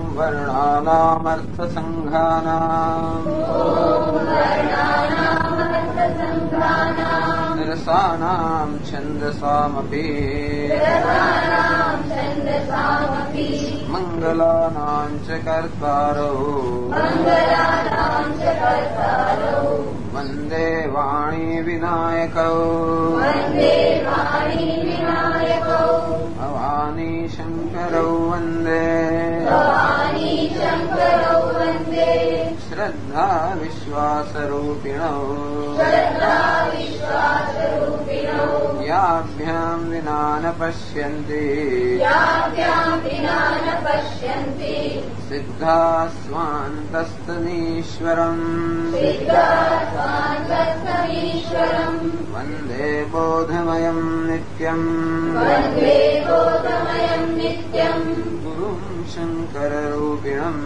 वर्णानामर्थसङ्घानाम् रसानाम् छन्दसामपि मङ्गलानाम् च कर्तारौ वन्दे वाणी विनायकौ भवानी शङ्करौ वन्दे श्रद्धा विश्वासरूपिणौ याभ्याम् विना न पश्यन्ति सिद्धा स्वान्तस्तमीश्वरम् वन्दे बोधमयम् नित्यम् गुरुम् शङ्कररूपिणम्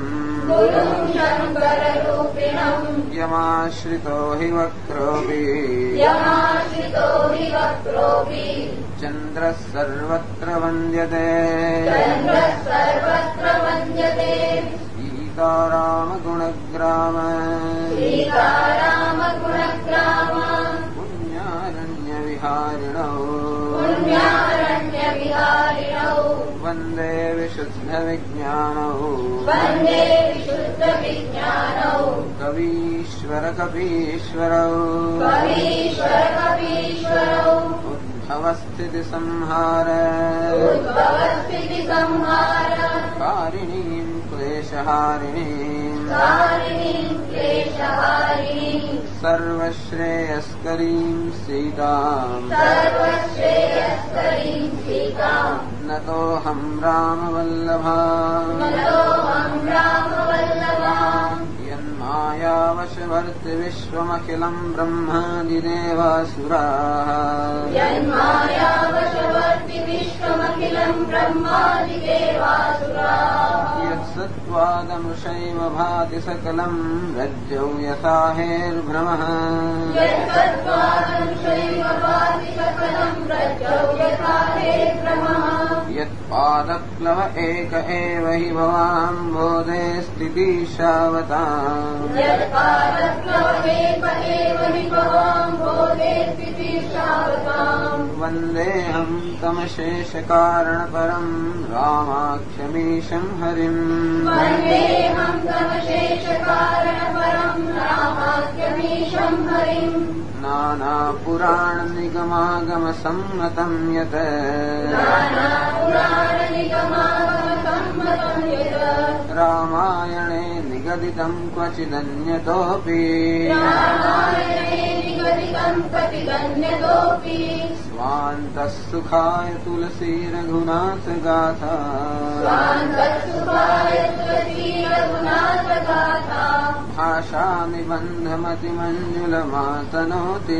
यमाश्रितो हि वक्रोऽपि चन्द्रः सर्वत्र वन्द्यते सीतारामगुणग्राम पुण्यारण्यविहारिणौ वन्दे विशुद्धविज्ञानौ कवीश्वरकपीश्वरौ उद्भवस्थितिसंहार कारिणीम् क्लेशहारिणीम् सर्वश्रेयस्करीम् सीताम् नतोऽहम् रामवल्लभा यन्मायावशवर्ति विश्वमखिलम् ब्रह्मादिदेवासुराः यत्सत्त्वादमृषैव भाति सकलम् रज्जौ यथा हेर्भ्रमः यत्पादप्लव एक एव हि भवाम्भोधे स्थितिशावताम् वन्देऽहम् तमशेषकारणपरम् रामाख्यमीशम् हरिम् नानापुराणनिगमागमसम्मतम् यत् रामायणे निगदितम् क्वचिदन्यतोऽपि स्वान्तः सुखाय तुलसी रघुनाथ गाथा भाषा निबन्धमतिमञ्जुलमातनोति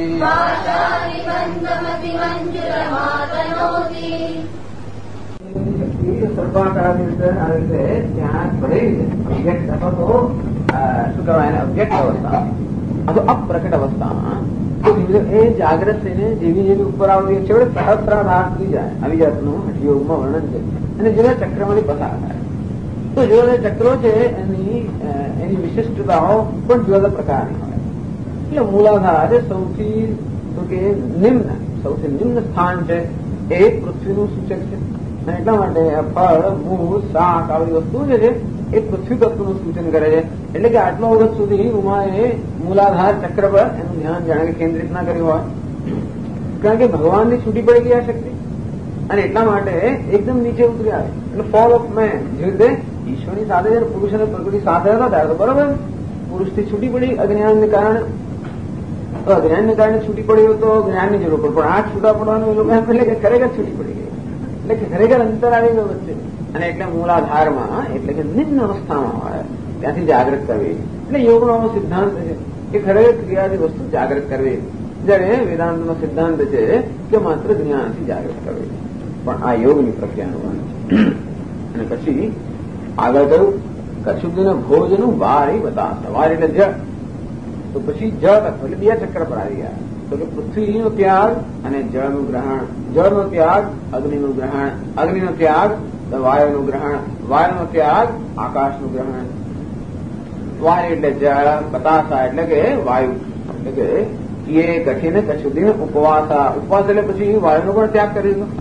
વ્યક્ત અથવા શું કહેવાય અવ્યક્ત અવસ્થા અથવા અપ્રકટ અવસ્થા એ જાગ્રત થઈને જેવી જેવી ઉપર આવતી છેવટે સહસ્ત્રાધાર થઈ જાય આવી જાતનું હઠયોગમાં વર્ણન છે અને જેવા ચક્રમાંથી પસાર થાય તો જેવા ચક્રો છે એની વિશિષ્ટતાઓ પણ જુદા જુદા પ્રકારની હોય એટલે મૂલાધાર સૌથી નિમ્ન સ્થાન છે એ પૃથ્વીનું સૂચક છે અને એટલા માટે ફળ મૂળ શાક આવી વસ્તુ જે છે એ પૃથ્વી તત્વનું સૂચન કરે છે એટલે કે આટલો વખત સુધી ઉમાએ મૂલાધાર ચક્ર પર એનું ધ્યાન જાણે કે કેન્દ્રિત ના કર્યું હોય કારણ કે ભગવાનની છૂટી પડી ગઈ આ શક્તિ અને એટલા માટે એકદમ નીચે ઉતરી આવે એટલે ફોલ ઓફ મેન જે રીતે ઈશ્વરની સાથે જયારે પુરુષ અને પ્રકૃતિ સાથે હતા ત્યારે તો બરોબર પુરુષથી છૂટી પડી અજ્ઞાનને કારણે છૂટી પડ્યું તો જ્ઞાનની જરૂર પડે પણ આ છૂટા પડવાનું એ લોકો એટલે કે ખરેખર છૂટી પડી ગઈ એટલે કે ખરેખર અંતર આવી ગયો વચ્ચે અને એટલે મૂલાધારમાં એટલે કે નિમ્ન અવસ્થામાં હોય ત્યાંથી જાગૃત કરવી એટલે યોગનો સિદ્ધાંત છે કે ખરેખર ક્રિયાથી વસ્તુ જાગૃત કરવી જ્યારે વેદાંતનો સિદ્ધાંત છે કે માત્ર જ્ઞાનથી જાગૃત કરવી પણ આ યોગની પ્રક્રિયાનું અને પછી આગળ કહ્યું કશુદિન ભોજનું વારી બતાવશે વાર એટલે જળ તો પછી જળ એટલે બે ચક્ર પર આવી ગયા તો કે પૃથ્વીનો ત્યાગ અને જળનું ગ્રહણ જળનો ત્યાગ અગ્નિનું ગ્રહણ અગ્નિનો ત્યાગ વાયુનું ગ્રહણ વાયુનો ત્યાગ, આકાશનું ગ્રહણ. વાયુ એટલે જળ, બતાસા એટલે કે વાયુ, એટલે કે એ કઠિન કશુદિન ઉપવાસા. ઉપવાસ એટલે પછી વાયુનો પણ ત્યાગ કરી દીધો.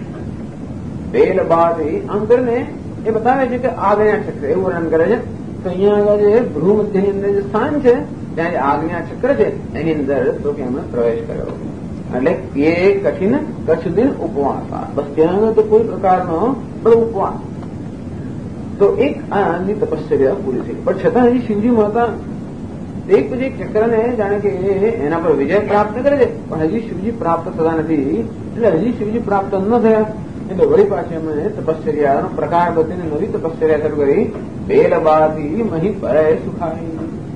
બેલ બાદ આમ કરીને એ બતાવે છે કે આજ્ઞા ચક્ર એવું વર્ણન કરે છે. તો અહીંયા આગળ જે ભ્રૂ મધ્યની અંદર જે સ્થાન છે ત્યાં જે આજ્ઞા ચક્ર છે એની અંદર તો કે એમણે પ્રવેશ કર્યો. એટલે એ કઠિન કશુદિન ઉપવાસા. બસ ત્યાં તો કોઈ પ્રકારનો બધો ઉપવાસ. તો એક આની તપશ્ચર્યા પૂરી થઈ. પણ છતાં હજી શિવજી માતા એક પછી એક ચક્રને જાણે કે એના પર વિજય પ્રાપ્ત કરે છે, પણ હજી શિવજી પ્રાપ્ત થતા નથી. એટલે હજી શિવજી પ્રાપ્ત ન થયા એટલે વળી પાછી એમણે તપશ્ચર્યાનો પ્રકાર બદલીને નવી તપશ્ચર્યા શરૂ કરી. બેલબાથી મહી પરે સુખાઈ.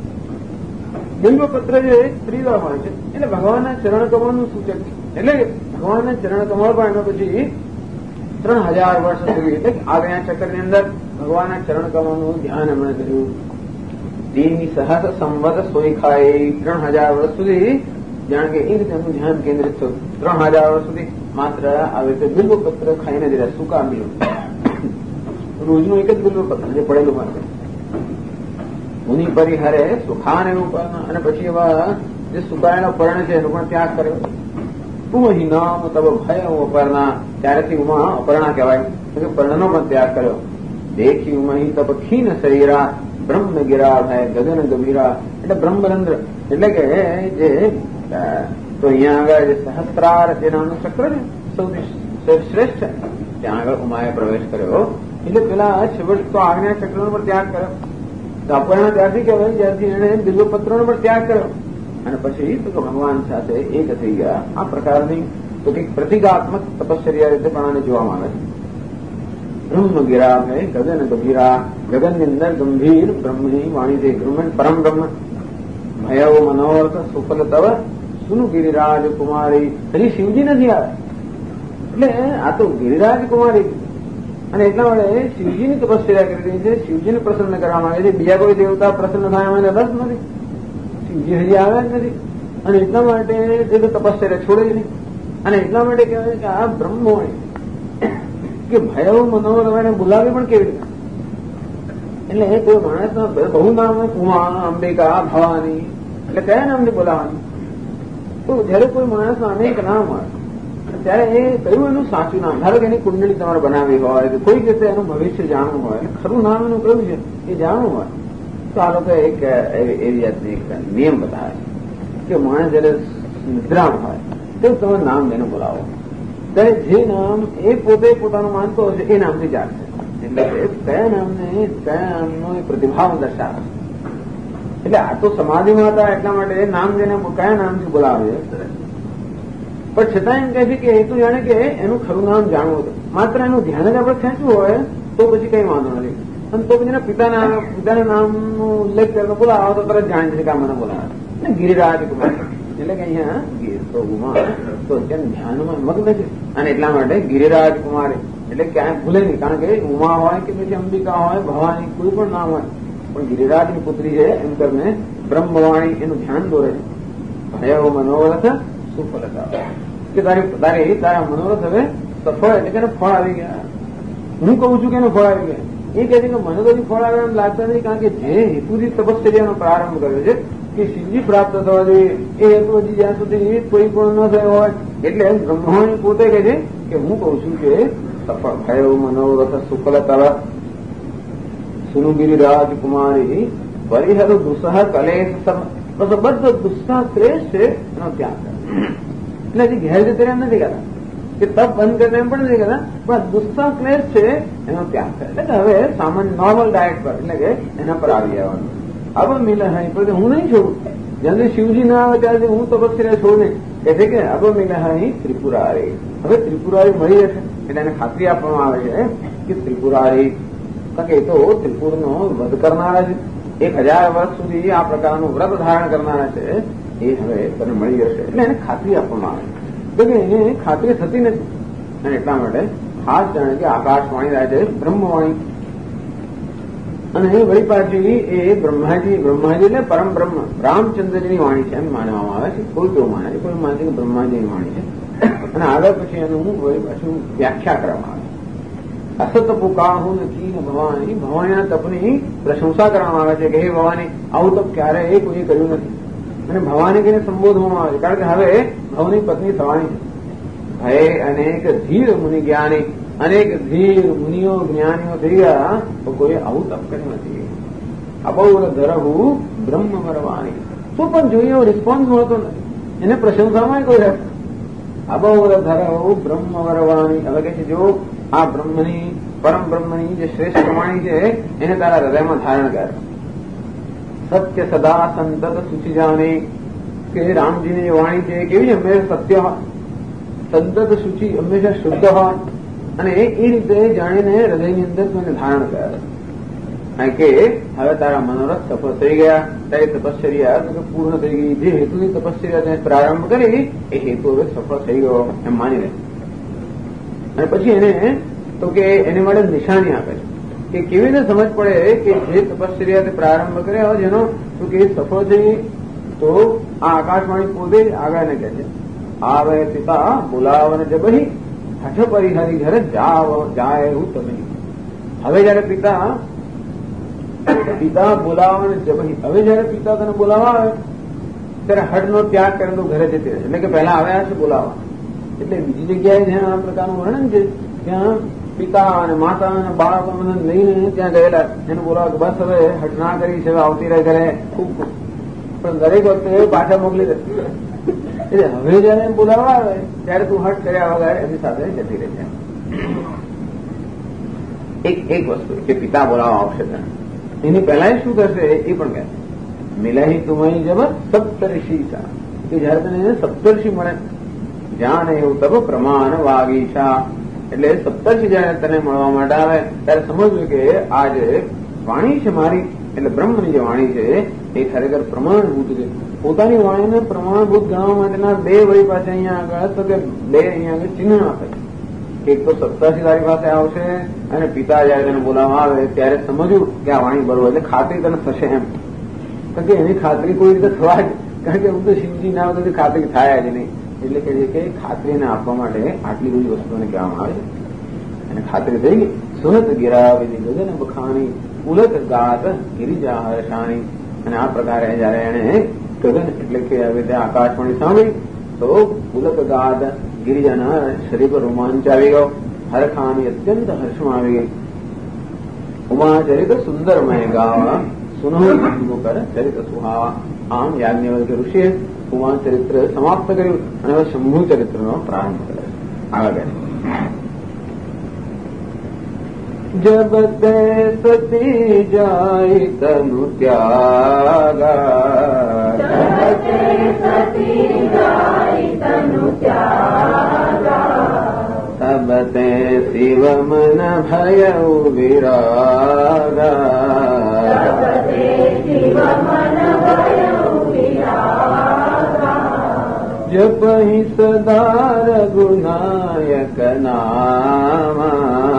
બિલ્વપત્ર જે ત્રિદળ હોય છે એટલે ભગવાનના ચરણ કમળનું સૂચક છે. એટલે ભગવાનના ચરણ કમળ પણ એમાં પછી 3000 વર્ષ સુધી એટલે આજ્ઞા ચક્રની અંદર ભગવાનના ચરણ કમળનું ધ્યાન એમણે કર્યું. દીની સહસ સંવત સોઈ ખાઈ. 3000 વર્ષ સુધી જાણ કે એ રીતે એમનું ધ્યાન કેન્દ્રિત થયું. 3000 વર્ષ સુધી માત્ર આવી રીતે બિલ્વપત્ર ખાઈને જ રહ્યા, સૂકા બીજું રોજનું એક જ બિલ્વપત્ર જે પડેલું હોય. મુનિ પરિહરે સુખાન એવું અને પછી એવા જે સુકાયેલો પર્ણ છે એનો પણ ત્યાગ કર્યો. ઉમહી નામ તબ ભય અપર્ણા. ત્યારેથી ઉમા અપર્ણા કહેવાય કે પર્ણનો પણ ત્યાગ કર્યો. દેખી ઉમહી તબ ખીન શરીરા બ્રહ્મ ગિરા ભય ગગન ગંભીરા. એટલે બ્રહ્મરંદ્ર એટલે કે જે તો અહીંયા આગળ જે સહસ્ત્રાર જે નામનું ચક્ર છે સૌથી શ્રેષ્ઠ ત્યાં આગળ ઉમાએ પ્રવેશ કર્યો. એટલે પેલા છેવટ તો આજ્ઞા ચક્રનો પણ ત્યાગ કર્યો. અપર્ણા ત્યારથી કહેવાય જ્યારથી એને બિલ્વપત્રનો પણ ત્યાગ કર્યો અને પછી તો ભગવાન સાથે એક થઈ ગયા. આ પ્રકારની તો કંઈક પ્રતિકાત્મક તપશ્ચર્યા રીતે પણ આને જોવામાં આવે છે. બ્રહ્મ ગિરા હે ગગન ગંભીરા. ગગનની અંદર ગંભીર બ્રહ્મની વાણી છે. પરમ બ્રહ્મ ભયવ મનોરથ સુફલ તવ સુનુ ગિરિરાજ કુમારી. હજી શિવજી નથી આવે એટલે આ તો ગિરિરાજ કુમારી. અને એટલા માટે શિવજીની તપશ્ચર્યા કરી રહી છે. શિવજીને પ્રસન્ન કરવા માંગે છે. બીજા કોઈ દેવતા પ્રસન્ન થાય મને રસ નથી. શિવજી હજી આવ્યા જ નથી અને એટલા માટે તે તો તપશ્ચર્યા છોડે જ નહીં. અને એટલા માટે કહેવાય કે આ બ્રહ્મ હોય કે ભયવ મનોહર એને બોલાવે પણ કેવી રીતે. એટલે કોઈ માણસના બહુ નામ હોય, ઉમા, અંબિકા, ભવાની, એટલે કયા નામને બોલાવાની. તો જયારે કોઈ માણસના અનેક નામ હોય ત્યારે એ કયું એનું સાચું નામ. ધારો કે એની કુંડળી તમારે બનાવી હોય કે કોઈક રીતે એનું ભવિષ્ય જાણવું હોય, ખરું નામ એનું કયું છે એ જાણવું હોય તો આ લોકો એક એવી જાતની એક નિયમ બતાવે છે કે માણસ જયારે નિદ્રામાં હોય તો તમે નામ જેને બોલાવો ત્યારે જે નામ એ પોતે પોતાનું માનતો હશે એ નામથી જાણશે. એટલે કયા નામનો એ પ્રતિભાવ દર્શાવે. એટલે આ તો સમાધિમાં હતા એટલા માટે નામ જેને કયા નામથી બોલાવે પણ છતાં એમ કહે છે કે એ તો જાણે કે એનું ખરું નામ જાણવું હતું. માત્ર એનું ધ્યાન જ આપણે ખેંચવું હોય તો પછી કઈ વાંધો નથી. અને તો પછી પિતાના નામનો ઉલ્લેખ કરીને બોલાવો તો તરત જાણી છે કે આ મને બોલાવે. ગિરિરાજ કુમાર એટલે કે અહીંયા તો ઉમા તો અત્યારે ધ્યાનમાં મગ્ન છે અને એટલા માટે ગિરિરાજ કુમારી એટલે ક્યાંય ભૂલે નહીં. કારણ કે ઉમા હોય કે પછી અંબિકા હોય, ભવાની, કોઈ પણ નામ હોય પણ ગિરિરાજની પુત્રી છે એમ કરીને બ્રહ્મવાણી એનું ધ્યાન દોરે છે. ભયવ મનોરથ સુફલતા કે તારા મનોરથ હવે સફળ એટલે કે ફળ આવી ગયા. હું કહું છું કે એનું ફળ આવી ગયા. એ કહે છે કે મને તો ફળ આવે એમ લાગતા નથી. કારણ કે જે હેતુથી તપશ્ચર્યાનો પ્રારંભ કર્યો છે કે શિવજી પ્રાપ્ત થવા જોઈએ એ હેતુ હજી જ્યાં સુધી કોઈ પણ ન થયો હોય એટલે બ્રહ્મવાણી પોતે કહે છે કે હું કહું છું કે સફળ ભયવ મનોરથ સુફલતા સુનુગિરી રાજકુમારી પરિહર દુસ્સહ કલેશ બધો દુસ્સહ ક્લેશ છે એનો ત્યાગ કરે. એટલે હજી ઘેર જતે એમ નથી કરતા કે તપ બંધ કરે એમ પણ નથી કરતા પણ દુસ્સહ ક્લેશ છે એનો ત્યાગ કરે. એટલે કે હવે સામાન્ય નોર્મલ ડાયટ પર એટલે કે એના પર આવી જવાનું. હવે મિલે હાઈ પણ હું નહીં છોડું. જ્યાં શિવજી ના આવે ત્યારથી હું તપસ્યા છોડ નહીં. કહે છે કે હવે મિલે હાઈ ત્રિપુરારી. હવે ત્રિપુરારી મળી જશે એટલે એને ખાતરી આપવામાં આવે છે કે ત્રિપુરારી કારણ કે એ તો ત્રિપુરનો વધ કરનારા છે. 1000 વર્ષ સુધી આ પ્રકારનું વ્રત ધારણ કરનારા છે એ હવે તને મળી જશે એટલે એને ખાતરી આપવામાં આવે છે કે એને ખાતરી થતી નથી. અને એટલા માટે ખાસ જાણે કે આકાશવાણી રહે છે બ્રહ્મવાણી અને એ વળી પાછી એ બ્રહ્માજી એટલે પરમ બ્રહ્મ રામચંદ્રજીની વાણી છે એમ માનવામાં આવે છે. કોઈ કેવું માને છે, કોઈ માને છે કે બ્રહ્માજીની વાણી છે અને આગળ પછી એનું વળી પાછું વ્યાખ્યા કરવામાં આવે અસત પુકાહુન કી ભવાની, ભવાનીના તપની પ્રશંસા કરવામાં આવે છે કે હે ભવાની, આવું તપ ક્યારેય કોઈએ કર્યું નથી. અને ભવાની કહીને સંબોધવામાં આવે છે, કારણ કે હવે ભવની પત્ની થવાની છે. ભય અનેક ધીર મુનિ જ્ઞાની, અનેક ધીર મુનિઓ જ્ઞાનીઓ થઈ ગયા, તો કોઈ આવું તપ કર્યું નથી. અબૌર ધરહુ બ્રહ્મ મરવાની, શું પણ જોઈએ એવો રિસ્પોન્સ મળતો નથી. એને પ્રશંસામાં કોઈ રહે. અબૌર ધરહુ બ્રહ્મ વરવાની, હવે કહે છે જો આ બ્રહ્મની, પરમ બ્રહ્મની જે શ્રેષ્ઠ વાણી છે એને તારા હૃદયમાં ધારણ કર. સત્ય સદા સંતત સુચિ જાણી, કે રામજીની વાણી છે કેવી છે, હંમેશા સત્ય હોય, સંતત શુચિ, હંમેશા શુદ્ધ હોય, અને એ રીતે જાણીને હૃદયની અંદર તું એને ધારણ કર. કારણ કે હવે તારા મનોરથ સફળ થઈ ગયા, તારી તપશ્ચર્યા પૂર્ણ થઈ ગઈ. જે હેતુની તપશ્ચર્યા તેને પ્રારંભ કરી એ હેતુ હવે સફળ થઈ ગયો એમ માની લે. અને પછી એને તો કે એને માટે નિશાની આપે છે કે કેવી રીતે સમજ પડે કે જે તપશ્ચર્યા તે પ્રારંભ કર્યા હોય જેનો તો કે સફળ થઈ, તો આ આકાશવાણી પોતે જ આગળ ને કહે છે, આવે પિતા બોલાવન જબહી હઠ પરિહરી ઘર જાય હું તમે. હવે જયારે પિતા બોલાવન જબહી, હવે જયારે પિતા તને બોલાવવા આવે ત્યારે હઠનો ત્યાગ કરીને ઘરે જતી રહે. એટલે કે પહેલા આવ્યા છે બોલાવવા. એટલે બીજી જગ્યાએ જ્યાં આ પ્રકારનું વર્ણન છે ત્યાં પિતા અને માતા અને બાળકો લઈને ત્યાં ગયેલા, એને બોલાવો કે બસ હવે હઠ ના કરી છે, આવતી રહે ઘરે ખૂબ, પણ દરેક વખતે પાછા મોકલી દે. એટલે હવે જયારે બોલાવવા આવે ત્યારે તું હઠ કર્યા વગર એની સાથે જતી રહી જાય. એક વસ્તુ કે પિતા બોલાવવા આવશે ત્યાં, એની પહેલા શું કરશે એ પણ કહે, મિલાહી તુમાઈ જબર સપ્તર્ષિ સા, કે જયારે તને સપ્તર્ષિ મળે જાણે એવું તબ પ્રમાણ વાગીશા. એટલે સપ્તર્ષિ જયારે તને મળવા માટે આવે ત્યારે સમજવું કે આ જે વાણી છે મારી, એટલે બ્રહ્મની જે વાણી છે એ ખરેખર પ્રમાણભૂત છે. પોતાની વાણીને પ્રમાણભૂત ગણવા માટેના બે વળી પાસે અહીંયા આગળ તો કે બે અહીંયા આગળ ચિહ્ન આપે છે. એક તો સપ્તર્ષિ તારી પાસે આવશે અને પિતા જયારે તેને બોલાવવા આવે ત્યારે સમજવું કે આ વાણી બરોબર, એટલે ખાતરી તને થશે એમ. કારણ કે એની ખાતરી કોઈ રીતે થવા જ, કારણ કે હું તો શિવજી ના આવે તો ખાતરી થાય જ નહીં. એટલે કે છે કે ખાતરીને આપવા માટે આટલી બધી વસ્તુઓને કહેવામાં આવે છે. અને ખાતરી થઈ ગઈ. સુરત ગિરાવી ગગન બખાણી, ઉલટ ગાત ગિરિજા હર્ષાણી. અને આ પ્રકારે જયારે એને ગગન એટલે કે હવે ત્યાં આકાશવાણી સાંભળી તો ઉલટ ગાત ગિરિજાના શરીર પર રોમાંચ આવી ગયો, હરખાની અત્યંત હર્ષમાં આવી ગઈ. ઉમા ચરિત સુંદરમય ગાવા સુનો કર ચરિત સુહાવા. આમ યાજ્ઞવલ્ક્ય ઋષિએ ઉમા ચરિત્ર સમાપ્ત કર્યું અને હવે શંભુ ચરિત્રનો પ્રારંભ કર્યો. આગળ જબ તે સતી જાય તનુ ત્યાગા, તબ તે શિવ મન ભય વિરાગા. જપહિ સદા રઘુનાયક નામા,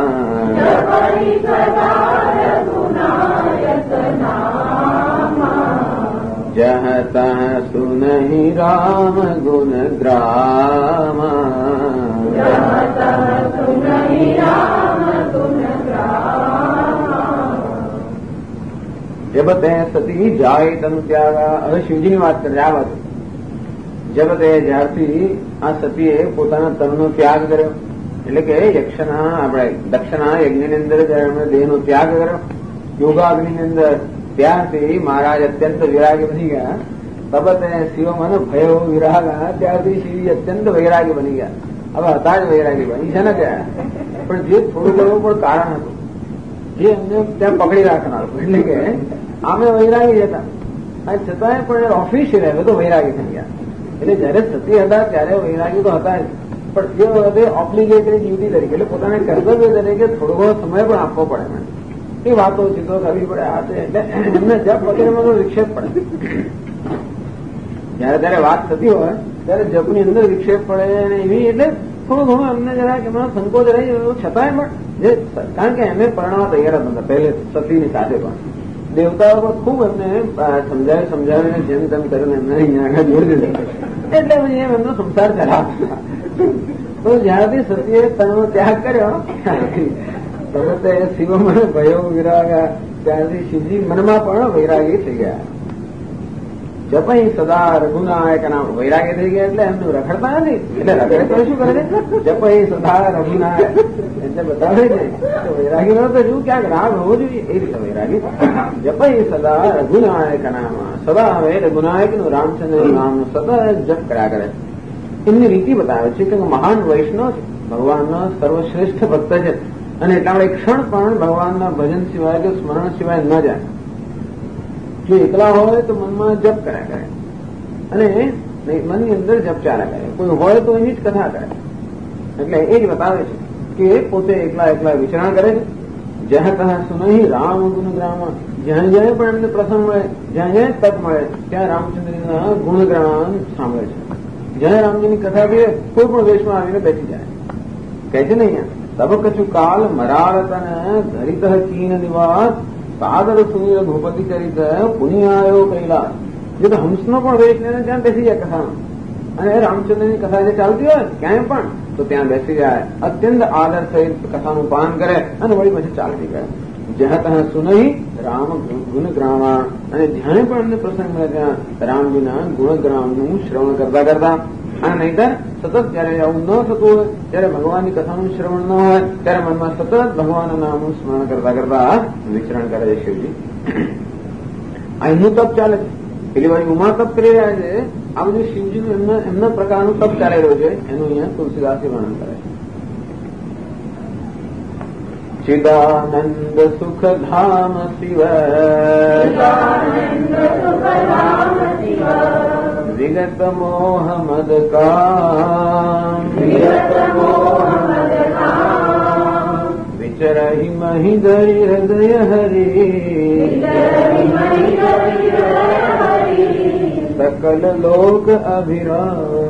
જહ તહ સુનહિ રામ ગુણ ગ્રામા. જબ તે સતી જાય તનુ ત્યાગા. હવે શિવજીની વાત કરે આ વાત. જબ તે જ્યારથી આ સતીએ પોતાના તનનો ત્યાગ કર્યો, એટલે કે યક્ષના આપણે દક્ષના યજ્ઞની અંદર જયારે એમણે દેહનો ત્યાગ કર્યો યોગાગ્નિની અંદર, ત્યારથી મહારાજ અત્યંત વિરાગી બની ગયા. તબતે શિવ મન ભયો વિરાગા, ત્યારથી શિવજી અત્યંત વૈરાગી બની ગયા. હવે હતા જ વૈરાગી બની છે ને ત્યાં, પણ જે થોડું ઘણું પણ કારણ હતું જે એમને ત્યાં પકડી રાખનાર હતું. એટલે કે આમે વૈરાગી હતા અને છતાંય પણ ઓફિશિયલ હવે તો વૈરાગી થઈ ગયા. એટલે જયારે સતી હતા ત્યારે વૈરાગી તો હતા જ, પણ એ વખતે ઓબ્લિગેટરી ડ્યુટી તરીકે એટલે પોતાના કર્તવ્ય તરીકે થોડો ઘણો સમય પણ આપવો પડે. એ વાતો ચીતો કરવી પડે આ છે, એટલે એમને જપ વગેરેમાં વિક્ષેપ પડે. જયારે ત્યારે વાત થતી હોય ત્યારે જપની અંદર વિક્ષેપ પડે અને એવી, એટલે થોડું ઘણું એમને જરા એમાં સંકોચ રહી, છતાંય પણ જે કારણ કે એમને પરણવા તૈયાર જ નતા પહેલે સતીની સાથે પણ. દેવતાઓ પણ ખૂબ એમને સમજાવીને જેમ તેમ કરીને એમને અહીંયા આગળ જોડી દીધા, એટલે પછી એમ એમનો સંસાર ચલાવતા. તો જ્યારથી સતીએ તનનો ત્યાગ કર્યો તરત શિવ મને ભયો વિરાગ ત્યારથી શિવજી મનમાં પણ વૈરાગી થઈ ગયા. જપઈ સદા રઘુનાયક નામ વૈરાગ્ય થઈ ગયા એટલે એમનું રખડતા નથી. એટલે રખડે તો શું કરે છે? જપઈ સદા રઘુનાયક એટલે બતાવે છે વૈરાગી નો તો શું ક્યાંક રાગ હોવો જોઈએ એ રીતે વૈરાગી. જપઈ સદા રઘુનાયક નામ સદા હવે રઘુનાયક નું રામચંદ્ર નામનું સતત જપ કર્યા કરે. એમની રીતિ બતાવે છે કે મહાન વૈષ્ણવ છે, ભગવાનનો સર્વશ્રેષ્ઠ ભક્ત છે અને એટલા માટે ક્ષણ પણ ભગવાનના ભજન સિવાય કે સ્મરણ સિવાય ન જાય. જો એકલા હોય તો મનમાં જપ કર્યા કરે અને મનની અંદર જપ ચાલ્યા કરે, કોઈ હોય તો એની જ કથા કરે. એટલે એ જ બતાવે છે કે પોતે એકલા એકલા વિચરણ કરે છે. જ્યાં કહા સુનહી રામ ગુણગ્રામ, જ્યાં જ્યાં પણ એમને પ્રસંગ મળે, જ્યાં જ્યાં તક મળે ત્યાં રામચંદ્રના ગુણગ્રામ સાંભળે છે. જ્યાં રામજીની કથા કહે કોઈ પણ વેશમાં આવીને બેસી જાય. કહે છે ને અહીંયા તબ કછુ કાલ મરારતન ધરિત કીન નિવાસ સાદર સુનિર ભૂપતિ ચરિત પુનિયાયો કૈલાસ. જે તો હંસનો પણ વેશ લઈને ત્યાં બેસી જાય કથામાં અને રામચંદ્રની કથા જે ચાલતી હોય ક્યાંય પણ તો ત્યાં બેસી જાય. અત્યંત આદર સહિત કથાનું પાન કરે અને વળી પછી ચાલતી કરે. જ્યાં ત્યાં સુનહી રામ ગુણગ્રામા અને જ્યાં પણ એમને પ્રસંગ મળે ત્યાં રામજીના ગુણગ્રામનું શ્રવણ કરતા કરતા. અને નહીતર સતત જયારે આવું ન થતું હોય ત્યારે ભગવાનની કથાનું શ્રવણ ન હોય ત્યારે મનમાં સતત ભગવાનના નામનું સ્મરણ કરતા કરતા વિચરણ કરે છે શિવજી. અહીંનું તપ ચાલે છે. પેલી બાજુ ઉમા તપ કરી રહ્યા છે. આ બધું શિવજીનું એમના પ્રકારનું તપ ચાલી રહ્યું છે. એનું અહીંયા તુલસીદાસે વર્ણન કરે છે. ચિદાનંદ સુખ ધામ શિવ વિગત મોહ મદ કામ વિચરહી મહી ધરી હૃદય હરી સકલ લોક અભિરામ.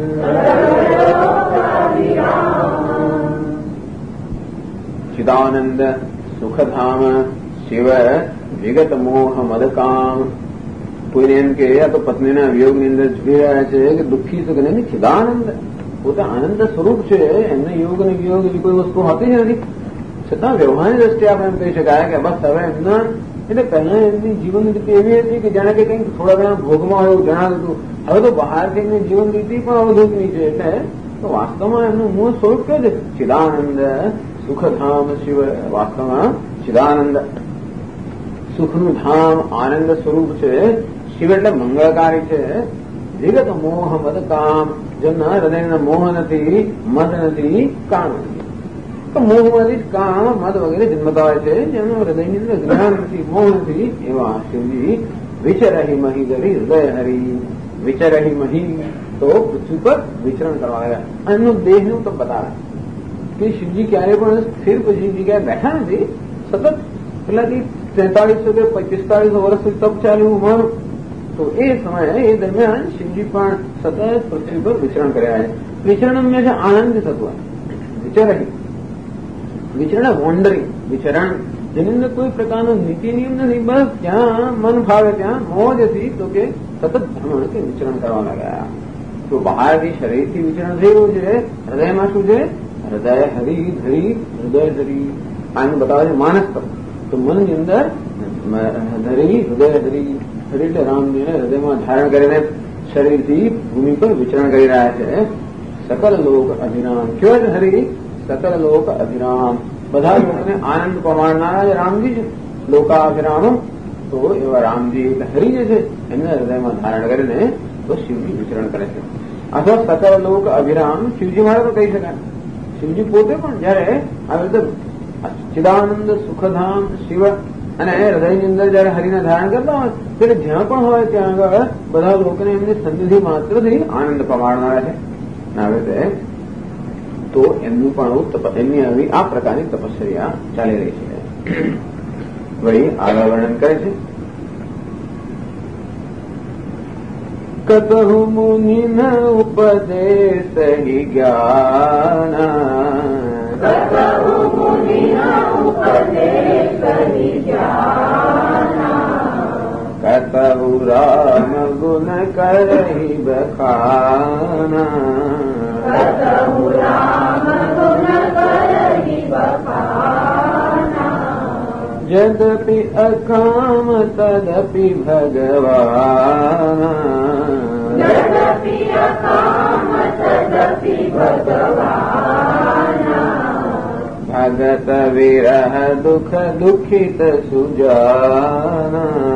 ચિદાનંદ સુખધામ શિવ વિગત મોહ મદ કામ. કોઈને એમ કે આ તો પત્નીના વિયોગની અંદર જોઈ રહ્યા છે કે દુઃખી સુખ નહીં, ચિદાનંદ પોતે આનંદ સ્વરૂપ છે. એમને યોગ અને વિયોગ એવી કોઈ વસ્તુ હોતી જ નથી. છતાં વ્યવહારની દ્રષ્ટિએ આપણે એમ કહી શકાય કે બસ હવે એમના એટલે પહેલા એમની જીવન રીતિ એવી હતી કે જાણે કે કંઈક થોડા ઘણા ભોગમાં એવું જણાવ્યું હતું. હવે તો બહારથી એમની જીવન રીતિ પણ અવધૂતની છે. એટલે તો વાસ્તવમાં એમનું મૂળ સ્વરૂપ કે છે ચિદાનંદ સુખધામ શિવ. વાસ્તવમાં ચિદાનંદ સુખનું ધામ આનંદ સ્વરૂપ છે. શિવ એટલે મંગળકારી છે. વિગત મોહ મદ કામ. જેમના હૃદયના મોહ નથી, મદ નથી, કામ નથી. તો મોહમાંથી કામ મદ વગેરે જન્મતા હોય છે. જેમનું હૃદયની અંદર જ્ઞાન નથી, મોહ નથી એવા શિવજી વિચરહી મહી ધરી હૃદય હરી. વિચરહી મહી તો પૃથ્વી પર વિચરણ કરવા આવ્યા. એમનું દેહનું તો બતાવે કે શિવજી ક્યારે પણ સ્થિર પછી જગ્યાએ બેઠા નથી. સતત પેલાથી 4300 કે 4500 વર્ષ સુધી તપ ચાલ્યું ઉંમર. તો એ સમયે એ દરમિયાન શિવજી પણ સતત પૃથ્વી પર વિચરણ કર્યા છે. વિચરણ હંમેશા આનંદ થતું હોય. વિચરહી વિચરણ વોન્ડરિંગ વિચરણ જેની અંદર કોઈ પ્રકારનો નીતિ નિયમ નથી. બસ જ્યાં મન ફાવે ત્યાં મોજથી તો કે સતત ભ્રમણ કે વિચરણ કરવા લાગ્યા. તો બહારથી શરીરથી વિચરણ થઈ રહ્યું છે. હૃદયમાં શું છે? હૃદય હરી ધરી હૃદય ધરી. આનું બતાવે છે માનસ તપ. તો મનની અંદર ધરી હૃદય ધરી. હરી એટલે રામજીને હૃદયમાં ધારણ કરીને શરીરથી ભૂમિ પર વિચરણ કરી રહ્યા છે. સકલ લોક અભિરામ. કેવા છે હરી? સકલ લોક અભિરામ. બધા લોકોને આનંદ પમાડનારા રામજી છે. લોકાભિરામ. તો એવા રામજી એટલે હરી જે છે એમને હૃદયમાં ધારણ કરીને તો શિવજી વિચરણ કરે છે. અથવા સકલ લોક અભિરામ શિવજી માટે તો કહી શકાય. શિવજી પોતે પણ જયારે આવી રીતે ચિદાનંદ સુખધામ શિવ અને હૃદયની અંદર જયારે હરિના ધારણ કરતા હોય ત્યારે જ્યાં પણ હોય ત્યાં આગળ બધા લોકોને એમની સન્નિધિ માત્રથી આનંદ પમાડનારા છે. આવી રીતે તો એમનું પણ એમની આવી આ પ્રકારની તપશ્ચર્યા ચાલી રહી છે. વળી આગળ વર્ણન કરે છે. કતહુ મુનિ ન ઉપદેશ જ્ઞાન કતહુ રામ ગુણ કરહી બખાના यद्यपि अकाम तदपि भगवान भगत विरह दुख दुखित सुजान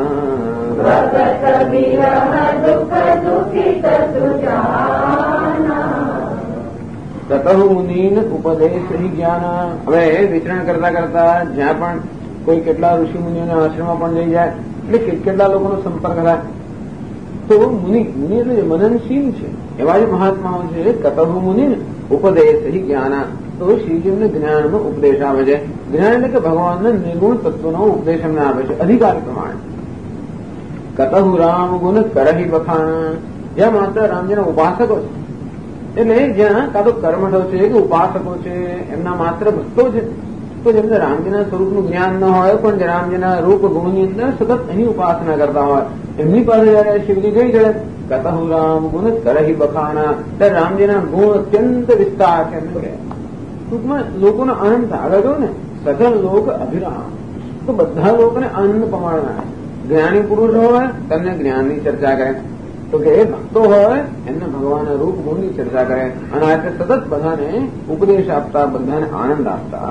તતઃ મુનિન ઉપદેશ જ્ઞાન. હવે વિચરણ કરતા કરતા જ્યાં પણ કોઈ કેટલા ઋષિ મુનિઓના આશ્રમમાં પણ જઈ જાય એટલે કેટલા લોકોનો સંપર્ક થાય તો મુનિ એટલે મનનશીલ છે એવા જ મહાત્માઓ છે. કતઃ મુનિન ઉપદેશ જ્ઞાન, તો શ્રીજીને જ્ઞાનનો ઉપદેશ આવે છે. જ્ઞાન એટલે કે ભગવાનના નિર્ગુણ તત્વનો ઉપદેશ એમને આપે છે અધિકાર પ્રમાણે. કતઃ રામ ગુણ કરહી વખાણ, જ્યાં માત્ર રામજીના ઉપાસકો છે એટલે જ્યાં કાં તો કર્મઠો છે કે ઉપાસકો છે એમના માત્ર ભક્તો છે તો જેમને રામજીના સ્વરૂપનું જ્ઞાન ન હોય પણ રામજીના રૂપ ગુણની અંદર સતત એની ઉપાસના કરતા હોય એમની પાસે જયારે શિવજી જઈ ચડે કતઃ રામ ગુણ કરહી વખાણા, ત્યારે રામજીના ગુણ અત્યંત વિસ્તાર છે એમને કહે. ટૂંકમાં લોકોનો આનંદ આગળ જો ને સકલ લોક અભિરામ, તો બધા લોકોને આનંદ પમાડનાર. જ્ઞાની પુરુષ હોય તેમને જ્ઞાનની ચર્ચા કરે, તો કે એ ભક્તો હોય એમને ભગવાનના રૂપ ગુણની ચર્ચા કરે અને આ રીતે સતત બધાને ઉપદેશ આપતા, બધાને આનંદ આપતા.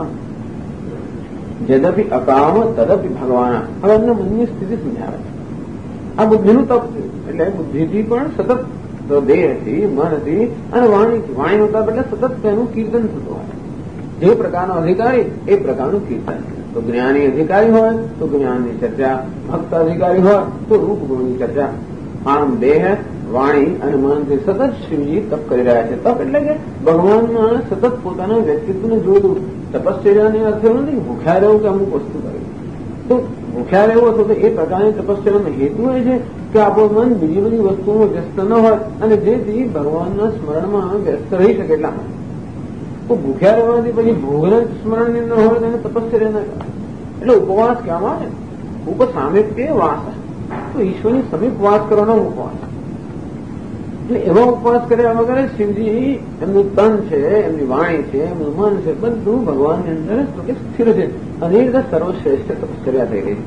જદપી અકામ તદપી ભગવાન. હવે એમને મનની સ્થિતિ સમજાવે છે. આ બુદ્ધિનું તપ છે એટલે બુદ્ધિથી પણ સતત દેહથી, મનથી અને વાણીથી, વાણીનું તપ એટલે સતત તેનું કીર્તન થતું હોય. જે પ્રકારનો અધિકારી એ પ્રકારનું કીર્તન. તો જ્ઞાની અધિકારી હોય તો જ્ઞાનની ચર્ચા, ભક્ત અધિકારી હોય તો રૂપ ગુણની ચર્ચા. આમ દેહ, વાણી અને મનથી સતત શિવજી તપ કરી રહ્યા છે. તપ એટલે કે ભગવાનમાં સતત પોતાના વ્યક્તિત્વને જોયું. તપશ્ચર્યાની અર્થ એવું નથી ભૂખ્યા રહેવું કે અમુક વસ્તુ કરવી. તો ભૂખ્યા રહેવું હતું તો એ પ્રકારની તપશ્ચર્યાનો હેતુ એ છે કે આપણું મન બીજી બધી વસ્તુઓ વ્યસ્ત ન હોય અને જેથી ભગવાનના સ્મરણમાં વ્યસ્ત રહી શકે એટલા માટે. તો ભૂખ્યા રહેવાથી પછી ભોગના સ્મરણની અંદર હોય તેને તપશ્ચર્યા ના કરે. એટલે ઉપવાસ કહેવામાં આવે ને, ઉપસામિપ કે વાસ, તો ઈશ્વરની સમીપ વાસ કરવાનો ઉપવાસ. એટલે એવા ઉપવાસ કર્યા વગર શિવજી એમનું તન છે, એમની વાણી છે, એમનું મન છે, બધું ભગવાનની અંદર સ્થિર છે અને એ રીતે સર્વશ્રેષ્ઠ તપશ્ચર્યા થઈ ગઈ.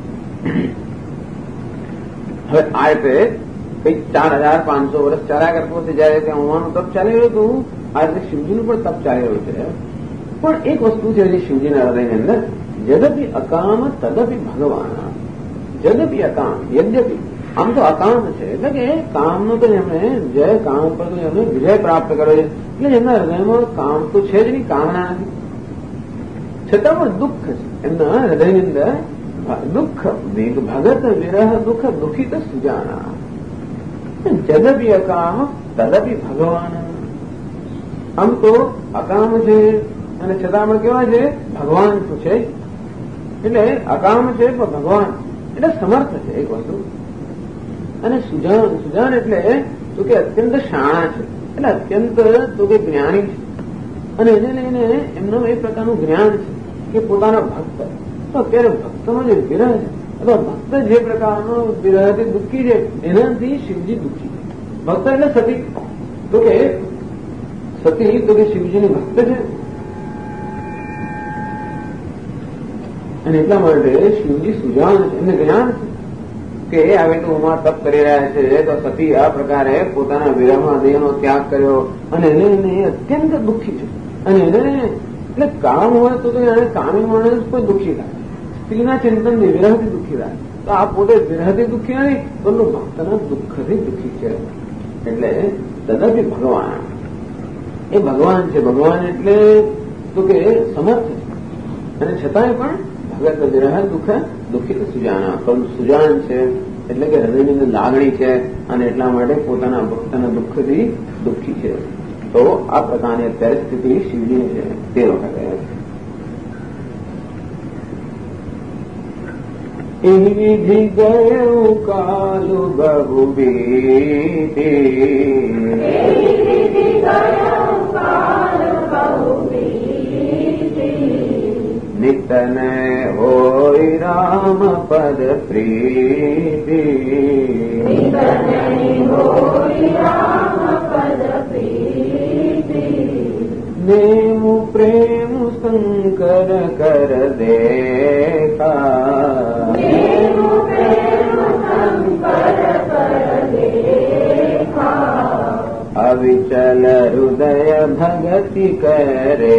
હવે આ રીતે કંઈક 4500 વર્ષ ચાલ્યા કરતું હતું જયારે ત્યાં હોવાનું તપ ચાલી રહ્યું હતું, આ રીતે શિવજીનું પણ તપ ચાલી રહ્યું છે. પણ એક વસ્તુ છે જે શિવજીના હૃદયની અંદર, જદપી અકામ તદપી ભગવાન. જદપી અકામ, યદ્યપી, આમ તો અકામ છે એટલે કે કામનો તો એમણે જય કામ પર તો એમણે વિજય પ્રાપ્ત કર્યો છે. એટલે એમના હૃદયમાં કામ તો છે જ નહીં, કામના નથી, છતાં પણ દુઃખ છે એમના હૃદયની અંદર. દુઃખ ભગત વિરહ દુઃખ દુઃખિત સુજાના. જદપી અકામ તદપી ભગવાન. આમ તો અકામ છે અને છતાં પણ કેવા છે ભગવાન શું છે. એટલે અકામ છે પણ ભગવાન એટલે સમર્થ છે એક વસ્તુ. અને સુજાન, સુજાન એટલે તો કે અત્યંત શાણા છે, એટલે અત્યંત તો કે જ્ઞાની છે. અને એને લઈને એમનું એ પ્રકારનું જ્ઞાન છે કે પોતાના ભક્ત, તો અત્યારે ભક્તનો જે વિરહ છે અથવા ભક્ત જે પ્રકારનો વિરહથી દુઃખી છે એનાથી શિવજી દુઃખી છે. ભક્ત એટલે સતી, તો કે સતી તો કે શિવજીની ભક્ત છે અને એટલા માટે શિવજી સુજાન છે, એમને જ્ઞાન છે કે હવે તો ઉમા તપ કરી રહ્યા છે તો સતી આ પ્રકારે પોતાના વિરહમાં દેહનો ત્યાગ કર્યો અને એને અત્યંત દુઃખી છે. અને એને એટલે કામ હોય તો એને કામી માણસ કોઈ દુઃખી થાય, સ્ત્રીના ચિંતનથી વિરહથી દુઃખી થાય. તો આ પોતે વિરહથી દુઃખી નથી પરંતુ ભક્તના દુઃખથી દુઃખી છે. એટલે તદપી ભગવાન, એ ભગવાન છે. ભગવાન એટલે તો કે સમર્થ છે અને છતાંય પણ ભગત વિરહ દુઃખ દુઃખિત સુજાના. પરંતુ સુજાન છે એટલે કે હૃદયની અંદર લાગણી છે અને એટલા માટે પોતાના ભક્તના દુઃખથી દુઃખી છે. તો આ પ્રકારની અત્યારે સ્થિતિ શિવજીની છે તે વખતે. એ વિધિ ગયું કાલુ બહુ નિતને હોય રામ પદ પ્રીતિ. નેમુ પ્રેમ શંકર કર દેખા અવિચલ હૃદય ભગતિ કરે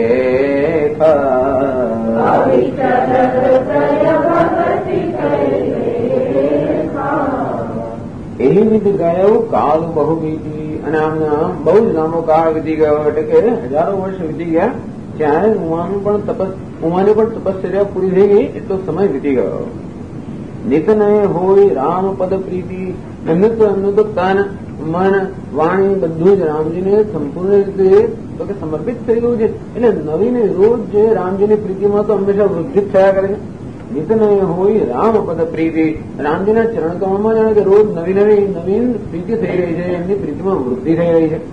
એવી વિધ ગયો કાળ બહુ બીતી અને આમના બહુ જ લાંબો કાળ વીતી ગયો એટલે કે હજારો વર્ષ વીતી ગયા ત્યારે ઉમાની પણ તપશ્ચર્યા પૂરી થઈ ગઈ એટલો સમય વીતી ગયો. નિતનય હોય રામ પદ પ્રીતિ એમનું તો તન મન વાણી બધું જ રામજીને સંપૂર્ણ રીતે તો કે સમર્પિત થઈ ગયું છે. એટલે નવીને રોજ જે રામજીની પ્રીતિમાં તો હંમેશા વૃદ્ધિ થયા કરે છે. નિતનય હોય રામ પદ પ્રીતિ રામજીના ચરણકમળમાં જાણે કે રોજ નવીન પ્રીતિ થઈ રહી છે, એમની પ્રીતિમાં વૃદ્ધિ થઈ રહી છે.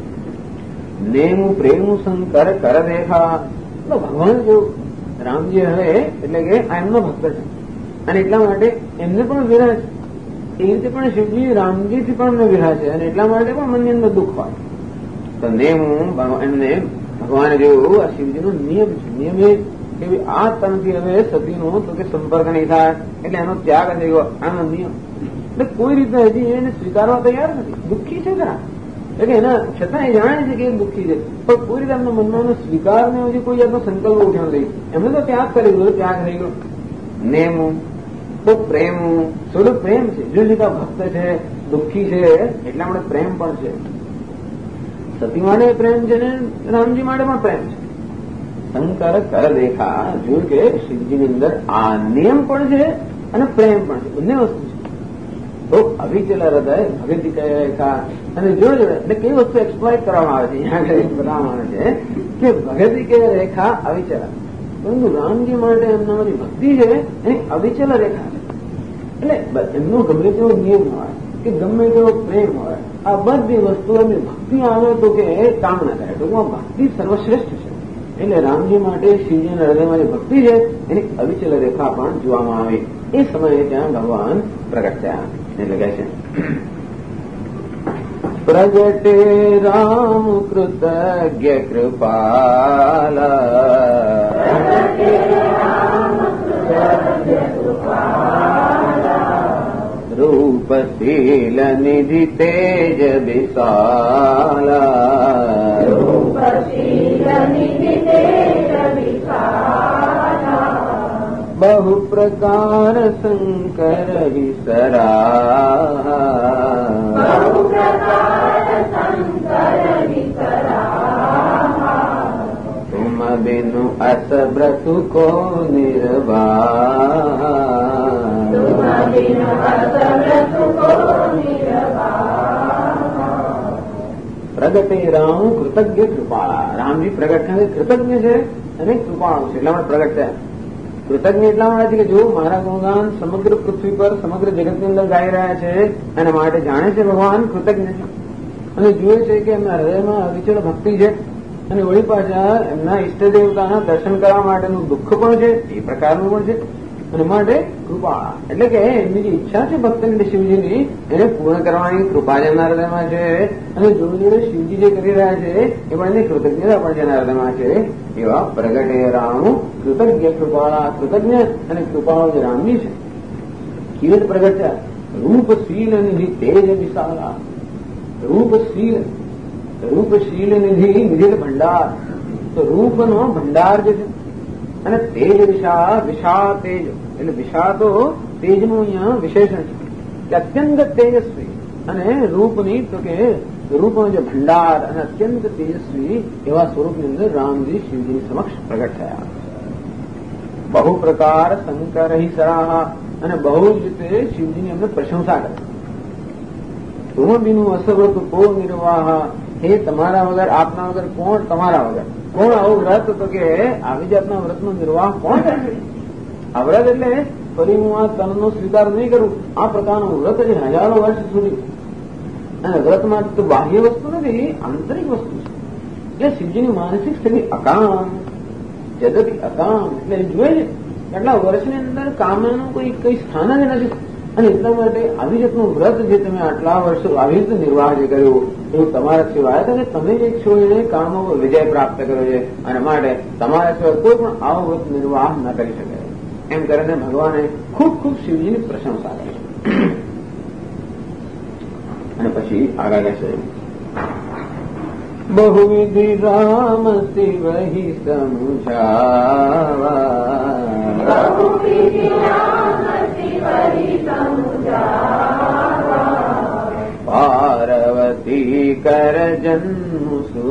નેમું પ્રેમ શંકર કર દેખા ભગવાન જો રામજી હવે એટલે કે આ એમનો ભક્ત છે અને એટલા માટે એમને પણ વિરહ છે. એ રીતે પણ શિવજી રામજીથી પણ વિરહ છે અને એટલા માટે પણ મનની અંદર દુઃખ હોય તો નેમું એમને ભગવાને જેવું આ શિવજીનો નિયમ છે. નિયમ એ કે આ તનથી હવે સતીનો તો કે સંપર્ક નહીં થાય એટલે એનો ત્યાગ થઈ ગયો આનો નિયમ. એટલે કોઈ રીતે હજી એને સ્વીકારવા તૈયાર નથી, દુઃખી છે ખરા એટલે એના છતાં એ જાણે છે કે એ દુઃખી છે પણ કોઈ રીતે એમના મનમાં સ્વીકારને હજી કોઈ જાતનો સંકલ્પ ઉઠ્યો નથી. એમને તો ત્યાગ કરી ગયો, ત્યાગ થઈ ગયો. નેમું તો પ્રેમ થોડું પ્રેમ છે. જો લીધા ભક્ત છે, દુઃખી છે એટલા માટે પ્રેમ પણ છે. સતી માટે પ્રેમ છે ને રામજી માટે પણ પ્રેમ છે. શંકર કર દેખા જોયું કે શિવજીની અંદર આ નિયમ પણ છે અને પ્રેમ પણ છે, બંને વસ્તુ છે. તો અવિચલ હૃદય ભગતિ કહે રેખા અને જોડે જોડે એટલે કઈ વસ્તુ એક્સપ્લોઇટ કરવામાં આવે છે અહીંયા બનાવવામાં આવે છે કે ભગતિ કે રેખા અવિચલ, પરંતુ રામજી માટે એમનામાંથી ભક્તિ છે એની અવિચલ રેખા છે. એટલે એમનો ગમે તેવો નિયમ હોય કે ગમે તેવો પ્રેમ હોય આ બધી વસ્તુઓની ભક્તિ આવે તો કે કામ ના થાય. ટૂંકમાં ભક્તિ સર્વશ્રેષ્ઠ છે. એટલે રામજી માટે શિવજીના હૃદયમાં ભક્તિ છે એની અવિચલ રેખા પણ જોવામાં આવી. એ સમયે ત્યાં ભગવાન પ્રગટ થયા એટલે કહે છે પ્રગટે રામ કૃતજ્ઞ કૃપાલા રૂપશીલ નિધિ તેજ વિશાલા બહુ પ્રકાર શંકર વિસરા તુમ બિनु અસબ્રતુ કો નિર્વાહ પ્રગટે રામ કૃતજ્ઞ કૃપાળા. રામજી પ્રગટ છે, કૃતજ્ઞ છે અને કૃપાળુ છે. એટલા માટે પ્રગટ થયા. કૃતજ્ઞ એટલા માટે છે કે જો મારા ગુણગાન સમગ્ર પૃથ્વી પર સમગ્ર જગતની અંદર ગાઈ રહ્યા છે એના માટે જાણે છે ભગવાન કૃતજ્ઞ છે અને જુએ છે કે એમના હૃદયમાં અવિચળ ભક્તિ છે અને વળી પાછા એમના ઈષ્ટ દેવતાના દર્શન કરવા માટેનું દુઃખ પણ છે એ પ્રકારનું પણ છે અને માટે કૃપા એટલે કે એમની જે ઈચ્છા છે ભક્તની શિવજીની એને પૂર્ણ કરવાની કૃપા જેમના હૃદયમાં છે અને જોડે જોડે શિવજી જે કરી રહ્યા છે એ પણ એની કૃતજ્ઞતા પણ જેના હૃદયમાં છે એવા પ્રગટે રામ કૃતજ્ઞ કૃપાળા. કૃતજ્ઞ અને કૃપાળો જે રામજી છે કેવી રીતે પ્રગટ થયા? રૂપશીલ નિધિ તેજ વિશાલા. રૂપશીલ નિધિ ભંડાર તો રૂપનો ભંડાર જે છે અને તેજ વિશા તેજ એટલે વિશા તો તેજનું અહીંયા વિશેષણ છે કે અત્યંત તેજસ્વી અને રૂપની તો કે રૂપનો જે ભંડાર અને અત્યંત તેજસ્વી એવા સ્વરૂપની અંદર રામજી શિવજીની સમક્ષ પ્રગટ થયા. બહુ પ્રકાર શંકર સરાહા અને બહુ જ રીતે શિવજીની એમને પ્રશંસા કરે. તુમ બિनु અસવ્રત કો નિર્વાહ. હે તમારા વગર આપના વગર કોણ, તમારા વગર કોણ આવું વ્રત તો કે આવી જાતના વ્રતનો નિર્વાહ કોણ કરશે? આ વ્રત એટલે ફરી હું આ તનનો સ્વીકાર નહીં કરું આ પ્રકારનું વ્રત છે હજારો વર્ષ સુધી. અને વ્રતમાં તો બાહ્ય વસ્તુ નથી, આંતરિક વસ્તુ છે. એટલે શિવજીની માનસિક સ્થિતિ અકામ જગતી અકામ એટલે જુએ છે કેટલા વર્ષની અંદર કામનું કોઈ સ્થાન જ નથી. અને એટલા માટે આવી રીતનું વ્રત જે તમે આટલા વર્ષો આવી રીતે નિર્વાહ જે કર્યો એવું તમારા સિવાય અને તમે જે છો એને કામમાં વિજય પ્રાપ્ત કર્યો છે અને માટે તમારા સિવાય કોઈ પણ આવો વ્રત નિર્વાહ ન કરી શકે એમ કરીને ભગવાને ખૂબ ખૂબ શિવજીની પ્રશંસા કરી અને પછી આગળ છે બહુવિધિ રામ શિવ હિ સમુજાવા પાર્વતી કર જન્મ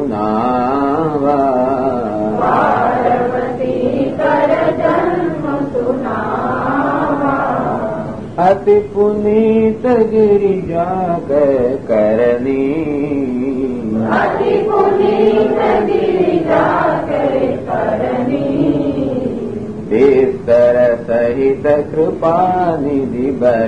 સુનાવા અતિ પુનીત ગિરિજા કરની દેસ્તર સહિત કૃપા નિધિ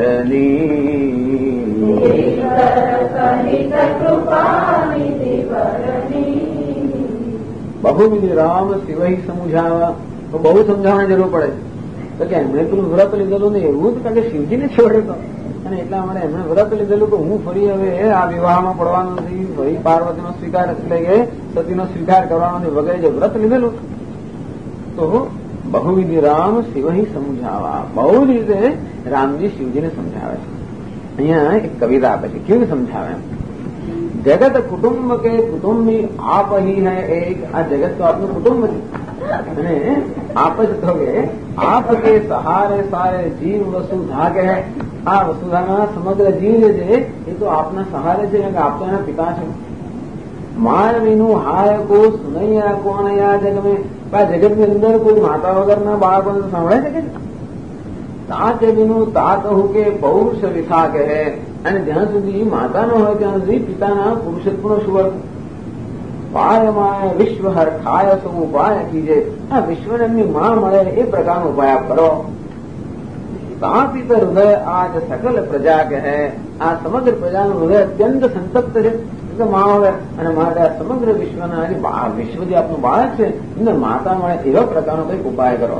બરની બહુવિધિ રામ શિવહી સમુજાવા તો બહુ સમજાવવાની જરૂર પડે તો કે એમણે પેલું વ્રત લીધેલું ને એવું જ કારણ કે શિવજીને છોડે તો અને એટલા માટે એમણે વ્રત લીધેલું કે હું ફરી હવે આ વિવાહમાં પડવાનું નથી ફરી પાર્વતીનો સ્વીકાર એટલે કે સતીનો સ્વીકાર કરવાનો નથી વગેરે જે વ્રત લીધેલું તો બહુવિધિ રામ શિવહી સમજાવા બહુ જ રીતે રામજી શિવજીને સમજાવે છે અહીંયા એક કવિતા આપે છે કેવી સમજાવે જગત કુટુંબ કે કુટુંબી આપ હી હૈ એક આ જગત તો આપનું કુટુંબ છે અને આપ જ કહે આપ કે સહારે સારે જીવ વસુધા કે આ વસુધાના સમગ્ર જીવ જે છે એ તો આપના સહારે છે કે આપ તો એના પિતા છે માય વિનું હાય કો સુનૈયા કોણ યા જગ મેં આ જગતની અંદર કોઈ માતા વગરના બાળકોને સાંભળે છે કે તાત વિનું તાત હું કે પૌરુષ વિથા કહે અને જ્યાં સુધી માતા ન હોય ત્યાં સુધી પિતાના પુરુષત્વનો સુવર્ગ પાયમાય વિશ્વ હર ખાય સૌ ઉપાય કીજે આ વિશ્વને એમની માં મળે એ પ્રકારનો ઉપાય આપ કરો તાપિત હૃદય આજ સકલ પ્રજા કહે આ સમગ્ર પ્રજાનું હૃદય અત્યંત સંતપ્ત છે માં હવે અને માટે આ સમગ્ર વિશ્વના વિશ્વ જે આપનું બાળક છે એમને માતા મળે એવા પ્રકારનો કંઈક ઉપાય કરો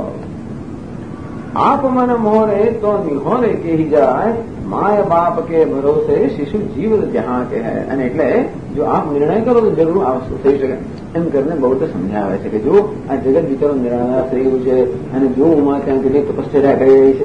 આપ મન મોરે તો નિહોરે કહી જાય માય બાપ કે ભરોસે શિશુ જીવ જહાં કે હૈ અને એટલે જો આપ નિર્ણય કરો તો જરૂર આ વસ્તુ થઈ શકે એમ કરીને બહુ તો સમજાવે છે કે જો આ જગત બિચારો નિરાધાર થઈ ગયું છે અને જો ઉમા ત્યાં કેટલી તપશ્ચર્યા કરી રહી છે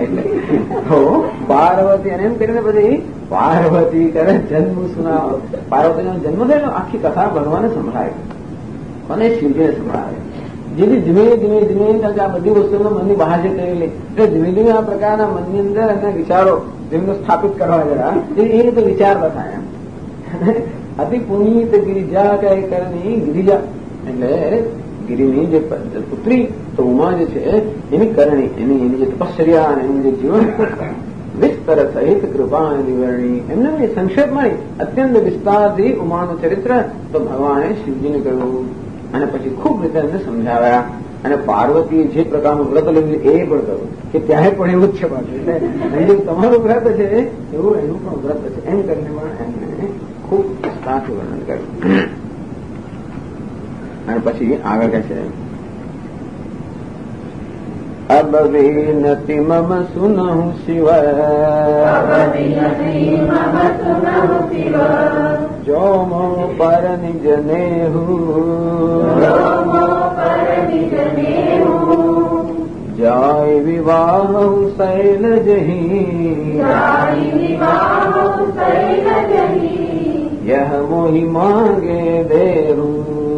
તો પાર્વતી અને એમ કરીને પછી પાર્વતી કરે જન્મ સુનાવો પાર્વતીનો જન્મ થયેલો આખી કથા ભગવાને સંભળાય અને શિવજીને સંભળાવે જેથી ધીમે ધીમે ધીમે કારણ કે આ બધી વસ્તુઓ મનની બહાર છે થયેલી એટલે ધીમે ધીમે આ પ્રકારના મનની અંદર એના વિચારો જેમને સ્થાપિત કરવા જરા એ રીતે વિચાર બતાવે અતિ પુનીત ગિરિજા કઈ કરની ગિરિજા એટલે ગિરિની જે પુત્રી તો ઉમા જે છે એની કરણી એની જે તપશ્ચર્યા અને એનું જે જીવન વિસ્તર સહિત કૃપા નિવરણી એમને સંક્ષેપમાં અત્યંત વિસ્તારથી ઉમાનું ચરિત્ર તો ભગવાને શિવજીને કહ્યું અને પછી ખૂબ રીતે એમને સમજાવ્યા અને પાર્વતીએ જે પ્રકારનું વ્રત લીધું એ પણ કહ્યું કે ત્યાં પણ એવું જ છે પાછું એટલે જે તમારું વ્રત છે એવું એનું પણ વ્રત છે એમ કરીને પણ એમને ખૂબ વિસ્તારથી વર્ણન કર્યું અને પછી આગળ કહે છે અબ વિનતિ મમ સુનહુ શિવ જો મો પર નિજ નેહુ જાય વિવાહ શૈલ જહી યહ મોહિ માંગે દેહુ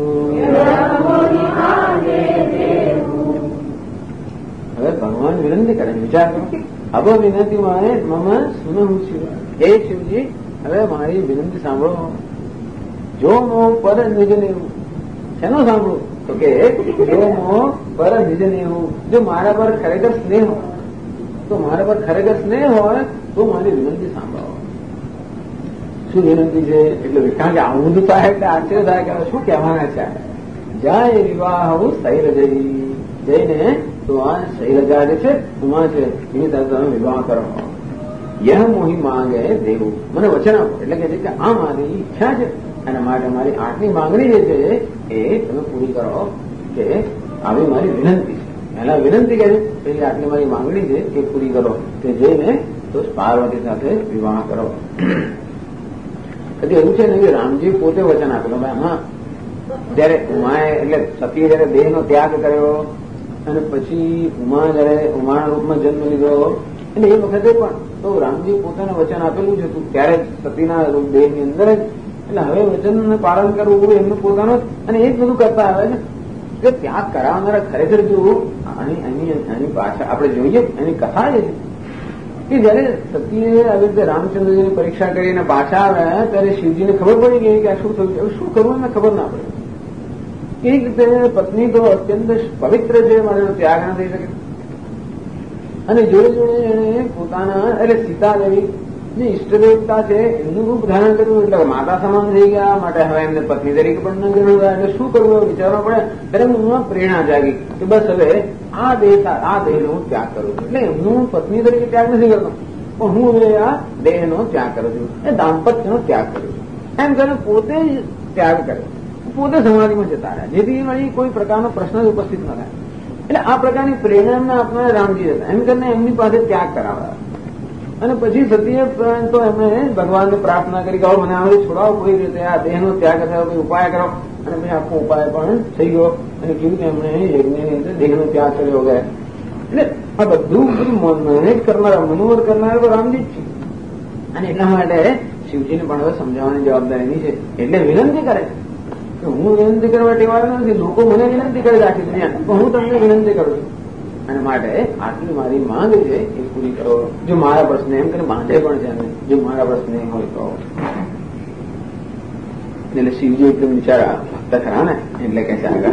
હવે ભગવાન વિનંતી કરે વિચાર કરો અબ વિનંતીમાં મમ સુનહુ શિવ હે શિવજી હવે મારી વિનંતી સાંભળો જો મો પર નિજ નેહુ શેનો સાંભળું તો કે જો મો પર નિજ નેહુ જો મારા પર ખરેખર સ્નેહ હોય તો મારા પર ખરેખર સ્નેહ હોય તો મારી વિનંતી સાંભળો શું વિનંતી છે એટલે કારણ કે આવું બધું થાય એટલે આશ્ચર્ય થાય કે શું કહેવાના છે જાય વિવાહ શૈલ જઈને તો આ શૈલજા જે છે ઉમા છે એની સાથે તમે વિવાહ કરો યહ મોહી માંગે દેવું મને વચન આપો એટલે કે છે કે આ મારી ઈચ્છા છે અને માટે મારી આટલી માંગણી જે છે એ તમે પૂરી કરો કે આવી મારી વિનંતી છે પહેલા વિનંતી કહે છે પેલી આટલી મારી માંગણી છે એ પૂરી કરો તે જઈને તો પાર્વતી સાથે વિવાહ કરો. કદી એવું છે ને કે રામજી પોતે વચન આપેલું હા જયારે ઉમાએ એટલે સતીએ જયારે દેહનો ત્યાગ કર્યો અને પછી ઉમાના રૂપમાં જન્મ લીધો એટલે એ વખતે પણ તો રામજી પોતાને વચન આપેલું જ હતું ત્યારે સતીના દેહની અંદર જ. એટલે હવે વચનને પાલન કરવું એમનું પોતાનું જ અને એ જ બધું કરતા આવે છે. એટલે ત્યાગ કરાવનારા ખરેખર જો આની પાછળ આપણે જોઈએ એની કથા જ છે કે જયારે સતીએ આવી રીતે રામચંદ્રજીની પરીક્ષા કરીને પાછા આવ્યા ત્યારે શિવજીને ખબર પડી ગઈ કે આ શું થયું છે, શું કરવું એમને ખબર ના પડે. એ રીતે પત્ની તો અત્યંત પવિત્ર છે, મારે ત્યાગ ના થઈ શકે. અને જોડે જોડે એને પોતાના એટલે સીતાદેવી જે ઈષ્ટદેવતા છે એમનું રૂપ ધારણ કર્યું એટલે માતા સમાન થઈ ગયા માટે હવે એમને પત્ની તરીકે પણ ન ગણવા. એટલે શું કરવું એ વિચારવા પડે ત્યારે એમમાં પ્રેરણા જાગી કે બસ હવે આ દેહનો હું ત્યાગ કરું છું. એટલે હું પત્ની તરીકે ત્યાગ નથી કરતો પણ હું હવે આ દેહનો ત્યાગ કરું છું, એ દાંપત્યનો ત્યાગ કરું છું. એમ કરીને પોતે જ ત્યાગ કરે, પોતે સમાધિમાં જતા રહ્યા જેથી વળી કોઈ પ્રકારનો પ્રશ્ન જ ઉપસ્થિત ન થાય. એટલે આ પ્રકારની પ્રેરણા એમને આપનારા રામજી હતા. એમ કરીને એમની પાસે ત્યાગ કરાવ્યા અને પછી સતીએ તો એમણે ભગવાનને પ્રાર્થના કરી કે હવે મને આમાંથી છોડાવો કોઈ રીતે, આ દેહનો ત્યાગ થયો કોઈ ઉપાય કરો. અને પછી આખો ઉપાય પણ થઈ ગયો અને કેવું કે એમણે યજ્ઞની અંદર દેહનો ત્યાગ કર્યો ગયા. એટલે આ બધું મેનેજ કરનારા મનોહર કરનારા તો રામજી જ છે. અને એટલા માટે શિવજીને પણ હવે સમજાવવાની જવાબદારીની છે. એટલે વિનંતી કરે કે હું વિનંતી કરવા ટેવાયો નથી, લોકો મને વિનંતી કરી રાખી દુનિયા પણ હું તમને વિનંતી કરું છું અને માટે આટલી મારી માંગ છે એ પૂરી કરો. જો મારા પ્રશ્ન એમ કરીને બાંધે પણ છે ને જો મારા પ્રશ્ન એમ હોય તો. એટલે શિવજી એકદમ બિચારા ભક્ત ખરા ને એટલે કે છે આગળ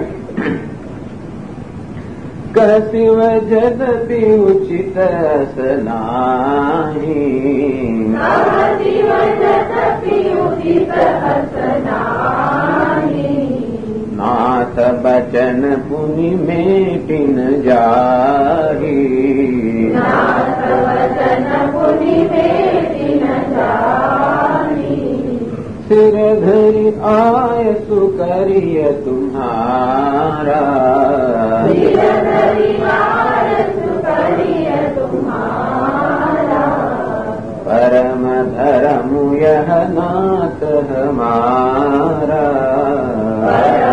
કર શિવ જગતી ઉચિત સનાહી નાથ બચન પુનિ મેટિન જાહી सिर धरि आय सुकरिय तुम्हारा परम धर्म यह नाथ हमारा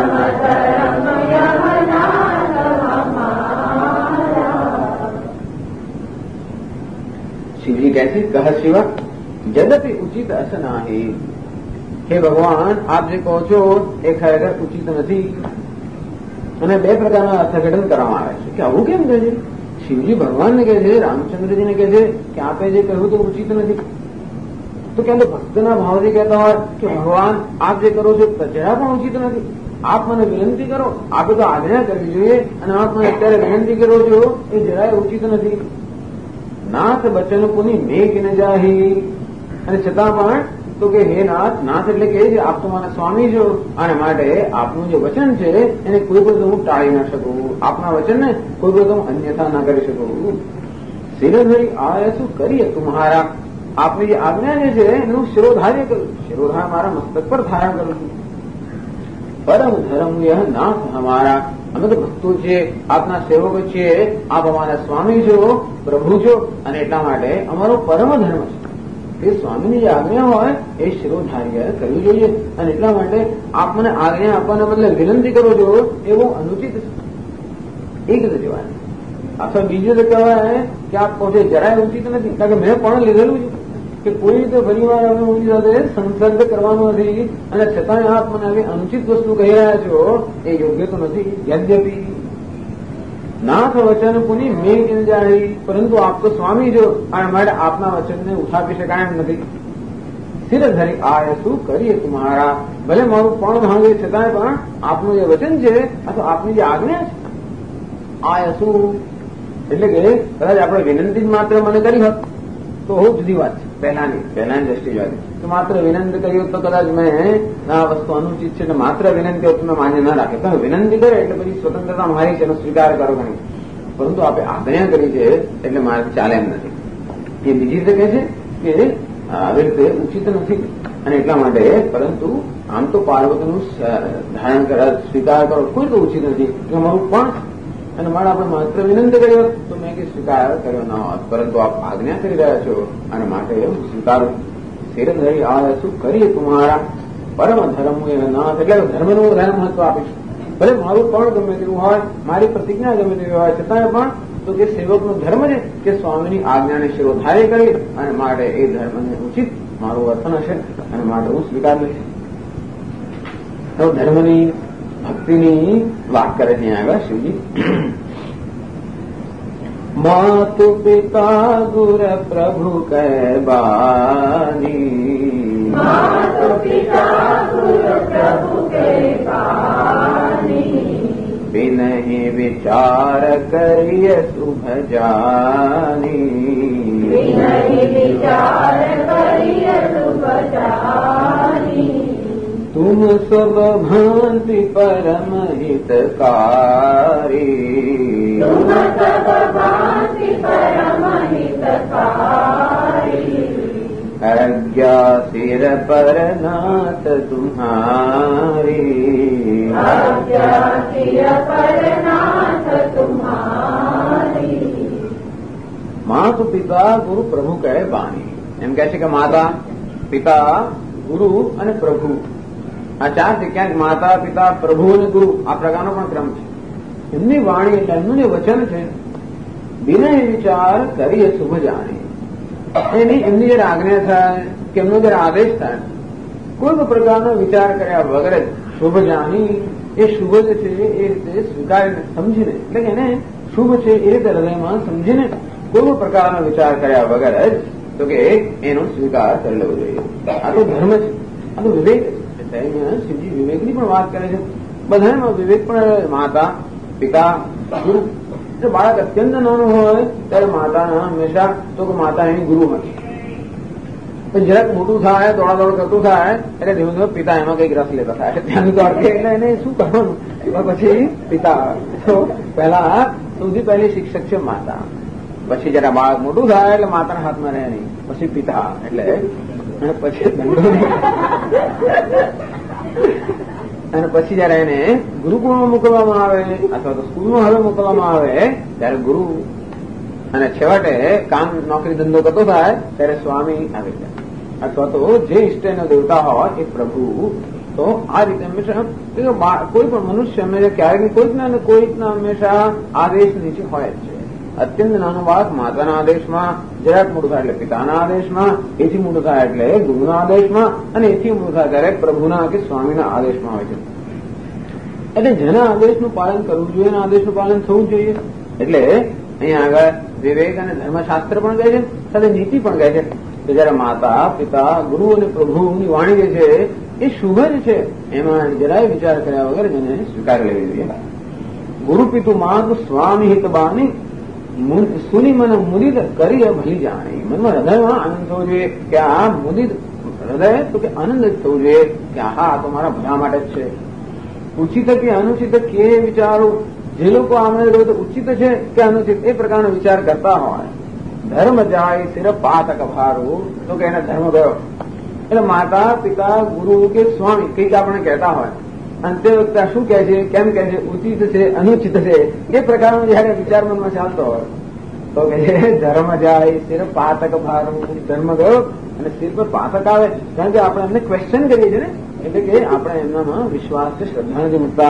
शिवजी कैसे कह शिवा यद्यपि उचित असनाही હે ભગવાન આપ જે કહો છો એ ખરેખર ઉચિત નથી. અને બે પ્રકારના અર્થઘટન કરવામાં આવે છે કે આવું કેમ કહે છે. શિવજી ભગવાનને કહે છે, રામચંદ્રજીને કહે છે કે આપે જે કહ્યું તો ઉચિત નથી. તો કેમ તો ભક્તના ભાવથી કહેતા હોય કે ભગવાન આપ જે કરો છો જરા પણ ઉચિત નથી. આપ મને વિનંતી કરો, આપે તો આજ્ઞા કરવી જોઈએ અને આપ મને અત્યારે વિનંતી કરો છો એ જરાય ઉચિત નથી. નાથ બચન પુની મેઘ ન જાહી. અને છતાં પણ તો કે હે નાથ, નાથ એટલે કે આપ તો મારા સ્વામી છો અને માટે આપનું જે વચન છે એને કોઈ પણ હું ટાળી ના શકું. આપના વચનને કોઈ પણ અન્યથા ના કરી શકું. શિરોધારી આ શું કરીએ તુમ્હારા, આપની જે આજ્ઞા જે છે એનું શિરોધાર્ય કરું. શિરોધાર મારા મસ્તક પર ધારણ કરું છું. પરમ ધર્મ યહ નાથ હમારા, અમે તો ભક્તો છીએ, આપના સેવકો છીએ, આપ અમારા સ્વામી છો, પ્રભુ છો અને એટલા માટે અમારો પરમ ધર્મ છે એ સ્વામીની જે આજ્ઞા હોય એ શિરોધાર્ય કરવી જોઈએ. અને એટલા માટે આપ મને આજ્ઞા આપવાના બદલે વિનંતી કરો છો એ બહુ અનુચિત છે. એક રીતે વાત અથવા બીજું તો કહેવાય કે આપ પોતે જરાય ઉચિત નથી. કારણ કે મેં પણ લીધેલું છે કે કોઈ રીતે ફરીવાર અમે ઉની સાથે સંસર્ગ કરવાનો નથી અને છતાંય આપ મને આવી અનુચિત વસ્તુ કહી રહ્યા છો એ યોગ્ય તો નથી. યદ્યપી નાથ વચન પુની મેઘ ન જાહી, પરંતુ આપ તો સ્વામી છો અને માટે આપના વચનને ઉઠાવી શકાય એમ નથી. શિર ધરી આય શું કરીએ તુમ્હારા, ભલે મારું પણ ભાંગે છતાંય પણ આપનું જે વચન છે અથવા આપની જે આજ્ઞા છે આય શું એટલે કે કદાચ આપણે વિનંતી જ માત્ર મને કરી હોત તો બહુ જુદી વાત છે. પહેલાની દ્રષ્ટિ જોઈ તો માત્ર વિનંતી કરી હોત તો કદાચ મેં આ વસ્તુ અનુચિત છે એટલે માત્ર વિનંતી હોત મેં માન્ય ના રાખે. તમે વિનંતી કરે એટલે પછી સ્વતંત્રતા મારી છે એનો સ્વીકાર કરો નહીં, પરંતુ આપણે આજ્ઞા કરી છે એટલે મારે ચાલે એમ નથી. એ બીજી રીતે કહે છે કે આવી રીતે ઉચિત નથી અને એટલા માટે પરંતુ આમ તો પાર્વતીનું ધારણ સ્વીકાર કરો કોઈ તો ઉચિત નથી. અમારું પણ અને મારે આપણે માત્ર વિનંતી કર્યો તો મેં કે સ્વીકાર કર્યો ના હોત, પરંતુ આપ આજ્ઞા કરી રહ્યા છો અને માટે હું સ્વીકારું. શિરધરી આ શું કરીએ તમારા પરમ ધર્મ એ નાથ, એટલે ધર્મનું વધારે મહત્વ આપીશું. ભલે મારું પણ ગમે તેવું હોય, મારી પ્રતિજ્ઞા ગમે તેવી હોય, છતાંય પણ તો જે સેવકનો ધર્મ છે કે સ્વામીની આજ્ઞાને શિરોધાર્ય કરી અને માટે એ ધર્મને ઉચિત મારું વર્તન હશે અને માટે હું સ્વીકાર લઈશ. તો ધર્મની ભક્તિની વાત કરે છે આગળ શિવજી. માતુ પિતા ગુર પ્રભુ કહેબાની, માતુ પિતા ગુર પ્રભુ કહેબાની, વિનહિ વિચાર કરીએ શુભ જાની, વિનહિ વિચાર કરીએ શુભ જાની, तुम सब भांति परम हितकारी, तुम सब भांति परम हितकारी, आज्ञा सिर पर नाथ तुम्हारी, आज्ञा सिर पर नाथ तुम्हारी. मातु પિતા ગુરુ પ્રભુ કહે બાણી. એમ કહે છે કે માતા પિતા ગુરુ અને પ્રભુ આ ચાર છે. ક્યાંક માતા પિતા પ્રભુ અને ગુરુ આ પ્રકારનો પણ ક્રમ છે. એમની વાણી એટલે એમનું જે વચન છે વિનય વિચાર કરીએ શુભ જાણી. એમની જયારે આજ્ઞા થાય કે એમનો જયારે આદેશ થાય કોઈ પણ પ્રકારનો વિચાર કર્યા વગર જ શુભ જાણી એ શુભ જે છે એ રીતે સ્વીકારીને સમજીને, એટલે કે એને શુભ છે એ રીતે હૃદયમાં સમજીને કોઈ પણ પ્રકારનો વિચાર કર્યા વગર જ તો કે એનો સ્વીકાર કરી લેવો જોઈએ. આ તો ધર્મ છે, આ તો વિવેક છે. શિવજી વિવેકની પણ વાત કરે છે. બધામાં વિવેક પણ માતા પિતા ગુરુ. જો બાળક અત્યંત નાનું હોય ત્યારે માતાના હંમેશા તો કે માતા એની ગુરુ હોય. પણ જરાક મોટું થાય દોડાદોડ કરતું થાય એટલે ધીમે ધીમે પિતા એમાં કઈક રસ લેતા થાય ત્યાંનું તો અડકે એટલે એને શું કરવાનું પછી પિતા. તો પહેલા સૌથી પહેલી શિક્ષક છે માતા. પછી જરા બાળક મોટું થાય એટલે માતાના હાથમાં રહે નહીં, પછી પિતા એટલે પછી દંડો અને પછી જયારે એને ગુરુકુળમાં મોકલવામાં આવે અથવા તો સ્કૂલમાં હવે મોકલવામાં આવે ત્યારે ગુરુ, અને છેવટે કામ નોકરી ધંધો કરતો થાય ત્યારે સ્વામી આવી જાય અથવા તો જે ઈષ્ટનો દેવતા હોય એ પ્રભુ. તો આ રીતે હંમેશા કોઈ પણ મનુષ્ય હંમેશા ક્યારેક કોઈકના હંમેશા આદેશ નીચે હોય જ છે. અત્યંત નાનું બાળક માતાના આદેશમાં, જરાક મોટું થાય એટલે પિતાના આદેશમાં, એથી મોટું થાય એટલે ગુરુના આદેશમાં, અને એથી મોટું થાય ત્યારે પ્રભુના કે સ્વામીના આદેશમાં હોય છે. એટલે જેના આદેશનું પાલન કરવું જોઈએ એના આદેશનું પાલન થવું જોઈએ. એટલે અહીંયા આગળ વિવેક અને ધર્મશાસ્ત્ર પણ કહે છે, સાથે નીતિ પણ કહે છે કે જયારે માતા પિતા ગુરુ અને પ્રભુની વાણી જે છે એ શુભ જ છે, એમાં જરાય વિચાર કર્યા વગર જેને સ્વીકારી લેવી જોઈએ. ગુરુ પિતુ માત સ્વામી હિત બાની, સુની મને મુદિત કરી ભલી જાણી. મનમાં હૃદયમાં આનંદ થવો જોઈએ કે આ મુદિત હૃદય તો કે આનંદ જ થવું જોઈએ કે હા તો મારા ભલા માટે જ છે. ઉચિત કે અનુચિત કે વિચારો, જે લોકો આમને તો ઉચિત છે કે અનુચિત એ પ્રકારનો વિચાર કરતા હોય. ધર્મ જાય સિર પાતક ભારું, તો કે એને ધર્મ ગયો. એટલે માતા પિતા ગુરુ કે સ્વામી કંઈક આપણે કહેતા હોય અને તે વખતે શું કહે છે, કેમ કહે છે, ઉચિત છે અનુચિત છે એ પ્રકારનો જયારે વિચાર મનમાં ચાલતો હોય તો કે ધર્મ જાય સિર પાતક ભારું, ધર્મ ગયો અને સિર પર પાતક આવે. કારણ કે આપણે એમને ક્વેશ્ચન કરીએ છીએ ને, એટલે કે આપણે એમનામાં વિશ્વાસ છે, શ્રદ્ધા નથી મૂકતા.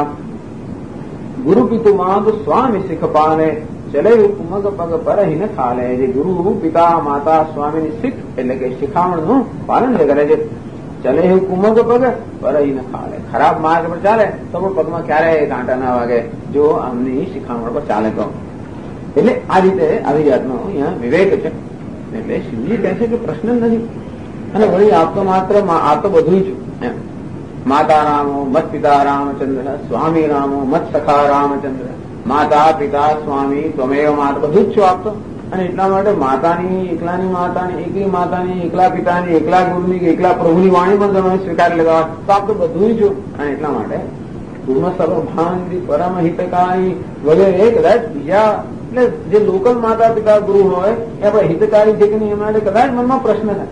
ગુરુ પિતુ માત સ્વામી શીખ પાને, ચલે કુમગ પગ પર હિન ખાલે. જે ગુરુ પિતા માતા સ્વામીની શીખ એટલે કે શિખામણનું પાલન જે કરે છે. ચલે કુમગ પગ પર હિન ખાલે, ખરાબ માર્ગ પર ચાલે તો પણ પગમાં ક્યારેય કાંટા ના વાગે જો આમની શિખામણ પર ચાલે તો. એટલે આ રીતે આવી જાતનો અહીંયા વિવેક છે. એટલે શિવજી કહે છે કે પ્રશ્ન નથી. અને વળી આપ તો માત્ર આ તો બધું જ એમ. માતા રામો મત પિતા રામચંદ્ર, સ્વામી રામો મત સખા રામચંદ્ર, માતા પિતા સ્વામી ત્વમેવ માતા, બધું જ છો આપ તો. અને એટલા માટે માતાની એકલાની માતાની, એકલી માતાની, એકલા પિતાની, એકલા ગુરુની, એકલા પ્રભુની વાણી પણ તમે સ્વીકારી લેતા હોય તો આપ તો બધું જ છો. અને એટલા માટે ગુરુ સર્વભાંતિ પરમ હિતકારી વગેરે કદાચ બીજા એટલે જે લોકલ માતા પિતા ગુરુ હોય એ આપણે હિતકારી છે કે નહીં એના માટે કદાચ મનમાં પ્રશ્ન થાય.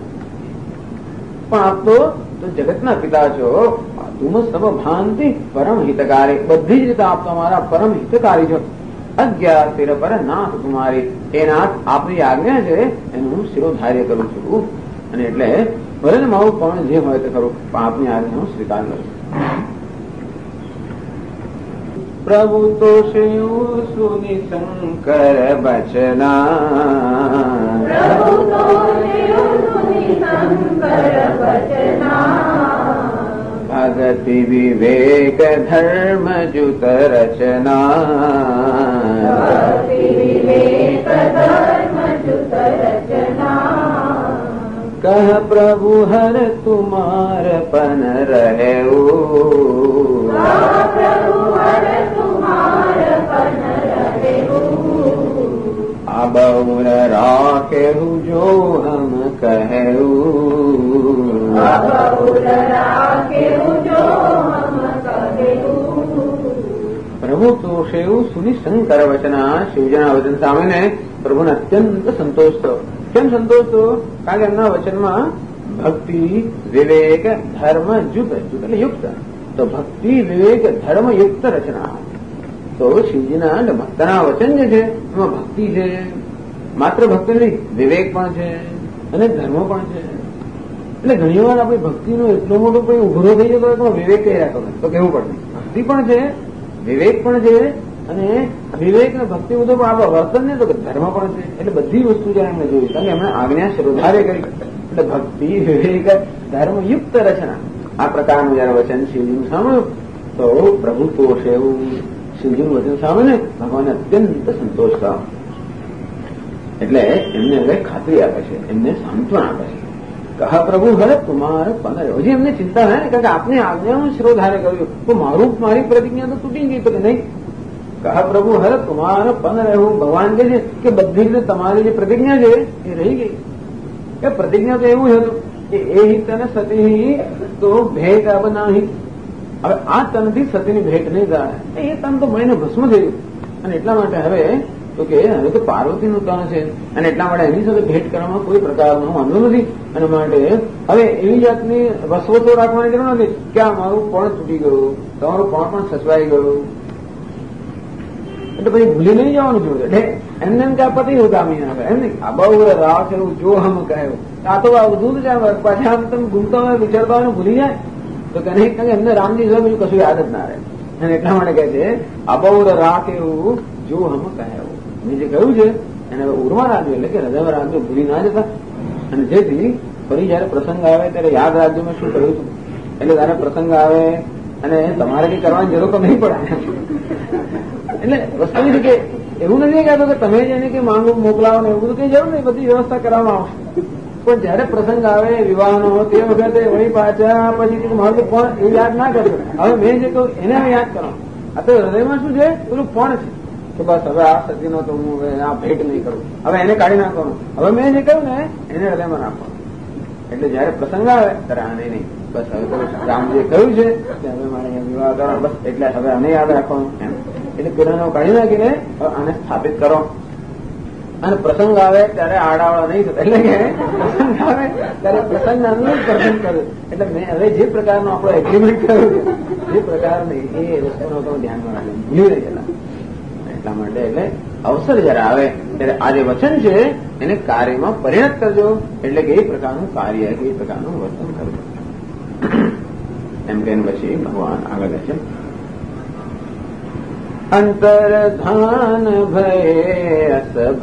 પણ આપ તો જગતના પિતા છો. તુમ સર્વ ભાંતિ પરમ હિતકારી, બધી જ રીતે આપ તમારા પરમ હિતકારી છો. અજ્ઞાતિર પર નાથ કુમારી, એ નાથ આપની આજ્ઞા છે એનું હું શિરોધાર્ય કરું છું. અને એટલે ભલે ને મારું પણ જે હોય તે ખરું, પણ આપની આજ્ઞા હું સ્વીકાર કરું છું. પ્રભુ તો શિવ સુની શંકર બચના, પ્રભુ તો શિવ સુની શંકર બચના, ભગતિ વિવેક ધર્મ જુત રચના, ભક્તિ વિવેક ધર્મ જુત રચના, કહ પ્રભુ હર તુમાર પન રહેવું, પ્રભુ હર તુમાર પન રહેવું, અબૌર રાખેહું જો હમ કહેવું, અબૌર રાખેહું જો હમ કહેવું. પ્રભુ તો શિવ સુની શંકર વચના, શિવજીના વચન સામે પ્રભુને અત્યંત સંતોષ થયો. કેમ સંતોષ થયો? કારણ કે એમના વચનમાં ભક્તિ વિવેક ધર્મ જુત એટલે યુક્ત, તો ભક્તિ વિવેક ધર્મ યુક્ત રચના. તો શિવજીના ભક્તના વચન જે છે એમાં ભક્તિ છે, માત્ર ભક્તિ નહીં, વિવેક પણ છે અને ધર્મ પણ છે. એટલે ઘણી વાર આપણી ભક્તિનો એટલો મોટો કોઈ ઉઘરો થઈ જતો હોય તો વિવેક કહી રાખતો નથી, તો કહેવું પડે ભક્તિ પણ છે, વિવેક પણ છે, અને વિવેક ને ભક્તિ બધું પણ આપણો વર્તન ને તો ધર્મ પણ છે. એટલે બધી વસ્તુ જયારે એમને જોઈ, કારણ કે એમણે આજ્ઞા શ્રોધારે કરી, એટલે ભક્તિ વિવેક ધર્મ યુક્ત રચના આ પ્રકારનું જયારે વચન શિવજીનું સાંભળ્યું તો પ્રભુ તોષ એવું શિવજીનું વચન સાંભળે ભગવાન અત્યંત સંતોષ થયો. એટલે એમને હવે ખાતરી આપે છે, એમને સાંત્વન આપે છે. કહા પ્રભુ હરે તુમાર પન રહ્યો. હજી એમને ચિંતા થાય ને, કારણ કે આપની આજ્ઞા હું શ્રોધારે કર્યું તો મારી પ્રતિજ્ઞા તો તૂટી ગઈ, તો કે નહીં. કહા પ્રભુ હરે તુમાર પન રહેવું. ભગવાન કહે છે કે બધી રીતે તમારી જે પ્રતિજ્ઞા છે એ રહી ગઈ. એ પ્રતિજ્ઞા તો એવું હતું કે એ હિત અને સતી તો ભેટ અબ નહીં. હવે આ તનથી સતીની ભેટ નહીં થાય, એ તન તો મળીને ભસ્મ થયું. અને એટલા માટે હવે તો કે હવે તો પાર્વતીનું તન છે, અને એટલા માટે એની સાથે ભેટ કરવામાં કોઈ પ્રકારનો વાંધો નથી. અને માટે હવે એવી જાતની વસવતો રાખવાની જરૂર નથી કે આ મારું પણ તૂટી ગયું, તમારું પણ સચવાઈ ગયું, એટલે પછી ભૂલી નહીં જવાનું જોડે. એટલે એમને એમ કે આ પતિ ઉદામી આવે એમ નહીં. આ બહુ રાહ છે એવું જો હમ કહ્યું, આ તો આ બધું જ પાછા આમ તમે ગુમતા હોય વિચારતા હોય ભૂલી જાય તો કે નહીં, કારણ કે એમને રામજી સિવાય બીજું કશું યાદ જ ના રહે. અને એટલા માટે કહે છે અબૌર રાખ એવું જો હમ કહ્યું. મેં જે કહ્યું છે એને હવે ઉર્મા રાજ્ય એટલે કે હૃદયમાં રાજ્ય ભૂલી ના જતા, અને જેથી ફરી જયારે પ્રસંગ આવે ત્યારે યાદ રાજ્ય મેં શું કહ્યું હતું. એટલે ત્યારે પ્રસંગ આવે અને તમારે કઈ કરવાની જરૂર તો નહીં પડે. એટલે વસ્તુ એ છે કે એવું નથી કહેતો કે તમે જેને કઈ માંગો મોકલાવો ને એવું બધું કઈ જરૂર નહીં, બધી વ્યવસ્થા કરવામાં આવશે. પણ જયારે પ્રસંગ આવે વિવાહનો તે વખતે વળી પાછા પછી મારું તો પણ એ યાદ ના કરશો. હવે મેં જે કહ્યું એને હવે યાદ કરો. આ તો હૃદયમાં શું છે પેલું પણ છે કે બસ હવે આ સતીનો તો હું હવે આ ભેટ નહીં કરું, હવે એને કાઢી નાખવાનું. હવે મેં જે કહ્યું ને એને હૃદયમાં નાખવાનું. એટલે જયારે પ્રસંગ આવે ત્યારે આને નહીં, બસ હવે તો રામજીએ કહ્યું છે કે હવે મારે અહીંયા વિવાહ કરો, બસ એટલે હવે આને યાદ રાખવાનું એમ. એટલે પેલાને કાઢી નાખીને આને સ્થાપિત કરો. અને પ્રસંગ આવે ત્યારે આડાવાળા નહીં થતા, એટલે કે પ્રસંગ આવે ત્યારે પ્રસંગ અનુરૂપ પ્રસંગ કર્યું. એટલે મેં હવે જે પ્રકારનો આપણો એગ્રીમેન્ટ કર્યો છે એ પ્રકારને એ વસ્તુનો તો ધ્યાનમાં રાખે, ભૂલી નહીં જતા. એટલા માટે એટલે અવસર જયારે આવે ત્યારે આ જે વચન છે એને કાર્યમાં પરિણત કરજો. એટલે કે એ પ્રકારનું કાર્ય કે એ પ્રકારનું વર્તન કરજો એમ કહીને પછી ભગવાન આગળ છે. અંતરધાન ભય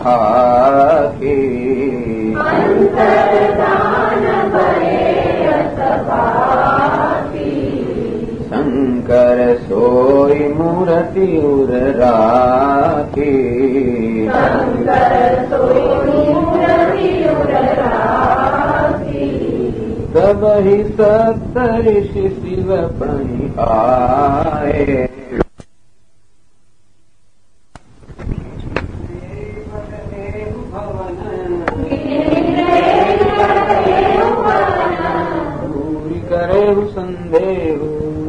અસભાકી, અંતરધાન ભય અસભાકી, શંકર સોઈ મૂર્તિ ઉર રાખી, શંકર સોઈ મૂર્તિ ઉર રાખી, તબ હિ સપ્તર્ષિ શિવ પ્રની આયે, કરેહુ સંદેહુ.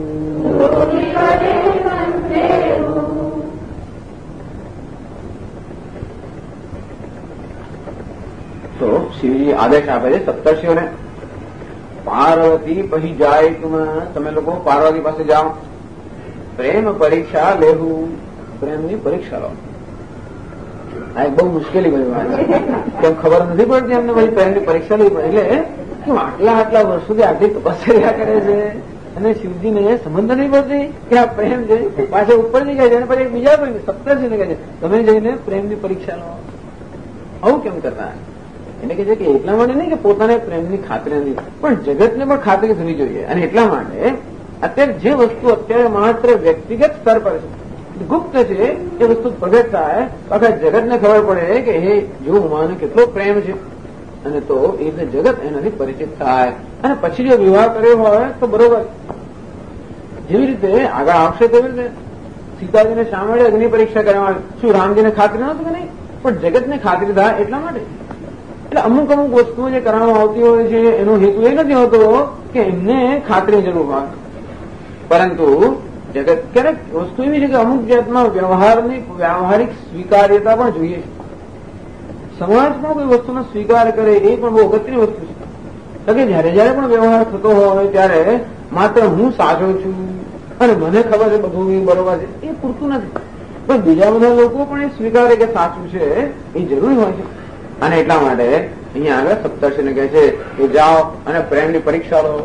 તો શિવજી આદેશ આપે છે સપ્તર્ષિઓને, પાર્વતી પછી જાય તમે લોકો પાર્વતી પાસે જાઓ, પ્રેમ પરીક્ષા લેવું, પ્રેમની પરીક્ષા લો. આ એક બહુ મુશ્કેલી બની વાત છે. કેમ ખબર નથી પડતી એમને પછી પ્રેમની પરીક્ષા લેવી પડે. એટલે કેમ આટલા વર્ષોથી આટલી તપસ્યા કરે છે અને શિવજીને સમજ નથી પડતી કે આ પ્રેમ છે. પાછળ ઉપરથી કહે છે અને પછી બીજા પણ સપ્તર્ષિને કહે છે તમે જઈને પ્રેમની પરીક્ષા લો. આવું કેમ કરતા? એટલે કે છે કે એટલા માટે નહીં કે પોતાને પ્રેમની ખાતરી નથી, પણ જગતને પણ ખાતરી થવી જોઈએ. અને એટલા માટે અત્યારે જે વસ્તુ અત્યારે માત્ર વ્યક્તિગત સ્તર પર છે, ગુપ્ત છે, એ વસ્તુ પ્રગટ થાય તો આખા જગતને ખબર પડે કે હે જો ઉમાને કેટલો પ્રેમ છે, અને તો એ રીતે જગત એનાથી પરિચિત થાય. અને પછી જો વિવાહ કર્યો હોય તો બરોબર. જેવી રીતે આગળ આવશે તેવી રીતે સીતાજીને શા માટે અગ્નિ પરીક્ષા કરવા? શું રામજીને ખાતરી નહોતું કે નહીં? પણ જગતને ખાતરી થાય એટલા માટે. એટલે અમુક વસ્તુઓ જે કરવામાં આવતી હોય છે એનો હેતુ એ નથી હોતો કે એમને ખાતરી જરૂર હોય, પરંતુ જગત ક્યારેક વસ્તુ એવી છે કે અમુક જાતમાં વ્યવહારિક સ્વીકાર્યતા પણ જોઈએ છે. સમાજમાં કોઈ વસ્તુનો સ્વીકાર કરે એ પણ બહુ અગત્યની વસ્તુ છે. કે જયારે પણ વ્યવહાર થતો હોય ત્યારે માત્ર હું સાચો છું અને મને ખબર છે બધું બરોબર છે એ પૂરતું નથી, પણ બીજા બધા લોકો પણ એ સ્વીકારે કે સાચું છે એ જરૂરી હોય છે. અને એટલા માટે અહીંયા આગળ સપ્તર્ષિને કહે છે કે જાઓ અને પ્રેમની પરીક્ષા લો.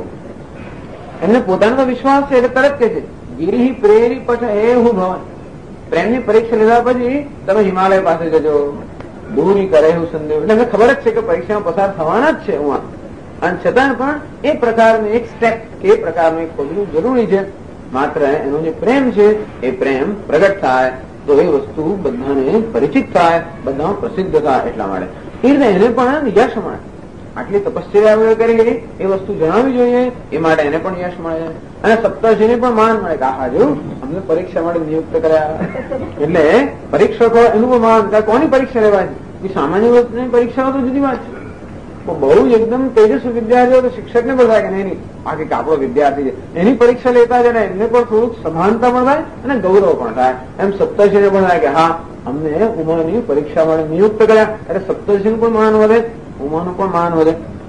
એમને પોતાનો તો વિશ્વાસ છે એટલે તરત કહે છે ગિરિ પ્રેરી પઠ એ હું ભવન. પ્રેમની પરીક્ષા લીધા પછી તમે હિમાલય પાસે જજો. દૂરી કરે એવું સંદેહ. એટલે અમને ખબર જ છે કે પરીક્ષામાં પસાર થવાના જ છે હું, અને છતાં પણ એ પ્રકારનું એક સ્ટેપ કે એ પ્રકારનું એક પગલું જરૂરી છે. માત્ર એનો જે પ્રેમ છે એ પ્રેમ પ્રગટ થાય તો એ વસ્તુ બધાને પરિચિત થાય, બધામાં પ્રસિદ્ધ થાય. એટલા માટે એ રીતે એને પણ યશ મળે. આટલી તપશ્ચર્યા કરી એ વસ્તુ જણાવવી જોઈએ, એ માટે એને પણ યશ મળે. અને સપ્તર્ષિને પણ માન મળે કે આ જો અમને પરીક્ષા માટે નિયુક્ત કર્યા. એટલે પરીક્ષકો એનું પણ માન. કોની પરીક્ષા લેવા છે? સામાન્ય વસ્તુની પરીક્ષાઓ તો જુદી વાત છે. બહુ એકદમ તેજસ્વી વિદ્યાર્થીઓ તો શિક્ષકને પણ થાય કે નહીં બાકી આપણો વિદ્યાર્થી છે એની પરીક્ષા લેતા છે ને એમને પણ થોડુંક સભાનતા પણ થાય અને ગૌરવ પણ થાય. એમ સપ્તર્ષિને પણ થાય કે હા અમને ઉમાની પરીક્ષા માટે નિયુક્ત કર્યા. એટલે સપ્તર્ષિનું પણ માન વધે, ઉમાનું પણ માન વધે.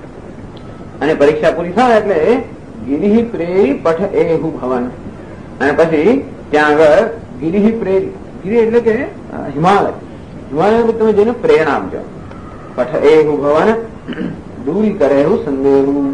અને પરીક્ષા પૂરી થાય એટલે ગિરિ પ્રેરી પઠ એહુ ભવન. અને પછી ત્યાં આગળ ગિરિ પ્રેરી, ગિરિ એટલે કે હિમાલય. હિમાલય તમે જઈને પ્રેરણા આપજો. પઠ એહુ ભવન દૂરી કરે એવું સંદેહું.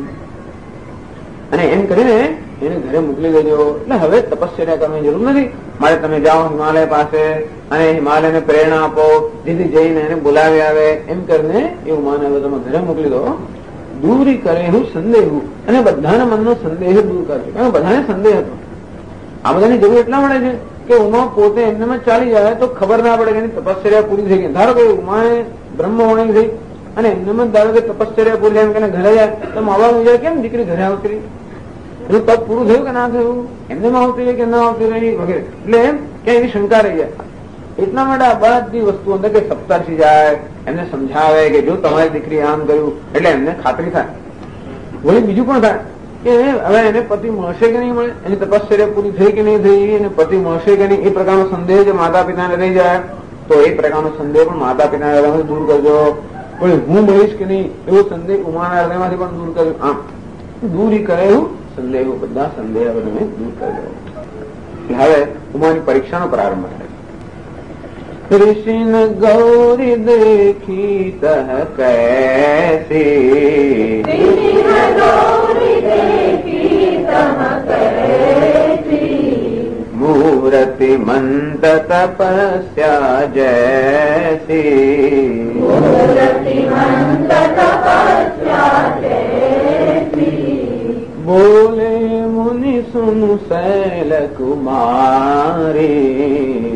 અને એમ કરીને એને ઘરે મોકલી દેજો. એટલે હવે તપશ્ચર્યા કરવાની જરૂર નથી. મારે તમે જાઓ હિમાલય પાસે અને હિમાલયને પ્રેરણા આપો, જેથી જઈને એને બોલાવી આવે. એમ કરીને એવું માને હવે તમે ઘરે મોકલી દો. દૂરી કરે એવું સંદેહું. અને બધાના મનનો સંદેહ દૂર કરજો. કારણ બધાને સંદેહ હતો. આ બધાની જરૂર એટલા મળે છે કે ઉમા પોતે એમને ચાલી જાય તો ખબર ના પડે કે એની તપશ્ચર્યા પૂરી થઈ ગઈ. ધારો કે ઉમાએ બ્રહ્મવાણી થઈ અને એમને ધારો કે તપશ્ચર્યા પૂરી એમ કે ઘરે જાય તો મા બાપ વિચાર કેમ દીકરી ઘરે આવતી, એનું તપ પૂરું થયું કે ના થયું, એમને આવતી રહી કે ના આવતી રહી વગેરે. એટલે એમ ક્યાં એવી શંકા રહી જાય. એટલા માટે આ બધી વસ્તુ અંદર કે સપ્તર્ષિ જાય એમને સમજાવે કે જો તમારી દીકરી આમ કર્યું એટલે એમને ખાતરી થાય. વળી બીજું પણ થાય કે હવે એને પતિ મળશે કે નહીં મળે, એની તપશ્ચર્યા પૂરી થઈ કે નહીં થઈ, એને પતિ મળશે કે નહીં, એ પ્રકારનો સંદેહ જે માતા પિતાને રહી જાય તો એ પ્રકારનો સંદેહ પણ માતા પિતાના હૃદયમાંથી દૂર કરજો. પણ હું મળીશ કે નહીં એવો સંદેહ ઉમાના હૃદયમાંથી પણ દૂર કરજો. આમ દૂરી કરે એવું સંદેહ, બધા સંદેહ તમે દૂર કરજો. હવે ઉમાની પરીક્ષાનો પ્રારંભ થાય. ऋषिन गौरी देखी तह कैसी, मूर्ति मंत तपस्या जैसी, बोले मुनि सुन शैल कुमारी,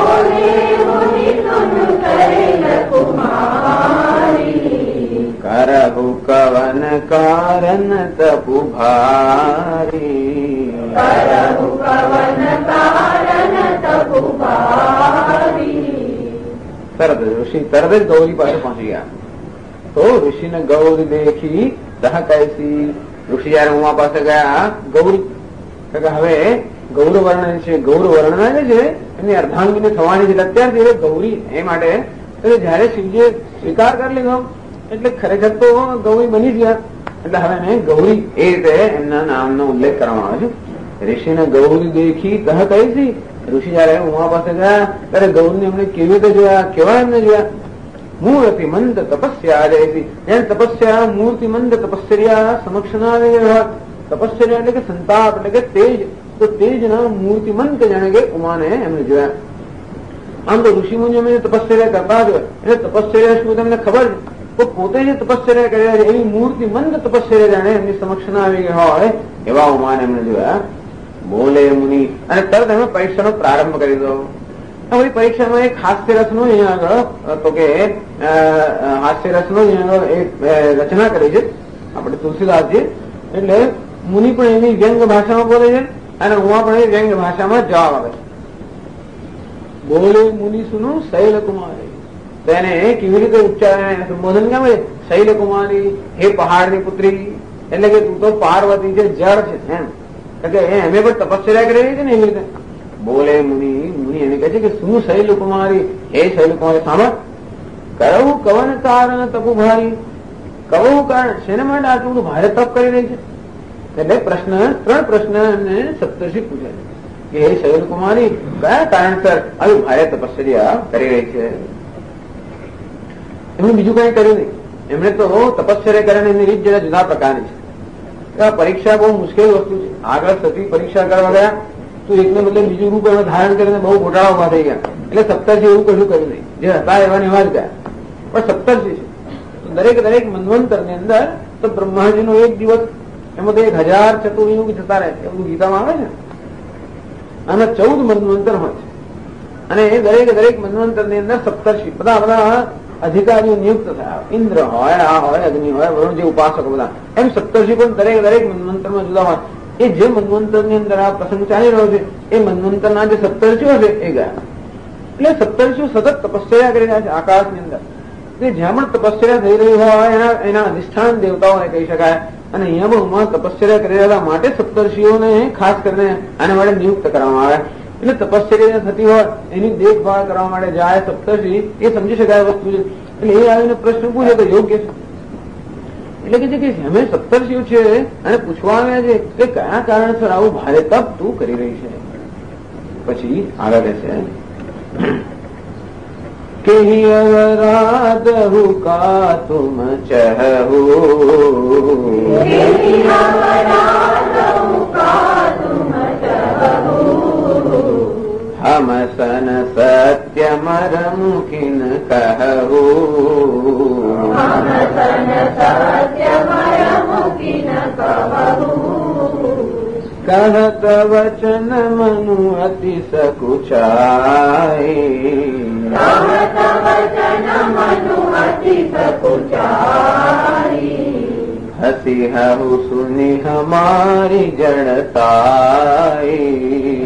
करहु कवन कारण तपु भारी, तरत ऋषि तरत જ ગૌરી પાસે પહોંચી ગયા. તો ઋષિને ગૌરી દેખી તહ કૈસી. ઋષિ જયારે ઉમા પાસે ગયા ગૌરી હવે ગૌર વર્ણન છે, ગૌર વર્ણન છે એની અર્ધાંગીને થવાની છે અત્યારથી ગૌરી. એ માટે એટલે જયારે શિવજીએ સ્વીકાર કરી લીધો એટલે ખરેખર તો ગૌરી બની જ ગયા. એટલે હવે એને ગૌરી એ રીતે એમના નામનો ઉલ્લેખ કરવામાં આવે છે. ઋષિને ગૌરી દેખી તહ કૈસી ઋષિ જયારે ઉમા પાસે ગયા ત્યારે ગૌરને એમણે કેવી રીતે જોયા, કેવા એમને જોયા? મૂર્તિમંદ તપસ્યા જયતી. એને તપસ્યા મૂર્તિમંદ તપસ્યા સમક્ષ ના આવે. તપસ્યા એટલે કે સંતાપ એટલે કે તેજ. તો તેજના મૂર્તિમંત જાણે કે ઉમાને એમને જોયા. આમ તો ઋષિમુનિ એમને તપસ્યા કરતા જ હોય એટલે તપસ્યા શું તમને ખબર છે? તો પોતે જે તપસ્યા કર્યા છે એવી મૂર્તિમંદ તપસ્યા જાણે એમની સમક્ષ ના આવી ગયા હોય એવા ઉમાને એમને જોયા. બોલે મુનિ અને તરત એમણે પરીક્ષાનો પ્રારંભ કરી દો. અમારી પરીક્ષામાં એક હાસ્યરસનો અહીંયા આગળ તો કે હાસ્યરસનો એક રચના કરી છે આપણે તુલસીદાસજી. એટલે મુનિ પણ એની વ્યંગ ભાષામાં બોલે છે અને ઉમા પણ એ વ્યંગ ભાષામાં જવાબ આપે છે. બોલે મુનિ સુનું શૈલકુમારી. તો એને કેવી રીતે ઉચ્ચાર સંબોધન કેમ છે? શૈલકુમારી, હે પહાડની પુત્રી. એટલે કે તું તો પાર્વતી છે, જળ છે એમ. કે એમે પણ તપસ્યા કરી રહી છે ને એવી રીતે. બોલે મુનિ. મુનિ એને કહે છે કે શું શૈલકુમારી, હે શૈલકુમારી સાંભળ. કહું કવન કારણ તપુ ભારી. કહું કારણ શેને માટે આટલું બધું ભારે તપ કરી રહી છે? એટલે પ્રશ્ન, 3 પ્રશ્ન એમને સપ્તર્ષિ પૂછે કે હે શૈલકુમારી કયા કારણસર આવી ભારે તપસ્યા કરી રહી છે? એમણે બીજું કઈ કર્યું નહીં. એમણે તો તપસ્યા કરવાની એમની રીત જરા જુદા પ્રકારની છે. આ પરીક્ષા બહુ મુશ્કેલ વસ્તુ છે. આગળ સતી પરીક્ષા કરવા ગયા તો એકને બદલે બીજું રૂપ એમાં ધારણ કરીને બહુ ગોટાળા ઉભા થઈ ગયા. એટલે સપ્તર્ષિ એવું કશું કર્યું નહીં. જે હતા એવા ને એવા જ ગયા. પણ સપ્તર્ષિ છે દરેક મન્વંતરની અંદર તો બ્રહ્માજીનો એક દિવસ એમાં તો 1000 ચતુર્યુગ જતા રહે છે એવું ગીતામાં આવે છે. આના 14 મન્વંતર હોય છે અને એ દરેક મન્વંતરની અંદર સપ્તર્ષિ બધા અધિકારીઓ નિયુક્ત થયા. ઇન્દ્ર હોય, આ હોય, અગ્નિ હોય, વરુણ જે ઉપાસકો બધા એમ સપ્તર્ષિ પણ દરેક મન્વંતરમાં જુદા હોય. એ જે મન્વંતરની અંદર આ પ્રસંગ ચાલી રહ્યો છે એ મન્વંતરના જે સપ્તર્ષિઓ છે એ ગયા. એટલે સપ્તર્ષિઓ સતત તપસ્યા કરી રહ્યા છે આકાશની અંદર. કે જ્યાં પણ તપસ્યા થઈ રહી હોય એના અધિષ્ઠાન દેવતાઓને કહી શકાય. અને અહીંયા પણ ઉમા તપસ્યા કરી રહ્યા માટે સપ્તર્ષિઓને ખાસ કરીને આના માટે નિયુક્ત કરવામાં આવે. એટલે તપસ્યા થતી હોય એની દેખભાળ કરવા માટે જાય સપ્તર્ષિ એ સમજી શકાય વસ્તુ છે. એટલે એ આવીને પ્રશ્ન પૂછે તો યોગ્ય છે. એટલે કે જે અમે સપ્તર્ષિઓ છે અને પૂછવા આવ્યા છે કે કયા કારણસર આવું ભારે તપ તું કરી રહી છે? પછી આગળ રહેશે કે અવરાધ કા તુમ ચહુ હમ સન સત્ય મરમ કિન કહુ કહત વચન મનુ અતિ સકુચાઈ હસી હુ સુની હમારી જડતાઈ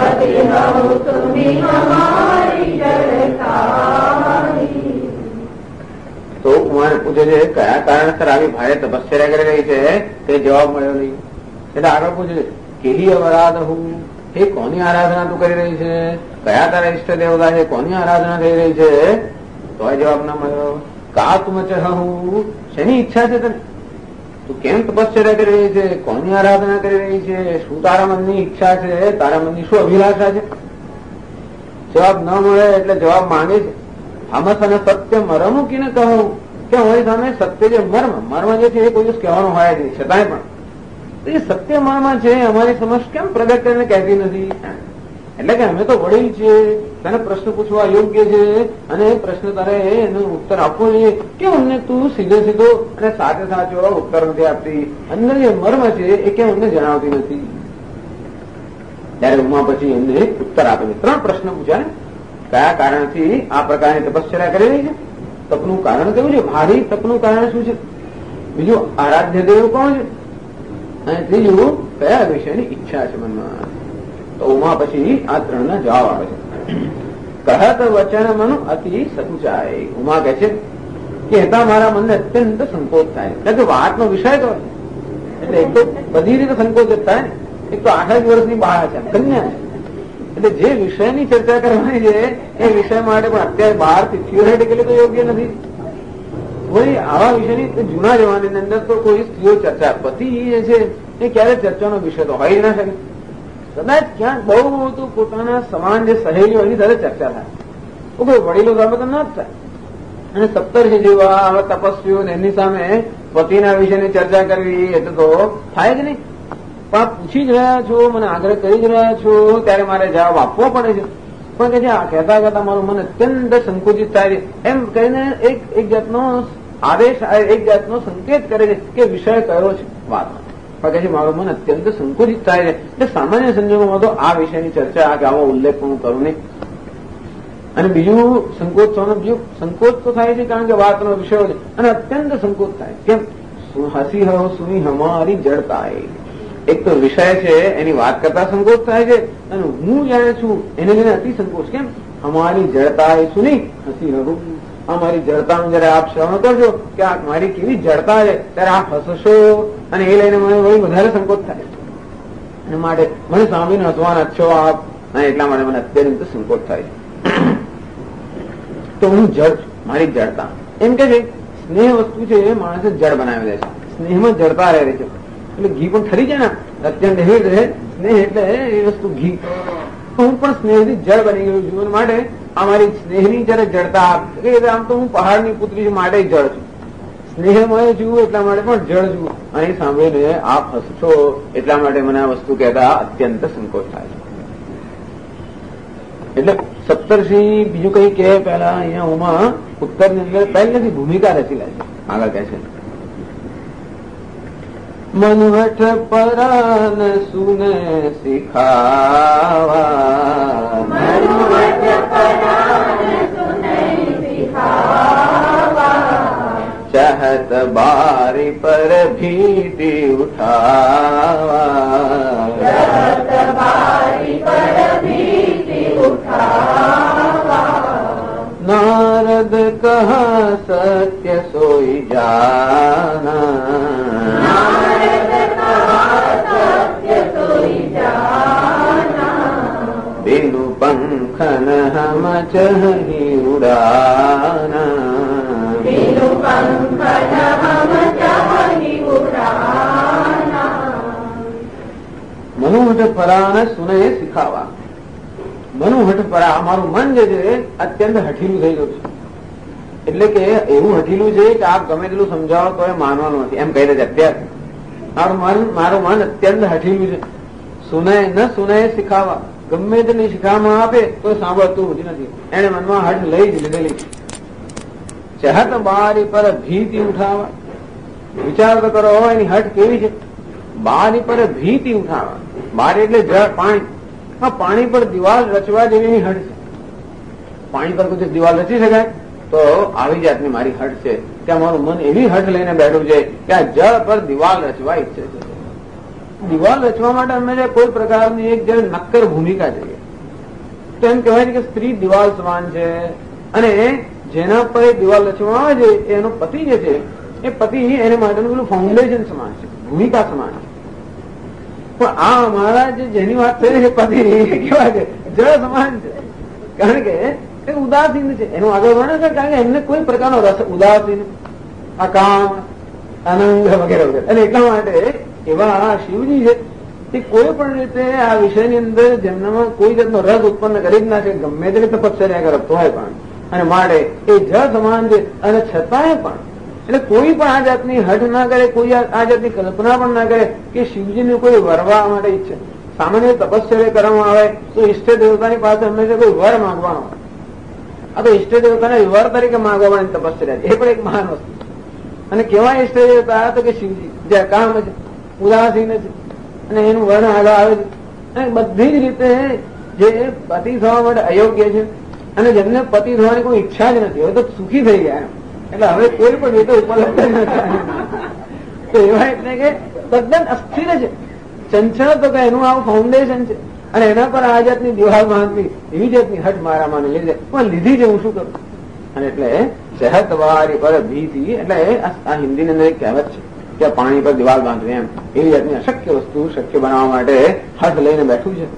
તો ઉમાને પૂછે છે કયા કારણસર આવી ભારે તપસ્યા કરી રહી છે? તે જવાબ મળ્યો નહીં. એટલે આગળ પૂછે છે કેહી અવરાધ હું, હે કોની આરાધના તું કરી રહી છે? કયા તારા ઈષ્ટ દેવતા છે? કોની આરાધના થઈ રહી છે? તો જવાબ ના મળ્યો. કા તુમ ચહુ, શેની ઈચ્છા છે તને? તું કેમ તપસ્યા કરી રહી છે? કોની આરાધના કરી રહી છે? શું તારા મનની ઈચ્છા છે? તારા મનની શું અભિલાષા છે? જવાબ ન મળે એટલે જવાબ માંગે છે. હમસ અને સત્ય મરમ મૂકીને કહું કે અમારી સામે સત્ય જે મર્મ જે છે એ કોઈ દિવસ કહેવાનું હોય નહીં. છતાંય પણ એ સત્ય મર્મ છે અમારી સમક્ષ કેમ પ્રગટ કરીને કહેતી નથી? એટલે કે અમે તો વડીલ છીએ, તને પ્રશ્ન પૂછવા યોગ્ય છે અને પ્રશ્ન તારે એનો ઉત્તર આપવો જોઈએ. કેમ અમને તું સીધો અને સાચો ઉત્તર નથી આપતી? અંદર જે મર્મ છે એ કેમ અમને જણાવતી નથી? ત્યારે ઉમા પછી એમને ઉત્તર આપે છે. 3 પ્રશ્ન પૂછ્યા ને. કયા કારણથી આ પ્રકારની તપસ્યા કરી રહી છે? તપનું કારણ કયું છે? ભારી તપનું કારણ શું છે? બીજું આરાધ્ય દેવ કોણ છે? અને ત્રીજું કયા વિષયની ઈચ્છા છે મનમાં? તો ઉમા પછી આ 3ના જવાબ આવે છે. કહત વચન મન અતિ સકુચાય. ઉમા કહે છે કે હતા મારા મનને અત્યંત સંકોચ થાય. એટલે કે વાતનો વિષય તો એટલે એક તો બધી રીતે સંકોચ જ થાય ને. એક તો 8 વર્ષની બાળા છે, કન્યા છે. એટલે જે વિષયની ચર્ચા કરવાની છે એ વિષય માટે પણ અત્યારે બહારથી થિયોરેટિકલી તો યોગ્ય નથી. કોઈ આવા વિષયની જૂના જમાનાની અંદર તો કોઈ સ્ત્રીઓ ચર્ચા, પતિ જે છે એ ક્યારે ચર્ચાનો વિષય તો હોય ના શકે. કદાચ ક્યાંક બહુ તો પોતાના સમાન જે સહેલીઓ એની સાથે ચર્ચા થાય, કોઈ વડીલો બાબત ન જ થાય. અને સપ્તર્ષિ જેવા આવા તપસ્વીઓ એમની સામે પતિના વિશેની ચર્ચા કરવી એટલે તો થાય જ નહીં. પણ આપ પૂછી જ રહ્યા છો, મને આગ્રહ કરી જ રહ્યા છો, ત્યારે મારે જવાબ આપવો પડે છે. પણ કે જે કહેતા કહેતા મારું મન અત્યંત સંકુચિત થાય છે એમ કહીને એક જાતનો આદેશ, એક જાતનો સંકેત કરે છે કે વિષય કયો છે વાતમાં. પણ કહે છે મારું મન અત્યંત સંકુચિત થાય છે. એટલે સામાન્ય સંજોગોમાં તો આ વિષયની ચર્ચા કે આવો ઉલ્લેખ હું કરું નહીં. અને બીજું સંકોચ થવાનું, બીજું સંકોચ તો થાય છે કારણ કે વાતનો વિષય છે અને અત્યંત સંકોચ થાય. કેમ? હસી હો સુની હમારી જડતા. એક તો વિષય છે એની વાત કરતા સંકોચ થાય છે અને હું જાણે છું એને લઈને અતિ સંકોચ. કેમ? અમારી જડતા એ સુની હસી રહું. અમારી જડતાનું જયારે આપ શ્રવણ કરજો કે આ મારી કેવી જડતા છે ત્યારે આપ હસશો અને એ લઈને મને વળી વધારે સંકોચ થાય. અને માટે મને સાંભળીને હસવાના છો આપ, અને એટલા માટે મને અત્યંત સંકોચ થાય છે. તો હું જડ છું, મારી જડતા. એમ કે છે સ્નેહ વસ્તુ છે એ માણસે જડ બનાવી દે છે. સ્નેહમાં જડતા રહે છે. એટલે ઘી પણ ઠરી જાય ને અત્યંત એવી રહે સ્નેહ એટલે એ વસ્તુ ઘી. હું પણ સ્નેહથી જળ બની ગયું છું. અને માટે અમારી સ્નેહની જયારે જડતા, આમ તો હું પહાડની પુત્રી છું માટે જળ છું, સ્નેહમય છું એટલા માટે પણ જળ છું. અને એ સાંભળીને આપ હસશો એટલા માટે મને આ વસ્તુ કહેતા અત્યંત સંકોચ થાય છે. એટલે સપ્તર્ષિ બીજું કઈ કહે પહેલા અહીંયા ઉમા ઉત્તરની અંદર પહેલેથી ભૂમિકા રચી લે છે. આગળ કહે છે મનહઠ પરાન સુને શીખાવા, મનહઠ પરાન સુને શીખાવા, ચાહત બારી પર ભીતિ ઉઠાવા, ચાહત બારી પર ભીતિ ઉઠાવા. નારદ કહા સત્ય સોઈ જાના, बिनु पंखन हम चही उड़ाना, बिनु पंखन हम चही उड़ाना. મનુહઠ પરાને સુને શીખાવા. મનુહઠ પરા, અમારું મન જે છે અત્યંત હઠીલું થઈ ગયું છે. એટલે કે એવું હઠીલું છે કે આપ ગમે તેટલું સમજાવો તો એ માનવાનું નથી એમ કહી દે છે અત્યારે. મારું મન અત્યંત હઠીલું છે. સુનાય ન સુનાય શીખાવા, ગમે તેની શીખામાં આપે તો સાંભળતું જ નથી. એને મનમાં હઠ લઈ જ લીધેલી છે. ચહત બારી પર ભીતિ ઉઠાવા. વિચાર તો કરો એની હઠ કેવી છે. બારી પર ભીતિ ઉઠાવા. બારી એટલે જળ, પાણી. પાણી પર દિવાલ રચવા જેવી હઠ છે. પાણી પર કોઈ દિવાલ રચી શકાય તો આવી જાતની મારી હઠ છે. ત્યાં મારું મન એવી હઠ લઈને બેઠું છે કે આ જળ પર દિવાલ રચવા ઈચ્છે છે. દિવાલ રચવા માટે અમે કોઈ પ્રકારની એક જયારે નક્કર ભૂમિકા જોઈએ. તો એમ કહેવાય છે કે સ્ત્રી દિવાલ સમાન છે અને જેના પર એ દિવાલ રચવામાં આવે છે એનો પતિ જે છે એ પતિ એને માટેનું પેલું ફાઉન્ડેશન સમાન છે, ભૂમિકા સમાન છે. પણ આ અમારા જેની વાત થઈ રહી છે પતિ કેવા છે, જળ સમાન છે. કારણ કે એ ઉદાસીન છે. એનું આગળ વર્ણન છે કારણ કે એમને કોઈ પ્રકારનો રસ, ઉદાસીન, અકામ, અનંગ વગેરે વગેરે. અને એટલા માટે એવા શિવજી છે તે કોઈ પણ રીતે આ વિષયની અંદર જેમનામાં કોઈ જાતનો રસ ઉત્પન્ન કરી જ ના છે, ગમે તેની તપસ્યા કરતો હોય પણ. અને માટે એ જળ સમાન છે. અને છતાંય પણ એટલે કોઈ પણ આ જાતની હઠ ના કરે, કોઈ આ જાતની કલ્પના પણ ના કરે કે શિવજીને કોઈ વરવા માટે ઈચ્છે. સામાન્ય તપસ્યા કરવામાં આવે તો ઈષ્ટ દેવતાની પાસે હંમેશા કોઈ વર માંગવાનો હોય. આ તો ઈષ્ટ દેવતાને વર તરીકે માંગવાની તપસ્યા એ પણ એક મહાન વસ્તુ. અને કેવા ઈષ્ટ દેવતા તો કે શિવજી જે કામ છે, ઉદાસીન છે અને એનું વર્ણ આગળ આવે છે. અને બધી જ રીતે જે પતિ થવા માટે અયોગ્ય છે અને જેમને પતિ થવાની કોઈ ઈચ્છા જ નથી, હવે તો સુખી થઈ ગયા એટલે હવે કોઈ પણ રીતે ઉપલબ્ધ નથી. તો એવા એટલે કે તદ્દન અસ્થિર છે, ચંચળ. તો કે એનું આવું ફાઉન્ડેશન છે અને એના પર આ જાતની દિવાલ બાંધવી એવી જાતની હઠ મારામાં લીધે પણ લીધી છે. હું શું કરું? અને એટલે સહત વારી પર ભીતી એટલે આ હિન્દીની અંદર એક કહેવત છે કે પાણી પર દિવાલ બાંધવી એમ. એવી જાતની અશક્ય વસ્તુ શક્ય બનાવવા માટે હઠ લઈને બેઠું છે.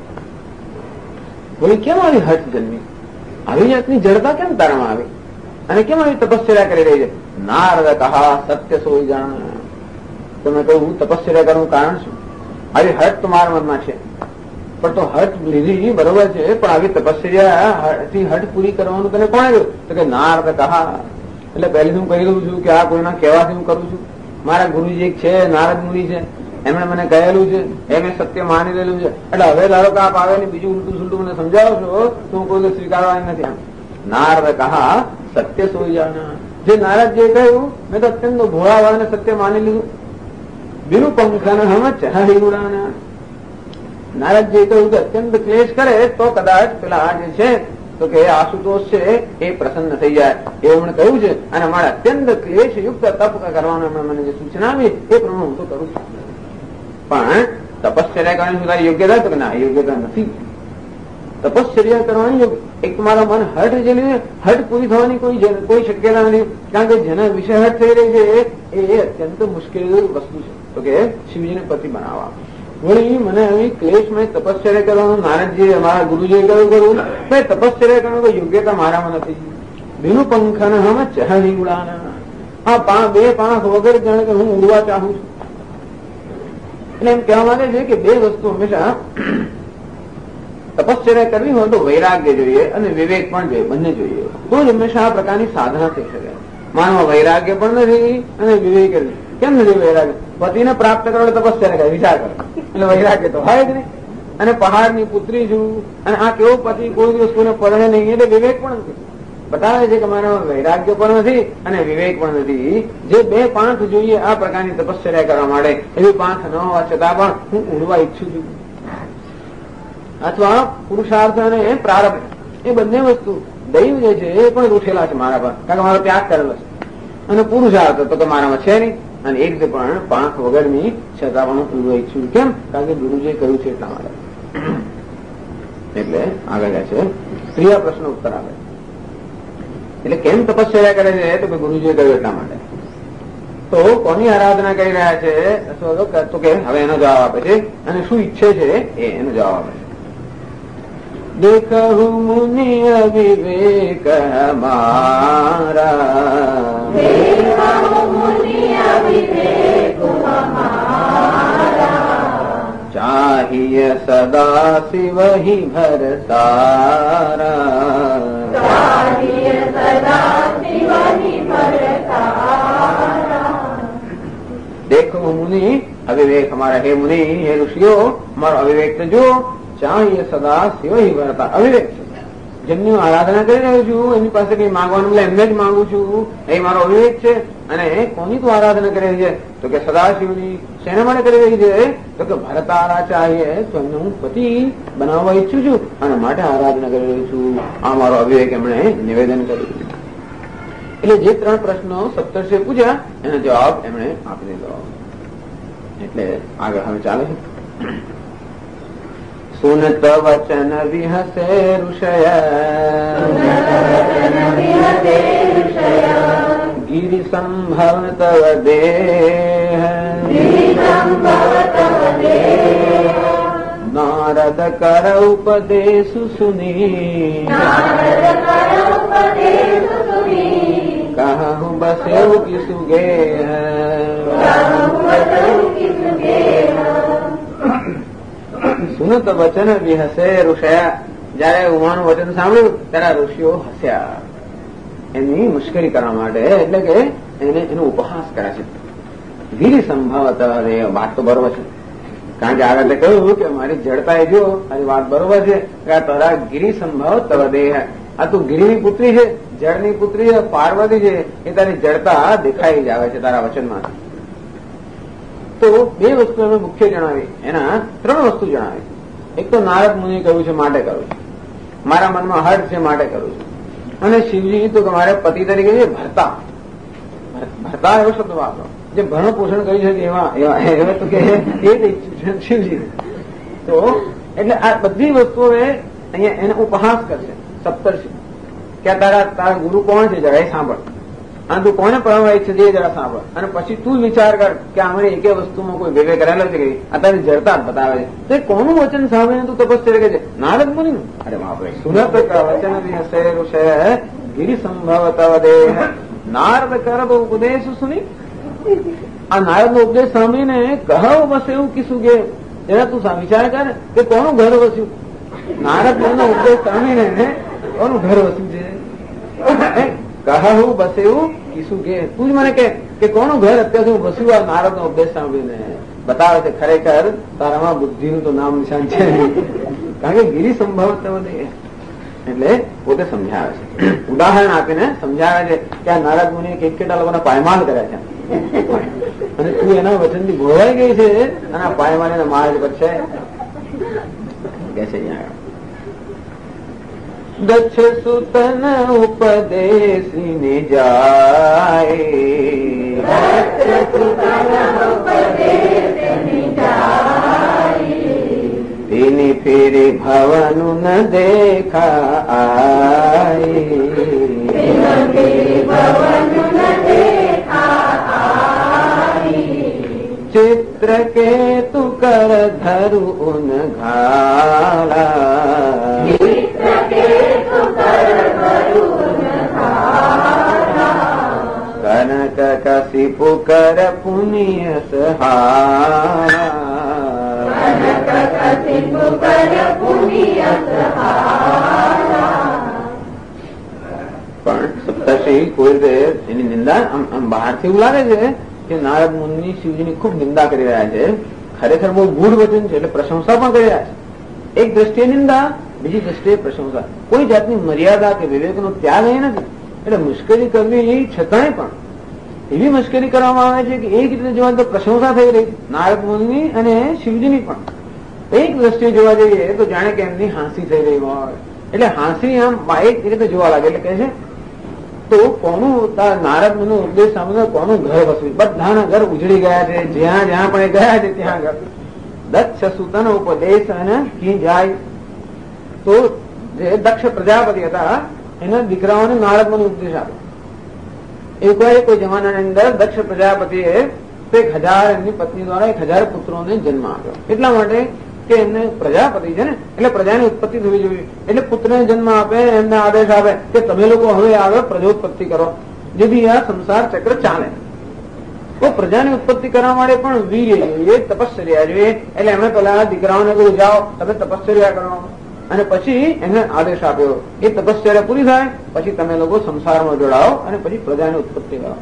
બોલી કેમ આવી હઠ જન્મી? આવી જાતની જડતા કેમ તારામાં આવી? અને કેમ આવી તપસ્યા કરી રહી છે? નારદ કહા સત્ય સોઈ જાણ. તો મેં કહ્યું હું તપસ્યા કરવાનું કારણ શું? આવી હઠ તો મારા મનમાં છે પણ તો હઠ લીધી બરોબર છે, પણ આવી તપસ્યાથી હઠ પૂરી કરવાનું તને કોણે કહ્યું? તો કે નારદ કહા. એટલે પહેલી હું કહી દઉં છું કે આ કોઈના કહેવાથી હું કરું છું. મારા ગુરુજી એક છે, નારદ મુનિ છે, એમણે મને કહેલું છે, એમ સત્ય માની લેલું છે. એટલે હવે ધારો કે આપ આવે ને બીજું ઉલટું સુલટું મને સમજાવો છો તો હું કોઈ સ્વીકારવાની નથી. આમ નારદ કહા સત્ય સોઈ જાના. જે નારદ જે કહ્યું મેં તો અત્યંત ભોળા વાળાને સત્ય માની લીધું. બીનું પંખન હમ ચાહી ઉડાના. નારદ જે કહ્યું કે અત્યંત ક્લેશ કરે તો કદાચ પેલા જે છે તો કે આશુતોષ છે એ પ્રસન્ન થઈ જાય એવું મને કહ્યું છે, અને મારે અત્યંત ક્લેશ યુક્ત તપ કરવાનું મને જે સૂચના આપી એ પ્રમાણે હું તો કરું છું. પણ તપશ્ચર્યા કરવાની શું તારી યોગ્યતા? તો કે ના, યોગ્યતા નથી. તપશ્ચર્યા કરવાની એક મારા મન હઠ જે લીધે હઠ પૂરી થવાની કોઈ શક્યતા નથી. કારણ કે જેના વિશે હઠ થઈ રહી છે એ અત્યંત મુશ્કેલ વસ્તુ છે. તો કે શિવજીને પતિ બનાવવા વળી મને આવી ક્લેશમય તપશ્ચર્યા કરવાનું નારદજી અમારા ગુરુજીએ કહ્યું કરું ભાઈ તપશ્ચર્યા કરવાનું કોઈ યોગ્યતા મારામાં નથી. બીનું પંખન હમ ચહી ઉડાના. આ બે પાંખ વગર જાણે કે હું ઉડવા ચાહું છું. એટલે એમ કહેવા માંગે છે કે બે વસ્તુ હંમેશા તપશ્ચર્યા કરવી હોય તો વૈરાગ્ય જોઈએ અને વિવેક પણ જોઈએ, બંને જોઈએ. તો જ હંમેશા આ પ્રકારની સાધના થઈ શકે. માનવા વૈરાગ્ય પણ નથી અને વિવેક નથી. કેમ નથી વૈરાગ્ય? પતિને પ્રાપ્ત કરો તપશ્ચર્યા કરે, વિચાર કરે, એટલે વૈરાગ્ય તો હોય જ નહીં. અને પહાડની પુત્રી છું અને આ કેવો પતિ કોઈ વસ્તુને પરણે નહીં, એટલે વિવેક પણ નથી. બતાવે છે કે મારા વૈરાગ્ય પણ નથી અને વિવેક પણ નથી. જે બે પાંખ જોઈએ આ પ્રકારની તપશ્ચર્યા કરવા માટે, એવી પાંખ ન હોવા છતાં પણ હું ઉડવા ઈચ્છું છું. અથવા પુરુષાર્થ અને પ્રારબ્ધ એ બંને વસ્તુ દૈવ જે છે એ પણ રૂઠેલા છે મારા પર, કારણ કે મારો ત્યાગ કરેલો છે. અને પુરુષાર્થ તો મારામાં છે નહીં, અને એક રીતે પણ પાંખ વગરની છતાં પણ હું ઉડવા ઈચ્છું. કેમ? કારણ કે ગુરુજીએ કહ્યું છે એટલા માટે. એટલે આગળ જાય છે ક્રિયા પ્રશ્ન ઉત્તર આવે. એટલે કેમ તપશ્ચર્યા કરે છે? તો કે ગુરુજીએ કહ્યું એટલા માટે. તો કોની આરાધના કરી રહ્યા છે? તો કે હવે એનો જવાબ આપે છે, અને શું ઈચ્છે છે એનો જવાબ આપે છે. દેખહુ મુનિ અવિવેક હમારા, चाहिए सदा शिव ही भरतारा, चाहिए सदा शिव ही भरतारा. देखो मुनि अविवेक हमारा, हे मुनि हे ऋषियों हमारो अविवेक तो जो चाहिए सदा शिव ही भरता. અવિવેક છે જેમની હું આરાધના કરી રહ્યો છું એમની પાસે કઈ માંગવાનું એમને જ માંગુ છું, એ મારો અવિવેક છે. અને કોની તું આરાધના કરી રહી છે? તો કે સદાશિવની. શેના માટે કરી રહી છે? તો કે ભરતારા ચાહીએ, તો એમને હું પતિ બનાવવા ઈચ્છું છું અને માટે આરાધના કરી રહ્યો છું. આ મારો અવિવેક એમણે નિવેદન કર્યું. એટલે જે ત્રણ પ્રશ્નો સપ્તર્ષિએ પૂછ્યા એનો જવાબ એમણે આપી દીધો. એટલે આગળ હવે ચાલે છે. सुनत वचन विहसे ऋषय, गिरि संभव तव देह, नारद कर उपदेश सुनी, कहु बसेउ किसुगे. સુનત વચન વિહસે ઋષયા. જયારે ઉમાનું વચન સાંભળ્યું ત્યારે ઋષિઓ હસ્યા, એની મુશ્કેલી કરવા માટે, એટલે કે એનો ઉપહાસ કરે છે. ગિરિ સંભવત, વાત તો બરોબર છે. કારણ કે આગળ કહ્યું કે મારી જડતા એ જો મારી વાત બરોબર છે કે આ તારા ગિરિ સંભવ તવ દેહ, આ તું ગિરિની પુત્રી છે, જળની પુત્રી છે, પાર્વતી છે, એ તારી જડતા દેખાઈ જ આવે છે તારા વચનમાં. તો બે વસ્તુ અમે મુખ્ય જણાવી, એના ત્રણ વસ્તુ જણાવી. એક તો નારદ મુનિએ કહ્યું છે માટે કરું છું, મારા મનમાં હર્ષ છે માટે કરું છું. અને શિવજી તો કે મારે પતિ તરીકે છે ભરતા, ભરતા એવો શબ્દ વાપરો, જે ભરણ પોષણ કરી શકે એવા તો કે એ શિવજી. તો એટલે આ બધી વસ્તુઓ અહીંયા એને ઉપહાસ કરશે સપ્તર્ષિ, કે તારા ગુરુ કોણ છે જરા એ સાંભળ, અને તું કોને પરણવા ઈચ્છે છે એ જરા સાંભળ, અને પછી તું વિચાર કર કે અમારી એકે વસ્તુમાં કોઈ વિવેક કરેલો છે કે આ તારી જડતા જ બતાવે છે. તો કોનું વચન સાંભળીને તું તપસ્યા કરે છે? નારદ મુનિનું. અરે બાપરે. સુનત વચન વિહસે ઋષય ગિરિ સંભવ તવ દેહ, નારદ કર તો ઉપદેશ સુની. આ નારદ નો ઉપદેશ સાંભળીને કહો બસ એવું કીશું કે જરા તું વિચાર કર કે કોનું ઘર વસ્યું? નારદ મુનિનો ઉપદેશ સાંભળીને કોનું ઘર વસ્યું છે? કહું બસ એવું કીશું કે તું જ મને કે કોનું ઘર અત્યાર સુધી વસ્યું આ નારદનો ઉપદેશ સાંભળીને? બતાવે છે ખરેખર તારામાં બુદ્ધિનું તો નામ નિશાન છે, કારણ કે ગિરી સંભવ એટલે પોતે સમજાવે છે, ઉદાહરણ આપીને સમજાવે છે કે આ નારદ મુનિએ કેટલા લોકોના પાયમાલ કર્યા છે અને તું એના વચનથી ભોળવાઈ ગઈ છે અને આ પાયમાલ માર્ગ પર છે કે છે. દક્ષ સુતન ઉપદેશીને જાય, તેની ફેરી ભવનું ન દેખા આઈ, ચિત્ર કેતુ કર ધરુ ઉન ઘાલા, કનક કશિપુ કર પુણ્ય સહારા, પણ સપ્તર્ષિ કોઈ રીતે એની નિંદા આમ બહારથી એવું લાગે છે કે નારદ મુનિ શિવજીની ખૂબ નિંદા કરી રહ્યા છે. ખરેખર બહુ ગૂઢ વચન છે, એટલે પ્રશંસા પણ કરી રહ્યા છે. એક દ્રષ્ટિએ નિંદા, બીજી દ્રષ્ટિએ પ્રશંસા. કોઈ જાતની મર્યાદા કે વિવેકનો ત્યાગ અહીં નથી. એટલે મુશ્કેલી કરવી છતાંય પણ એવી મુશ્કેલી કરવામાં આવે છે કે એક રીતે જોવા તો પ્રશંસા થઈ રહી નારદ મુનિની અને શિવજીની પણ. એક દ્રષ્ટિએ જોવા જઈએ તો જાણે કે એમની હાંસી થઈ રહી હોય, એટલે હાંસી આમ એક રીતે જોવા લાગે. એટલે કહે છે તો કોનું નારદ મુનિનો ઉપદેશ સાંભળીને કોનું ઘર વસવું? બધાના ઘર ઉજળી ગયા છે, જ્યાં જ્યાં પણ એ ગયા છે ત્યાં ઘર. દક્ષ સુતનો ઉપદેશ અને કી જાય. તો જે દક્ષ પ્રજાપતિ હતા એના દીકરાઓને નારદ મુનિ ઉપદેશ આપ્યો. એકવાર કોઈ જમાનાની અંદર દક્ષ પ્રજાપતિએ 1000 એમની પત્ની દ્વારા 1000 પુત્રોને જન્મ આપ્યો. એટલા માટે કે એમને પ્રજાપતિ છે ને, એટલે પ્રજાની ઉત્પત્તિ થવી જોઈએ. એટલે પુત્રને જન્મ આપે, એમને આદેશ આપે કે તમે લોકો હવે આવે પ્રજોત્પત્તિ કરો, જેથી આ સંસાર ચક્ર ચાલે. તો પ્રજાની ઉત્પત્તિ કરવા માટે પણ વીર્ય જોઈએ, તપશ્ચર્યા જોઈએ. એટલે એમણે પેલા દીકરાઓને કહ્યું જાઓ તમે તપશ્ચર્યા કરો, અને પછી એમને આદેશ આપ્યો એ તપશ્ચર્યા પૂરી થાય પછી તમે લોકો સંસારમાં જોડાઓ અને પછી પ્રજાની ઉત્પત્તિ કરો.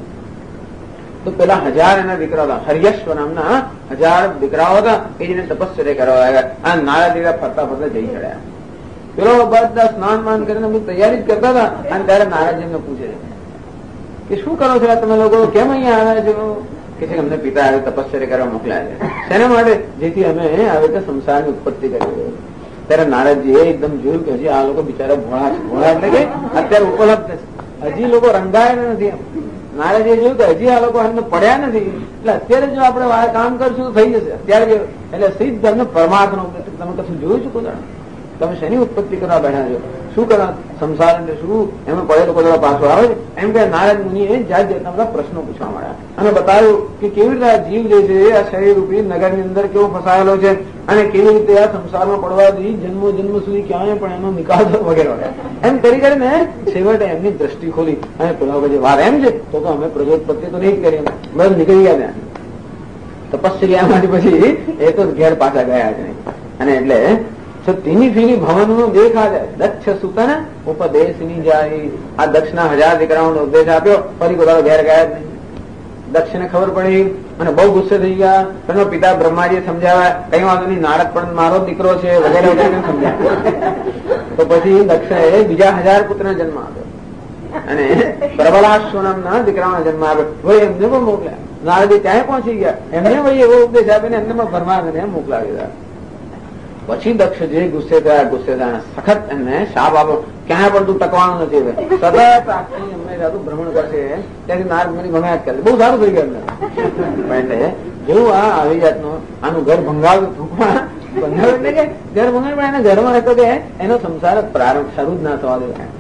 તો પેલા 1000 એના દીકરા હતા, હર્યશ્વ નામના 1000 દીકરાઓ હતા કે જેને તપશ્ચર્યા કરવા આવ્યા. આ નારદ દીકરા ફરતા ફરતા જઈ ચડ્યા. પેલો બધા સ્નાન માન કરીને તૈયારી જ કરતા હતા અને ત્યારે નારદજીને પૂછે કે શું કરો છો તમે લોકો, કેમ અહીંયા આવ્યા છો? કે છે અમને પિતા આવે તપશ્ચર્યા કરવા મોકલ્યા છે. શેના માટે? જેથી અમે આવી રીતે સંસારની ઉત્પત્તિ કરી. ત્યારે નારદજીએ એકદમ જોયું કે હજી આ લોકો બિચારા ભોળા છે. ભોળા એટલે કે અત્યારે ઉપલબ્ધ છે, હજી લોકો રંગાયા નથી. નારદજીએ જોયું કે હજી આ લોકો એમને પડ્યા નથી, એટલે અત્યારે જો આપણે કામ કરશું તો થઈ જશે. અત્યારે એટલે સીધ તમને પરમાર્થનો તમે કશું જોયું છું કોઈ? તમે શેની ઉત્પત્તિ કરવા બેઠા છો? શું કરવા? સંસાર એટલે શું? એમાં પડે લોકો જરા પાછો આવે છે. એમ કે નારદ મુનિએ જાત જાતના બધા પ્રશ્નો પૂછવા મળ્યા અને બતાવ્યું કે કેવી રીતે આ જીવ જે છે આ શરીર રૂપી નગરની અંદર કેવો ફસાયેલો છે અને કેવી રીતે આ સંસારમાં પડવાથી જન્મો જન્મ સુધી ક્યાંય પણ એનો નિકાલ વગેરે એમ કરીને છેવટે એમની દ્રષ્ટિ ખોલી. અને પેલા જે વાત એમ છે તો અમે પ્રજોત્પત્તિ તો નહીં જ કરી, બસ નીકળી ગયા ત્યાં તપશ્ચર્યામાંથી. પછી એ તો ઘેર પાછા ગયા જ નહીં. અને એટલે તેની ફીરી ભવનનું દેખા જાય. દક્ષ સુતન ઉપદેશની જાય. આ દક્ષના 1000 દીકરાઓનો ઉપદેશ આપ્યો, ફરી પોતાનો ઘેર ગયા જ નહીં. દક્ષને ખબર પડી અને બહુ ગુસ્સે થઈ ગયા. તેનો પિતા બ્રહ્માજીએ સમજાવ્યા, કઈ વાંધો નહીં, નારદ પણ મારો દીકરો છે વગેરે વગેરે સમજાવ્યા. તો પછી દક્ષએ બીજા 1000 પુત્રને જન્મ આપ્યો અને પ્રબલાશ્વ નામના દીકરાઓને જન્મ આપ્યો. ભાઈ એમને પણ મોકલ્યા. નારદજી ત્યાં પહોંચી ગયા, એમને ભાઈ એવો ઉપદેશ આપીને એમને ભરમાવીને મોકલાવી દીધા. પછી દક્ષ જે ગુસ્સે થયા સખત એમને શાપ આપો, ક્યાંય પણ તું ટકવાનું નથી, સતત એમને ભ્રમણ કરશે. ત્યાંથી નારદ મુનિ ગમે જ કરે. બહુ સારું થઈ ગયું. એટલે જેવું આ આવી જાતનું આનું ઘર ભંગાવ્યું, ભંગાવ્યું એટલે કે ઘર ભંગાવ્યું, પણ એના ઘરમાં હતો કે એનો સંસાર પ્રારંભ શરૂ જ ના થવા દેવાય.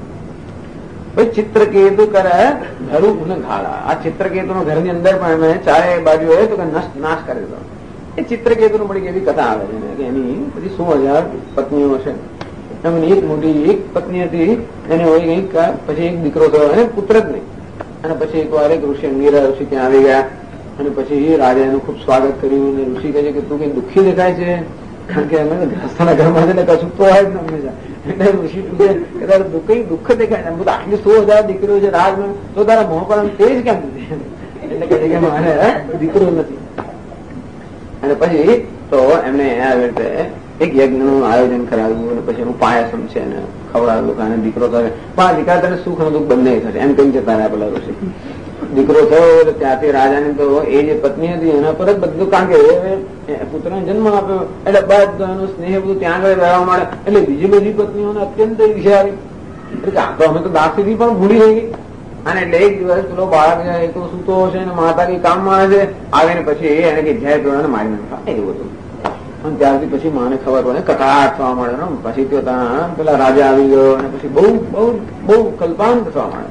ભાઈ ચિત્રકેતુ કરે ધરું ગુણ ઘાડા. આ ચિત્રકેતુ નો ઘરની અંદર પણ એમને ચારે બાજુ તો કે નાશ કરી દીધો. એ ચિત્રકેતુ મળી એવી કથા આવે છે કે એની બધી 100,000 પત્નીઓ છે. એમની એક મોટી એક પત્ની હતી, એને હોય કંઈક પછી એક દીકરો થયો, એને પુત્ર જ નહીં. અને પછી એક વાર એક ઋષિ અંગીરા ઋષિ ત્યાં આવી ગયા અને પછી રાજા એનું ખૂબ સ્વાગત કર્યું અને ઋષિ કહે છે કે તું કઈ દુઃખી દેખાય છે, કારણ કે અમે ગ્રહસ્થના ઘરમાં છે ને કશું તો હોય જ ને હંમેશા. એટલે ઋષિ પૂછે કે તારે દુઃખ દેખાય ને, બધું આટલી 100,000 દીકરીઓ છે રાજમાં, તો તારા મોં પર આમ તેજ કેમ નથી? એટલે કહે છે કે મારે દીકરો નથી. અને પછી તો એમને આવી રીતે એક યજ્ઞનું આયોજન કરાવ્યું અને પછી એનું પાયસમ છે ને ખવડાવ્યું અને દીકરો થયો. પણ આ દીકરા તને સુખ અને દુઃખ બંને થશે એમ કઈ જતા રહ્યા પેલા ઋષિ. દીકરો થયો એટલે ત્યાંથી રાજાને તો એ જે પત્ની હતી એના પર જ બધું, કારણ કે પુત્રને જન્મ આપ્યો એટલે બધું એનું સ્નેહ બધું ત્યાં આગળ રહેવા માંડે. એટલે બીજી બધી પત્નીઓને અત્યંત ઈર્ષ્યા આવી. એટલે આ તો અમે તો દાસીથી પણ ભૂલી રહી ગઈ. અને એટલે એક દિવસ પેલો બાળક એ તો સૂતો હશે ને માતા કઈ કામમાં આવે છે, આવીને પછી એને કઈ જય પીવાને મારી નાખા એવું હતું. અને ત્યારથી પછી માને ખબર પડે કટાટ થવા માંડે ને. પછી તો ત્યાં પેલા રાજા આવી ગયો અને પછી બહુ બહુ બહુ કલ્પાંત થવા માંડે.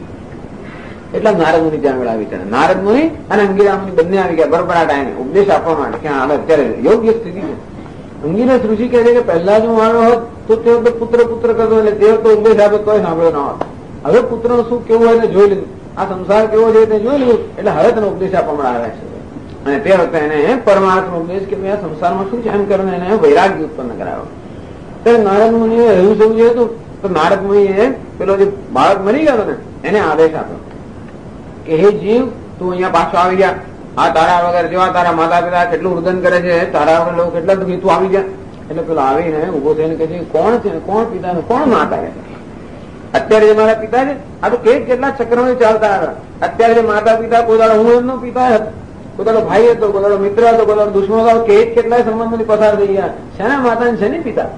એટલા નારદ મુનિ ત્યાં આગળ આવી છે. નારદ મુનિ અને અંગિરા મુનિ બંને આવી ગયા બરોબર આ ટાઈમે ઉપદેશ આપવા માટે કે હાલ અત્યારે યોગ્ય સ્થિતિ છે. અંગિરસ ઋષિ કહે છે કે પહેલા જો આવ્યો હોત તો તેઓ તો પુત્ર કરતો એટલે તેઓ તો ઉપદેશ આપે કોઈ સાંભળ્યો ના હોત. હવે પુત્રનું શું કેવું હોય એને જોઈ લીધું, આ સંસાર કેવો છે તે જોઈ લીધું, એટલે હવે તેનો ઉપદેશ આપવામાં આવ્યા છે. અને તે વખતે એને પરમાર્થનો ઉપદેશ કે આ સંસારમાં શું છે એમ કરીને એને વૈરાગ્ય ઉત્પન્ન કરાવ્યો. ત્યારે નારદ મુનિએ એવું સમજ્યું હતું. તો નારદ મુનિએ પેલો જે બાળક મરી ગયો ને એને આદેશ આપ્યો કે હે જીવ તું અહીંયા પાછો આવી ગયા. આ તારા વગર જેવા તારા માતા પિતા કેટલું રુદન કરે છે, તારા વગર લોકો કેટલા દુઃખી, તું આવી ગયા. એટલે પેલો આવીને ઉભો થઈને કહે છે કોણ છે, કોણ પિતા ને કોણ માતા છે? અત્યારે જે મારા પિતા છે આ તો કેટલા ચક્રો ચાલતા આવ્યા. અત્યારે જે માતા પિતા કોઈ દાડો હું એમનો પિતા હતો, કોઈ દાડો ભાઈ હતો, કોઈ દાડો મિત્ર હતો, કોઈ દાડો દુશ્મન હતો, કેટલાય સંબંધોથી પસાર થઈ ગયા. શેના માતા છે ને પિતા?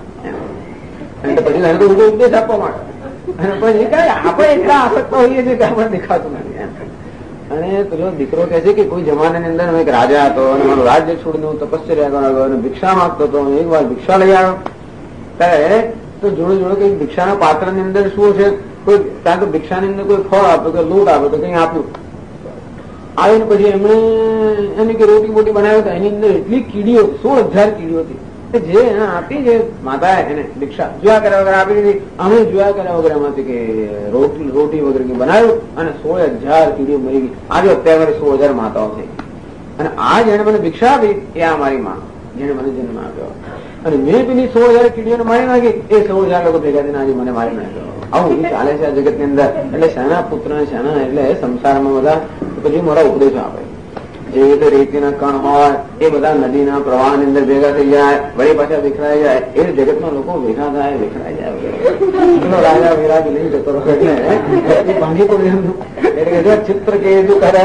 એટલે પછી એને તો ઉપદેશ આપવા માટે. અને પછી કઈ આપણે એટલા આસક્ત હોઈએ છીએ કે આપણે દેખાતું નથી. અને પેલો દીકરો કહે છે કે કોઈ જમાનાની અંદર હું એક રાજા હતો અને મારું રાજ્ય છોડીને હું તપસ્યા કરવા અને ભિક્ષા માંગતો હતો. એક વાર ભિક્ષા લઈ આવ્યો ત્યારે તો જોડે જોડે કઈ ભિક્ષાના પાત્રની અંદર શું છે, કોઈ ત્યાં તો ભિક્ષાની અંદર કોઈ ફળ આપ્યો કે લોટ આપ્યો તો કઈ આપ્યું. આવીને પછી એમણે એની કે રોટી બોટી બનાવ્યો તો એની અંદર એટલી કીડીઓ 16,000 કીડીઓ હતી કે જે એને આપી જે માતાએ એને ભિક્ષા જોયા કર્યા વગર આપી દીધી. અમે જોયા કર્યા વગર એમાંથી કે રોટી વગર બનાવ્યું અને 16,000 કીડીઓ મરી ગઈ. આજે અત્યારે 16,000 માતાઓ થઈ. અને આ જેને મને ભિક્ષા આપી એ આ મારી માં જેને મને જન્મ આપ્યો. અને મેં પેલી 16,000 કીડીઓને મારી નાખી, એ 16,000 લોકો ભેગા થઈને આજે મને મારી નાખ્યો. આવું બધું ચાલે છે આ જગત ની અંદર. એટલે શાના પુત્ર ને શાના એટલે સંસારમાં બધા પછી મોટા ઉપદેશો આપે. જે રીતે રેતીના કણ હોય એ બધા નદીના પ્રવાહની અંદર ભેગા થઈ જાય, વળી પાછા વિખરાઈ જાય. એ જગતમાં લોકો ભેગા થાય, વિખરાઈ જાય. રાજા વિરાજ લઈ જતો એટલે ભાંગી પડ્યું. એટલે ચિત્ર કે કરે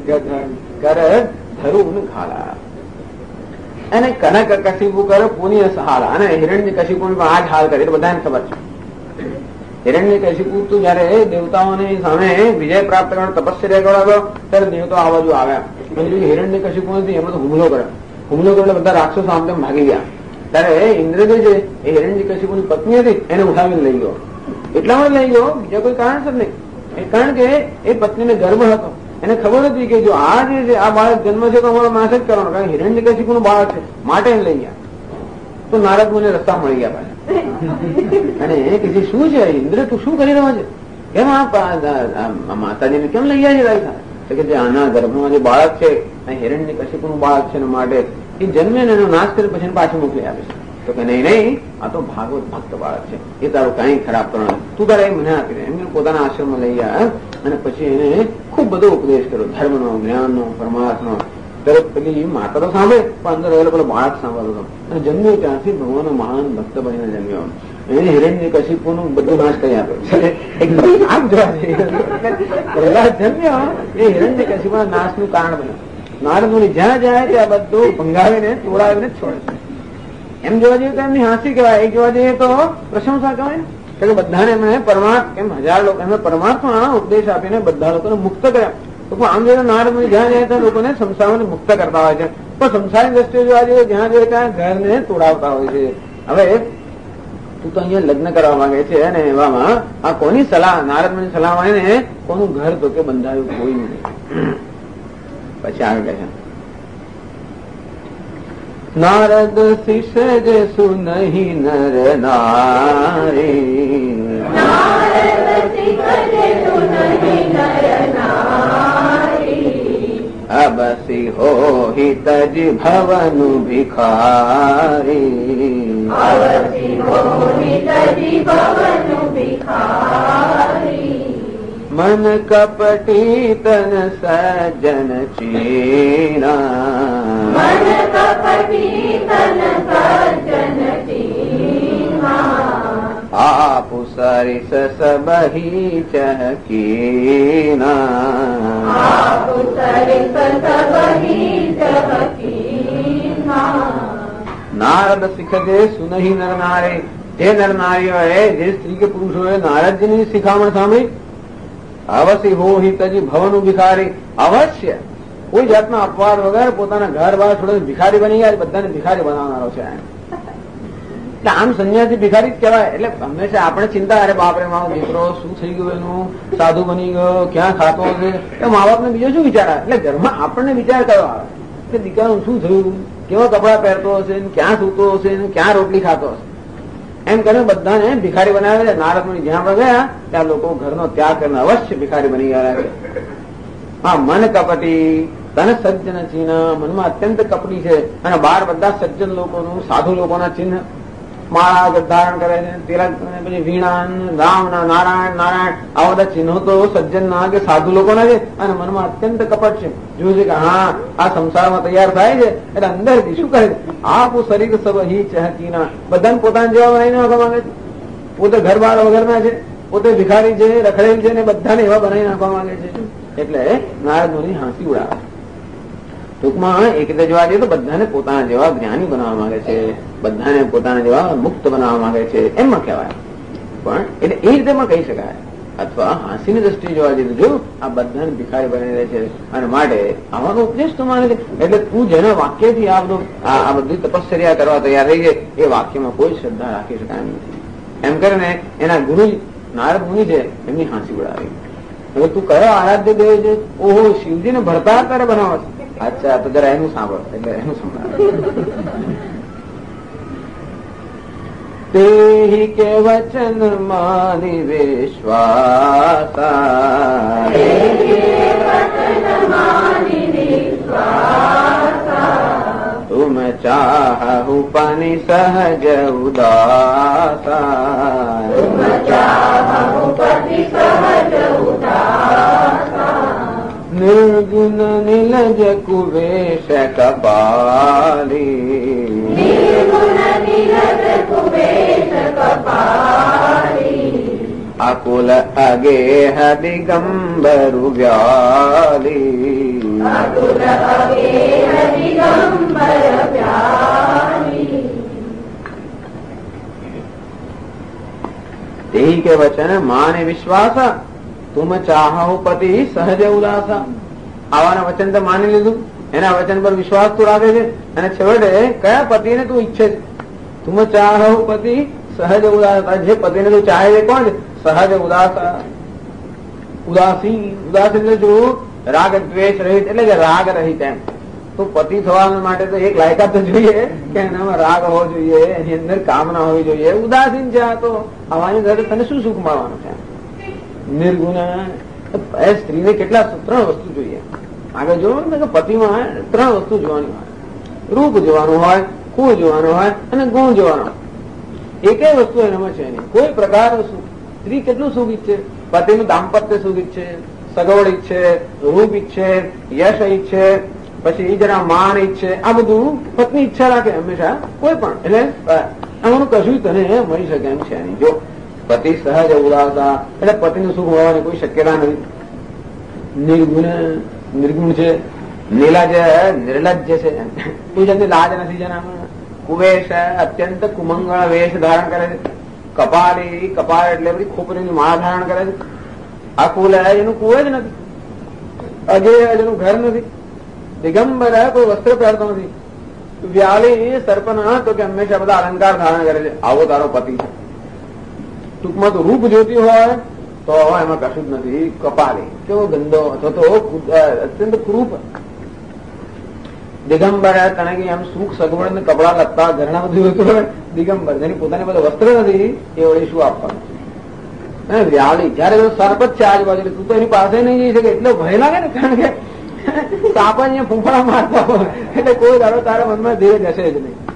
ધરું ખાલા અને કનક કશિપુ કરે પુણ્ય સહારા. અને હિરણ્ય કશિપુ પણ આ જ હાલ કરે એટલે બધાને ખબર છે. હિરણ્ય કશિપુ તો જયારે દેવતાઓની સામે વિજય પ્રાપ્ત કરવાનો તપસ્યા કરાવ્યો ત્યારે દેવતાઓ આ બાજુ આવ્યા. હિરણ્ય કશિપુ નથી એમાં તો હુમલો કર્યો એટલે બધા રાક્ષસો આમ તેમ ભાગી ગયા. ત્યારે ઇન્દ્રદેવ જે એ હિરણ્ય કશિપુની પત્ની હતી એને ઉઠાવીને લઈ ગયો. એટલામાં લઈ ગયો, બીજા કોઈ કારણસર નહીં. કારણ કે એ પત્નીને ગર્ભ હતો. એને ખબર હતી કે જો આ જે આ બાળક જન્મ છે તો અમારો નાશ જ કરવાનો, કારણ કે હિરણ્ય કશિપુનું બાળક છે માટે એને લઈ ગયા. તો નારદ મુનિને રસ્તા મળી ગયા પાછા. અને એ કે શું છે ઇન્દ્ર તું શું કરી રહ્યો છે, કેમ આ માતાજીને કેમ લઈ જાય છે તારી સાથે? કે જે આના ગર્ભમાં જે બાળક છે હિરણ્ય કશિપુનું બાળક છે માટે એ જન્મે ને એનો નાશ કરી પછી પાછું મોકલી આપે છે. તો કે નહીં આ તો ભાગવત ભક્ત બાળક છે, એ તારું કઈ ખરાબ કરવાનું, તું તારે મને આપી દે. એમને પોતાના આશ્રમમાં લઈ ગયા અને પછી એને ખૂબ બધો ઉપદેશ કર્યો ધર્મનો, જ્ઞાનનો, પરમાર્થનો. દરેક પેલી માતા તો સાંભળે પણ અંદર રહેલો પેલો બાળક સાંભળતો હતો. અને જન્મ્યો ત્યાંથી ભગવાનનો મહાન ભક્ત બનીને જન્મ્યો. એને હિરણ્ય કશિપુનું બધું નાશ કરી આપ્યો. આમ જોવા જઈએ જન્મ્યો એ હિરણ્ય કશિપુના નાશનું કારણ બન્યું. નારદ મુનિ જ્યાં જાય ત્યાં બધું ભંગાવીને તોડાવીને છોડે છે. એમ જોવા જઈએ તો એમની હાંસી કહેવાય, એક જોવા જઈએ તો પ્રશંસા કહેવાય. કે બધાને એમણે પરમાર્થ કેમ 1000 લોકો એમને પરમાર્થમાં ઉપદેશ આપીને બધા લોકોને મુક્ત કર્યા. તો આમ જોઈએ નારદ મુનિ જ્યાં જાય ત્યાં લોકોને સંસારને મુક્ત કરતા હોય છે. પણ સંસારની દ્રષ્ટિએ જોવા જઈએ જ્યાં જોઈએ ત્યાં ઘરને તોડાવતા હોય છે. હવે તું તો અહીંયા લગ્ન કરવા માંગે છે અને એવામાં આ કોની સલાહ? નારદ મુનિ સલાહ માનીને કોનું ઘર તો કે બંધાયું કોઈ નહીં. પછી આગળ કહે છે નારદ શિષ્ય જે સુનહી નર નારી, અબસી હો હિ તજ ભવનુ ભિખારી અવસી હોની તજી ભવનુ ભિખારી મન કપટી તન સજ્જન ચીના મન કપટી તન સજ્જન ચીના આપુ સરિસ સબહી ચહકીના આપુ સરિસ સબહી ચહકીના નારદ શીખદે સુનહી નર નારે. જે નર નારીઓએ, જે સ્ત્રી કે પુરુષોએ નારદજીની શિખામણ સાંભળી, અવશ્ય હો હિ તજી ભવનું ભિખારી, અવશ્ય કોઈ જાતનો અપવાદ વગર પોતાના ઘર બહાર છોડીને ભિખારી બની ગયા. બધાને ભિખારી બનાવનારો છે. એટલે આમ સંન્યાસી ભિખારી જ કહેવાય. એટલે હંમેશા આપણે ચિંતા, અરે બાપરે મારો દીકરો શું થઈ ગયું, એનું સાધુ બની ગયો, ક્યાં ખાતો હશે, એ મા બાપને બીજો શું વિચાર આવે? એટલે ઘરમાં આપણને વિચાર કયો આવે કે દીકરાનું શું થયું, કેવા કપડા પહેરતો હશે, ક્યાં સૂતો હશે, ક્યાં રોટલી ખાતો હશે, એમ કરીને બધાને ભિખારી બનાવે છે. નારદ મુનિ જ્યાં પણ ગયા ત્યાં લોકો ઘરનો ત્યાગ કરીને અવશ્ય ભિખારી બની ગયા છે. હા, મન કપટી તન સજ્જન ચિહ્ન, મનમાં અત્યંત કપટી છે અને બહાર બધા સજ્જન લોકોનું, સાધુ લોકોના ચિહ્ન, માળા ધારણ કરે છે, તિલક, પછી વીણા, રામ, નારાયણ નારાયણ, આ બધા ચિહ્નો તો સજ્જન ના કે સાધુ લોકોના છે અને મનમાં અત્યંત કપટ છે. જોયું છે કે હા આ સંસારમાં તૈયાર થાય છે એટલે અંદરથી શું કરે છે, આપું શરીર સબ હી ચહકીના, બધાને પોતાના જેવા બનાવી નાખવા માંગે છે. પોતે ઘર બાર વગરના છે, પોતે ભિખારી છે, રખડેલ છે, ને બધાને એવા બનાવી નાખવા માંગે છે. એટલે નારદ મુનિ હાંસી ઉડાવે. ટૂંકમાં એક રીતે જોવા જઈએ તો બધાને પોતાના જેવા જ્ઞાની બનાવવા માંગે છે, બધાને પોતાના જેવા મુક્ત બનાવવા માંગે છે, એમાં કહેવાય. પણ એટલે એ રીતે પણ કહી શકાય. અથવા હાંસીની દ્રષ્ટિએ જોવા જઈએ તો જો આ બધાને ભિખારી બની રહે છે અને માટે આવાનો ઉપદેશ તો માને છે. એટલે તું જેના વાક્યથી આ બધી તપશ્ચર્યા કરવા તૈયાર થઈ છે એ વાક્યમાં કોઈ શ્રદ્ધા રાખી શકાય નથી. એમ કરીને એના ગુરુ નારદ મુનિ છે એમની હાંસી ઉડાવી. હવે તું કયો આરાધ્ય દેવ છે? ઓહો, શિવજીને ભરતા તારે બનાવો છે. અચ્છા, તો જરા એનું સાંભળ. એટલે એનું સંભળાવે. તેહી કે વચન માની વિશ્વાસા, તુમ ચાહુ પાની સહજ ઉદાસા, નિર્ગુણ નિલજ કુવેશ કપાલી, અકુલ અગેહ દિગંબરુ વ્યાલી, તેહી કે વચન માને વિશ્વાસ, તુમ ચાહો પતિ સહજ ઉદાસા. આવાના વચન તો માની લીધું, એના વચન પર વિશ્વાસ તું રાખે છે અને છેવટે કયા પતિને તું ઈચ્છે છે? તુમ ચાહો પતિ સહજ ઉદાસા. જે પતિને તું ચાહે છે કોણ છે? સહજ ઉદાસા. ઉદાસી, ઉદાસી એટલે જો રાગ દ્વેષ રહિત, એટલે કે રાગ રહિત. એમ તો પતિ થવા માટે તો એક લાયકાત તો જોઈએ કે એનામાં રાગ હોવો જોઈએ, એની અંદર કામના હોવી જોઈએ. ઉદાસીન છે આ તો આવવાની સાથે તને શું સુખ મળવાનું છે? નિર્ગુણ. સ્ત્રીને કેટલા 3 વસ્તુ જોઈએ. આગળ જોવાનું કે પતિમાં 3 વસ્તુ જોવાની હોય. રૂપ જોવાનું હોય, કુળ જોવાનું હોય અને ગુણ જોવાનો. એકેય વસ્તુ એનામાં છે નહીં. કોઈ પ્રકારનું સુખ. સ્ત્રી કેટલું સુખ ઈચ્છે? પતિનું દાંપત્ય સુખ ઈચ્છે, સગવડ ઈચ્છે, રૂપ ઈચ્છે, યશ ઈચ્છે, પછી જરા માન ઈચ્છે. આ બધું પત્ની ઈચ્છા રાખે હંમેશા, કોઈ પણ. એટલે આમાંનું કશું તને મળી શકે એમ છે નહીં. જો પતિ સહજ ઉદાસા એટલે પતિનું સુખ હોવાની કોઈ શક્યતા નથી. નિર્ગુણ, નિર્ગુણ છે. નીલાજ, નિર્લજ છે, કોઈ જાતની લાજ નથી જેનામાં. કુવેશ, અત્યંત કુમંગળ વેશ ધારણ કરે છે. કપાળી, કપાળ એટલે બધી ખોપરીની માળા ધારણ કરે છે. અકુલ, એનું કુએ જ નથી. અજેય, એનું ઘર નથી. દિગંબર, કોઈ વસ્ત્ર પહેરતો નથી. વ્યાલી, સર્પના, તો કે હંમેશા બધા અલંકાર ધારણ કરે છે. આવો તારો પતિ છે. ટૂંકમાં તો રૂપ જોતી હોય તો એમાં કશું જ નથી. કપાલી, કેવો ગંદો અથવા તો અત્યંત ક્રૂપ. દિગંબર, તને કે એમ સુખ સગવડ ને કપડા લગતા ઘરના બધું હોતું હોય. દિગંબર, જેની પોતાની બધા વસ્ત્ર નથી એ વળી શું આપવાનું? વ્યાલી, જયારે સર્પ જ છે આજુબાજુ, તું તો એની પાસે નહીં જઈ શકે એટલો ભય લાગે ને. કારણ કે સાપ અહીંયા ફૂંફાળા મારતા હોય એટલે કોઈ દાડો તારા મનમાં ધીરજ હશે જ નહીં.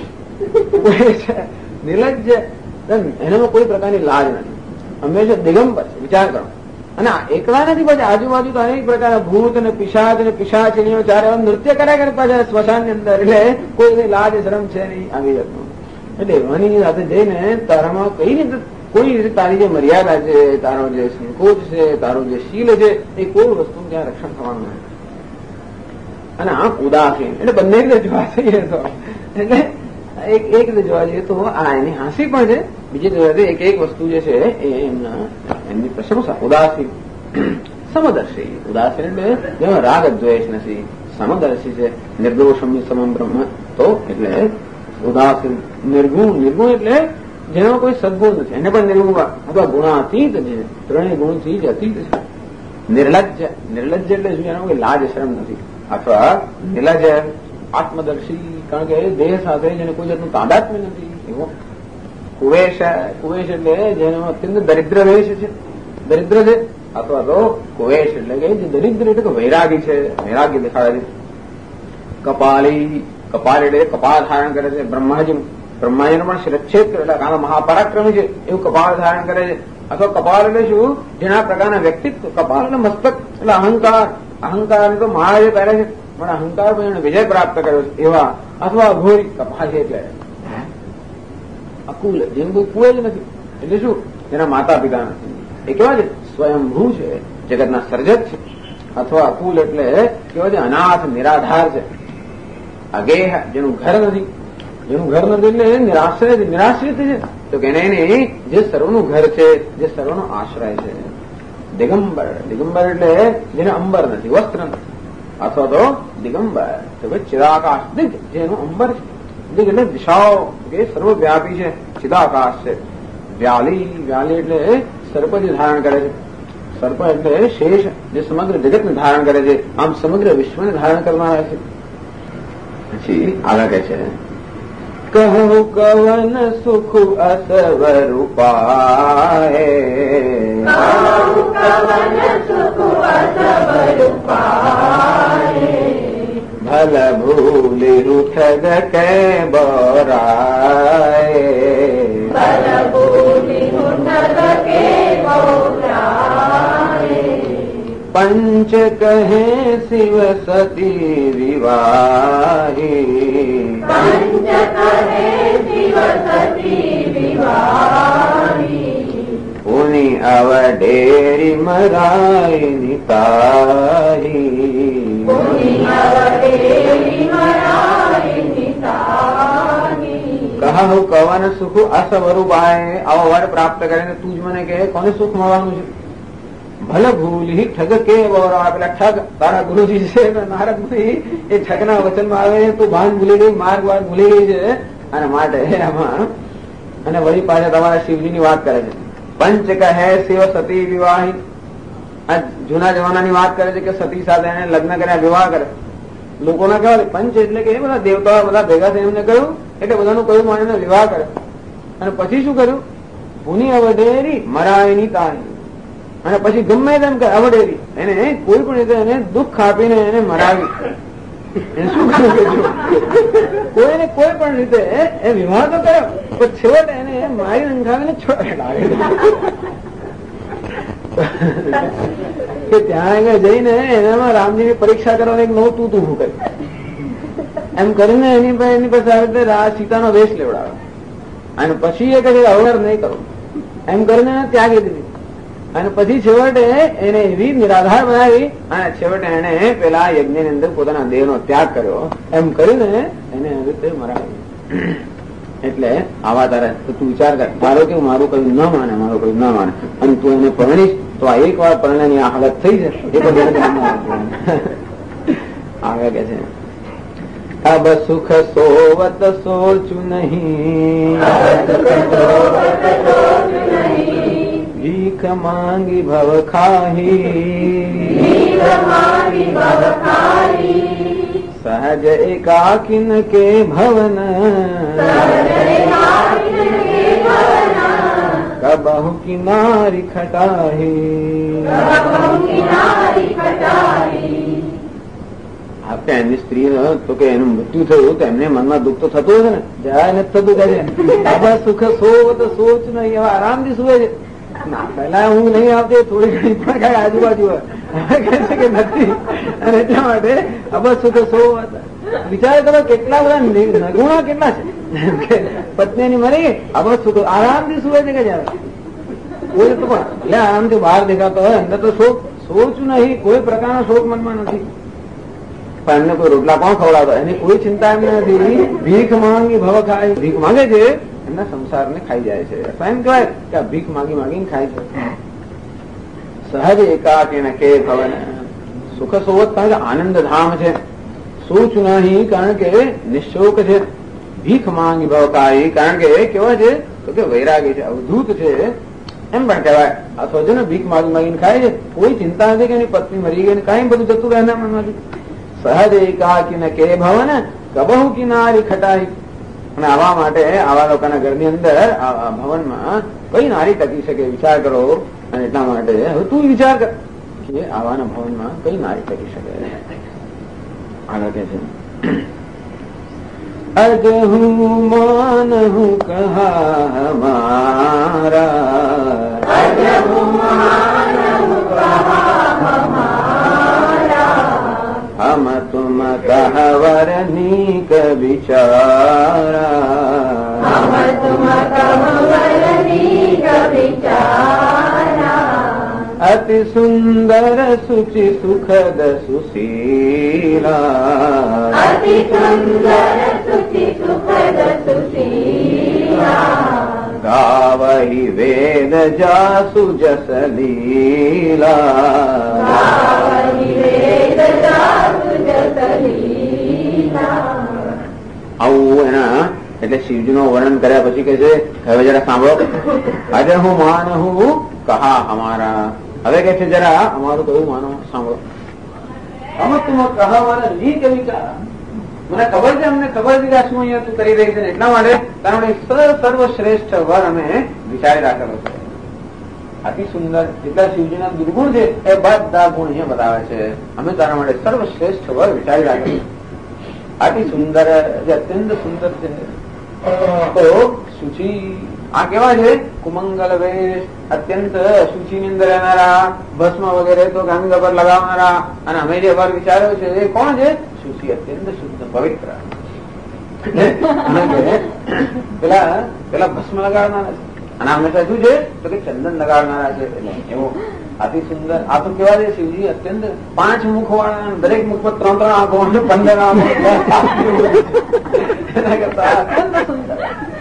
નિર્લજ્જ એનામાં કોઈ પ્રકારની લાજ નથી, હંમેશા દિગંબર છે. વિચાર કરો. અને એકલા નથી, પછી આજુબાજુ તો અનેક પ્રકારના ભૂત અને પિશાચ અને પિશાચીઓ ચારે નૃત્ય કર્યા કરતા છે સ્મશાનની અંદર. એટલે કોઈ લાજ શરમ છે નહીં આવી જાતનું. એટલે એવાની સાથે જઈને તારામાં કઈ રીતે કોઈ રીતે તારી જે મર્યાદા છે, તારો જે સંકોચ છે, તારું જે શીલ છે, એ કોઈ વસ્તુ ત્યાં રક્ષણ થવાનું નથી. અને આ ઉદાસીન એટલે બંને રીતે જોવા જઈએ તો એટલે એક રીતે જોવા જઈએ તો આ એની હાંસી પણ છે, બીજી જોવા એક એક વસ્તુ જે છે એ એમની પ્રશંસા. ઉદાસીન સમદર્શી. ઉદાસીન એટલે જેમાં રાગ દ્વેષ નથી, સમદર્શી છે. નિર્દોષમ સમમ બ્રહ્મ તો એટલે ઉદાસીન. નિર્ગુણ. નિર્ગુણ એટલે જેનો કોઈ સદગુણ નથી, એને પણ નિર્ગુણ અથવા ગુણાતીત છે, ત્રણેય ગુણથી જ અતીત છે. નિર્લજ્જ. નિર્લજ્જ એટલે શું? એનો કોઈ લાજ શરમ નથી. અથવા નિર્લજ્જ આત્મદર્શી, કારણ કે દેહ સાથે જેને કોઈ જાતનું તાદાત્મ્ય નથી એવો. કુવેશ. કુવેશ એટલે જેનો અત્યંત દરિદ્ર વેશ છે, દરિદ્ર છે. અથવા તો કુવેશ એટલે કે જે દરિદ્ર એટલે કે વૈરાગી છે, વૈરાગ્ય દેખાડે છે. કપાલી. કપાલ એટલે કપાળ ધારણ કરે છે. બ્રહ્માજી. બ્રહ્માજીનો પણ શિરચ્છેદ કરે એટલે કામ મહાપરાક્રમી છે એવું કપાળ ધારણ કરે છે. અથવા કપાળ એટલે શું? જેના પ્રકારના વ્યક્તિત્વ. કપાળ એટલે મસ્તક એટલે અહંકાર. અહંકાર તો મહારાજે પહેરે છે, પણ અહંકાર પણ એને વિજય પ્રાપ્ત કર્યો છે એવા. અથવા અઘોરી. કપાલ છે એટલે અકુલ, જેનું કોઈ કુએ જ નથી. એટલે શું? જેના માતા પિતા નથી. એ કેવા છે? સ્વયંભૂ છે, જગતના સર્જક છે. અથવા અકુલ એટલે કેવા છે? અનાથ, નિરાધાર છે. અગેહ, જેનું ઘર નથી. જેનું ઘર નથી એટલે નિરાશ્રિત છે. તો કે એને જે સર્વનું ઘર છે, જે સર્વનો આશ્રય છે. દિગંબર. દિગંબર એટલે જેને અંબર નથી, વસ્ત્ર નથી. અથવા તો દિગંબર તો કે ચિદાકાશ. દિગ જેનું અંબર છે. દિગ એટલે દિશાઓ કે સર્વવ્યાપી છે, ચિદાકાશ છે. વ્યાલી. વ્યાલી એટલે સર્પ જે ધારણ કરે છે. સર્પ એટલે શેષ, જે સમગ્ર જગતને ધારણ કરે છે. આમ સમગ્ર વિશ્વને ધારણ કરનારા છે. પછી આગળ કહે છે કહું કવન સુખ અસવર પાએ, ભલ ભૂલી રૂઠગ કે બોરાય, પંચ કહે શિવ સતી વિવાહી, પુની અવડેરી મરાય નિતાહી, કહું કવન સુખ અસવરૂપાય. આવો વર પ્રાપ્ત કરીને તું જ મને કહે કોને સુખ મળવાનું છે? ભલે ભૂલી ઠગ કે બોરા. પેલા ઠગ તારા ગુરુજી છે નારદ મુનિ, એ ઠગના વચનમાં આવે તું ભાન ભૂલી ગઈ, માર્ગ વાત ભૂલી ગઈ છે. અને માટે આમાં અને વળી પાછા તમારા શિવજીની વાત કરે છે. પંચ કહે શિવ સતી વિવાહી. આ જૂના જમાનાની વાત કરે છે કે સતી સાથે એને લગ્ન કર્યા, વિવાહ કરે. લોકોના કહેવાય પંચ એટલે કે એ બધા દેવતાઓ બધા ભેગા થઈને એમને કહ્યું એટલે બધાનું કહ્યું માનીને વિવાહ કરે. અને પછી શું કર્યું? પુની અવઢેરી મરાયની તારી. અને પછી ગમે તેમ કે અવડેરી એને કોઈ પણ રીતે એને દુઃખ આપીને એને મરાવી. એને શું કર્યું? કોઈને કોઈ પણ રીતે એ વિવાહ તો કર્યો, પણ છેવટે એને મારી નંખાવીને કે ત્યાં આગળ જઈને એનામાં રામજીની પરીક્ષા કરવાની એક નવું તૂતું ઉભું કર્યું. એમ કરીને એની પાસે આવી રીતે સીતાનો વેશ લેવડાવે. અને પછી એ કહે અવગર નહીં કરો એમ કરીને ત્યાગી દીધી. અને પછી છેવટે એને એવી નિરાધાર બનાવી અને છેવટે એને પેલા યજ્ઞની અંદર પોતાના દેહનો ત્યાગ કર્યો. એમ કરીને એને એવી રીતે મરાવી. એટલે આવા તારે તું વિચાર કર, તારો કે મારું કયું ન માને, મારું કયું ન માને, અને તું એને પરણીશ તો આ એક વાર પરણની આ હાલત થઈ જશે. એ બધું આગળ કે છે અબ સુખ સોવત સોચું નહીં, ભીખ માંગી ભવ ખાહી, સહજ એકાકિન કે ભવન, કબહુ કિનારી ખટાહી. આપણે એની સ્ત્રી તો કે એનું મૃત્યુ થયું તો એમને મનમાં દુઃખ તો થતું હશે ને, જરાય નથી થતું કે બાબા સુખ સોવ તો સોચ નહીં, એવા આરામથી સુવે છે. પેલા હું નહીં આવતી થોડી ઘણી પણ કઈ આજુબાજુ કહે છે કે નથી, અને એટલા માટે અબસ સુખ સોવ વિચાર કરો કેટલા બધા નગુણા કેટલા છે. પત્નીની મરી અબસ સુખ આરામથી સુવે છે કે જયારે કોઈ તો પણ એટલે આરામથી બહાર દેખાતો હોય, અંદર તો સોચ નહીં, કોઈ પ્રકારનો શોક મનમાં નથી. પણ એમને કોઈ રોટલા કોણ ખવડાવતો એની કોઈ ચિંતા એમને નથી. ભીખ માંગી ભવ ખાય, ભીખ માંગે છે એમના સંસારને ખાઈ જાય છે. એમ કહેવાય કે આ ભીખ માંગી માંગીને ખાય છે. સહજ એકાકી કે ભવન સુખ સોવત કારણ કે આનંદ ધામ છે. સોચ નહીં કારણ કે નિઃશોક છે. ભીખ માંગી ભવ ખાય કારણ કે કેવો છે તો કે વૈરાગી છે, અવધૂત છે એમ પણ કહેવાય. અથવા છે ને ભીખ માંગી માંગીને ખાય છે, કોઈ ચિંતા નથી કે એની પત્ની મરી ગઈ, કઈ બધું જતું રહે એના મનમાંથી. સહજ એકાકી ને કે ભવન કબહુ કિનારી ખટાઈ. અને આવા માટે આવા લોકોના ઘરની અંદર ભવનમાં કઈ નારી ટકી શકે વિચાર કરો. અને એટલા માટે હવે તું વિચાર કર કે આવાના ભવનમાં કઈ નારી ટકી શકે. આગળ કે છે અજ હું માન હું કહા હમારા, હમ તુમ કહવર નીક વિચારા, અતિ સુંદર સુચિ સુખદ સુશીલા, અતિ સુંદર સુચિ સુખદ સુશીલા, ગાવહી વેદ જાસુ જસ લીલા, ગાવહી વેદ જાસુ જસ લીલા. આવું એના એટલે શિવજીનું વર્ણન કર્યા પછી કે છે હવે જરા સાંભળો. આજે હું માન હું કહા અમારા, હવે કે છે જરા અમારું કયું માનો સાંભળો. અમે તું કહાવાના ની કે વિચાર, મને ખબર છે, અમને ખબર છે કે શું અહીંયા તું કરી રહી છે, એટલા માટે તારા સર્વશ્રેષ્ઠ વર અમે વિચારી રાખેલો છે. અતિ સુંદર જેટલા શિવજીના દુર્ગુણ છે એ બધા ગુણ અહીંયા બતાવે છે. અમે તારા માટે સર્વશ્રેષ્ઠ વર વિચારી રાખેલો. અતિ સુંદર જે અત્યંત સુંદર છે. તો શુચિ આ કેવા છે કુમંગલ વેશ, અત્યંત શુચિની અંદર રહેનારા, ભસ્મ વગેરે તો ગંગ પર લગાવનારા. અને અમે જે વાર વિચાર્યો છે એ કોણ છે? શુચિ, અત્યંત શુદ્ધ પવિત્ર. પેલા ભસ્મ લગાડનારા છે અને હંમેશા શું છે તો કે ચંદન લગાડનારા છે. એવો અતિ સુંદર. આ તો કેવા છે શિવજી અત્યંત 5 મુખ વાળા, દરેક મુખ પર 3 આંખો, 15 આંખો, એના કરતા અત્યંત સુંદર.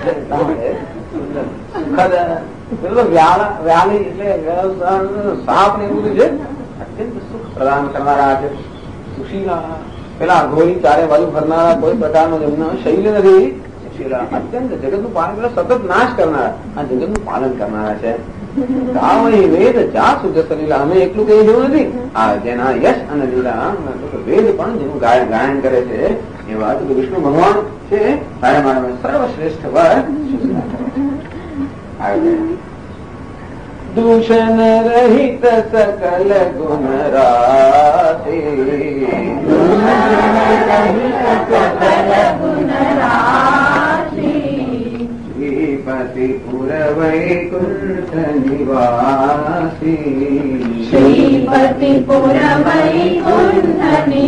વ્યાલી એટલે સાપ ને એવું બધું છે, અત્યંત સુખ પ્રદાન કરનારા છે. સુશીલા પેલા અઘોરી ચારે બાજુ ફરનારા, કોઈ પ્રકારનો જેમનો શૈલ નથી. સુશીલા અત્યંત જગતનું પાલન, પેલા સતત નાશ કરનારા, આ જગતનું પાલન કરનારા છે. વેદ જાસુ જસ લીલા. અમે એટલું કઈ જેવું નથી, આ જેના યશ અને લીલા વેદ પણ જેનું ગાયન કરે છે એવા વિષ્ણુ ભગવાન છે. તારે મારા સર્વશ્રેષ્ઠ વર દૂષણ રહિત સકલ ગુણ રાશિ, શ્રીપતિ પુર વૈકુંઠ નિવાસી, શ્રીપતિ પુર વૈકુંઠ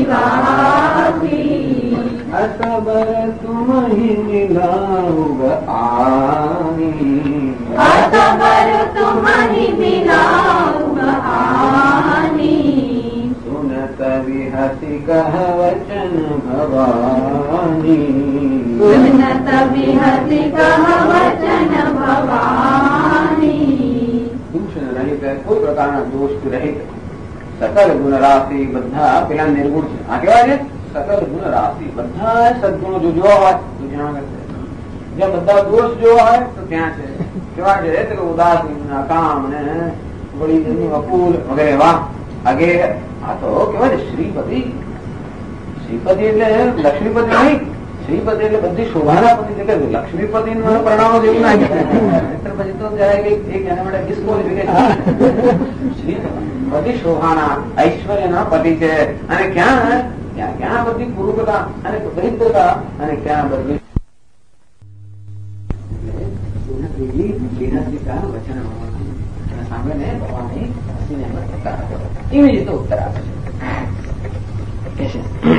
નિવાસી, અસબર તુમહિ મિલાઉગ આની, અસબર તુમહિ મિલાઉગ આની, સુનત વિહસિ કહ વચન ભવાની, સુનત વિહસિ કહ વચન ભવાની. દૂષણ રહિત, કોઈ પ્રકારના દોષ રહિત, સકલ ગુણ રાશિ, બધા પેલા નિર્ગુણ છે. આ કેવા છે? સકલ ગુણ રાશિ, બધા સદગુણો જો જોવા હોય તો જ્યાં કરશે. જ્યાં બધા દોષ જોવા હોય તો ત્યાં છે. કેવા છે તો ઉદાસીન, કામ ને વળી અપૂલ વગેરે એવા. આગે આ તો કેવા છે શ્રીપતિ. શ્રીપતિ એટલે લક્ષ્મીપતિ નહીં, શ્રીપતિ એટલે બધી શોભાના પતિ છે. લક્ષ્મીપતિ પ્રણામો જેવું ના પછી તો જરા એક એના માટે ડિસ્કોલિફિકેશન. શ્રીપતિ બધી શોભાના ઐશ્વર્યના પતિ છે. અને ક્યાં ક્યાં બધી પૂર્વતા અને દરિદ્રતા અને ક્યાં બધી વચન સાંભળીને ભગવાને હસીને એવી રીતે ઉત્તર આપે છે.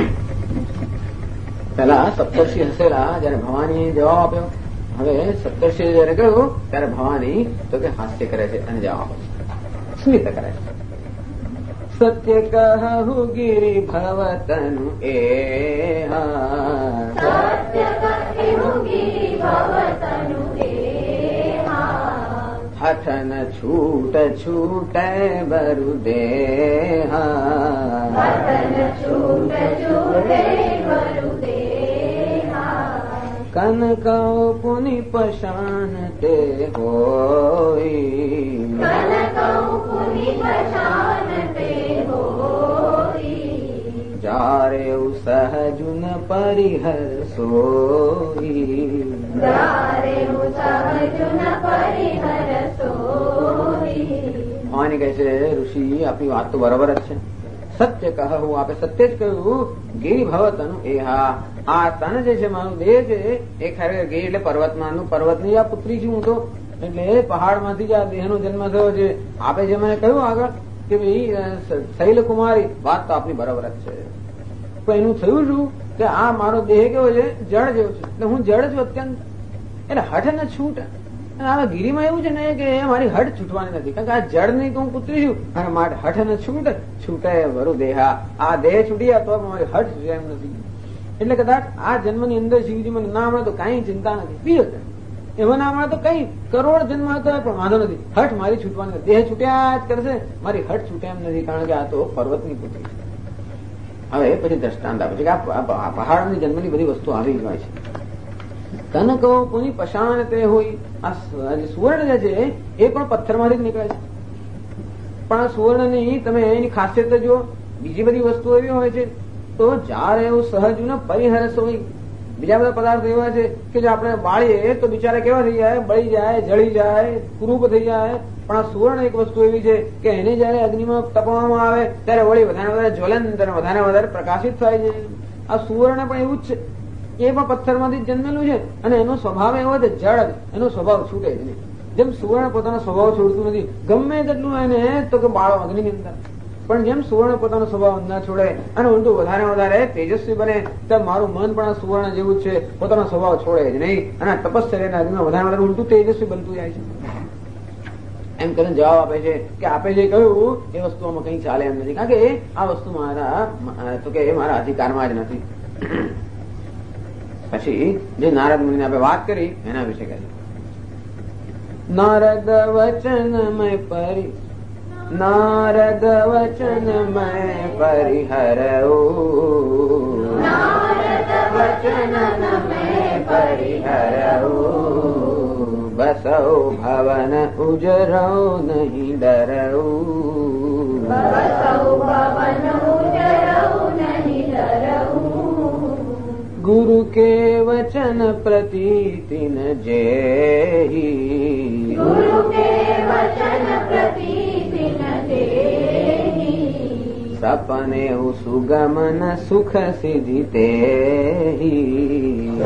પેલા સપ્તર્ષિ હસેલા જયારે ભવાની જવાબ આપ્યો. હવે સપ્તર્ષિ જયારે કહ્યું ત્યારે ભવાની તો કે હાસ્ય કરે છે અને જવાબ આપે છે, સ્મિત કરે છે. સત્ય કહું ગિરિ ભવતનુ એ હઠન છૂટ છૂટે બરુ દેહા કનકૌ પુનિ પશાન તે હોય જારે સહજુન પરિહર સોઈ ભવાની કહે છે ઋષિ આપની વાત તો બરાબર જ છે. સત્ય કહું આપે સત્ય જ કહ્યું. ગિરિ ભવ તનુ એ હા આ તન જે છે મારું દેહ છે એ ખરેખર ગિરિ એટલે પર્વતમાંનું પર્વતની આ પુત્રી છું હું તો એટલે પહાડમાંથી જ આ દેહનો જન્મ થયો છે. આપે જે મને કહ્યું આગળ કે ભાઈ શૈલકુમારી વાત તો આપની બરાબર જ છે. પણ એનું થયું શું કે આ મારો દેહ કેવો છે જળ જેવો છે એટલે હું જળ છું અત્યંત એટલે હઠ ને છૂટ. આ ગિરિમાં એવું છે ને કે મારી હઠ છૂટવાની નથી કારણ કે આ જળ નહીં તો હું પુત્રી છું અને મારે હઠ ને છૂટ છૂટે વરુ દેહા આ દેહ છૂટી તો મારી હઠ છૂટે એમ નથી. એટલે કદાચ આ જન્મની અંદર શિવજી મને ના મળે તો કઈ ચિંતા નથી. બીજો એમાં ના મળે તો કઈ કરોડ જન્મ હતો પણ વાંધો નથી. હઠ મારી છૂટવાની નથી. દેહ છૂટ્યા જ કરશે મારી હઠ છૂટે એમ નથી કારણ કે આ તો પર્વતની પુત્રી છે. હવે પછી દ્રષ્ટાંત આપે છે કે આ પહાડની જન્મની બધી વસ્તુ આવી જ હોય છે. કનકો કોની પશાન તે હોય. આ સુવર્ણ જે છે એ પણ પથ્થરમાંથી જ નીકળે છે. પણ આ સુવર્ણની તમે એની ખાસિયત જુઓ. બીજી બધી વસ્તુઓ એવી હોય છે તો જ્યારે એવું સહજ ને પરિહરસ હોય. બીજા બધા પદાર્થ એવા છે કે જો આપણે બાળીએ તો બિચારા કેવા થઈ જાય બળી જાય જળી જાય કુરૂપ થઈ જાય. પણ આ સુવર્ણ એક વસ્તુ એવી છે કે એને જયારે અગ્નિમાં તપવામાં આવે ત્યારે વળી વધારે વધારે જ્વલંત અને વધારે વધારે પ્રકાશિત થાય છે. આ સુવર્ણ પણ એવું જ છે. એ પણ પથ્થરમાંથી જન્મેલું છે અને એનો સ્વભાવ એવો છે જળ એનો સ્વભાવ છૂટે જ નહીં. જેમ સુવર્ણ પોતાનો સ્વભાવ છોડતું નથી ગમે તેટલું એને તો કે બાળો અગ્નિની અંદર પણ જેમ સુવર્ણ પોતાનો સ્વભાવ ન છોડે અને ઊંધું વધારે વધારે તેજસ્વી બને તેમ મારું મન પણ આ સુવર્ણ જેવું જ છે પોતાનો સ્વભાવ છોડે જ નહીં અને તપશ્ચર્યાના અગ્નિમાં વધારે વધારે ઊંધું તેજસ્વી બનતું જાય છે. એમ કરીને જવાબ આપે છે કે આપે જે કહ્યું એ વસ્તુમાં કઈ ચાલે એમ નથી કારણ કે આ વસ્તુ મારા તો કે એ મારા અધિકારમાં જ નથી. પછી જે નારદ મુનિને આપણે વાત કરી એના વિશે કહે છે. નારદ વચનમય પરિહરવું બસૌ ભવન ઉજરૌ નહીં ડરવું ગુરુ કે વચન પ્રતીતિન જેહી સપને સુગમન સુખ સિદ્ધિ તેહી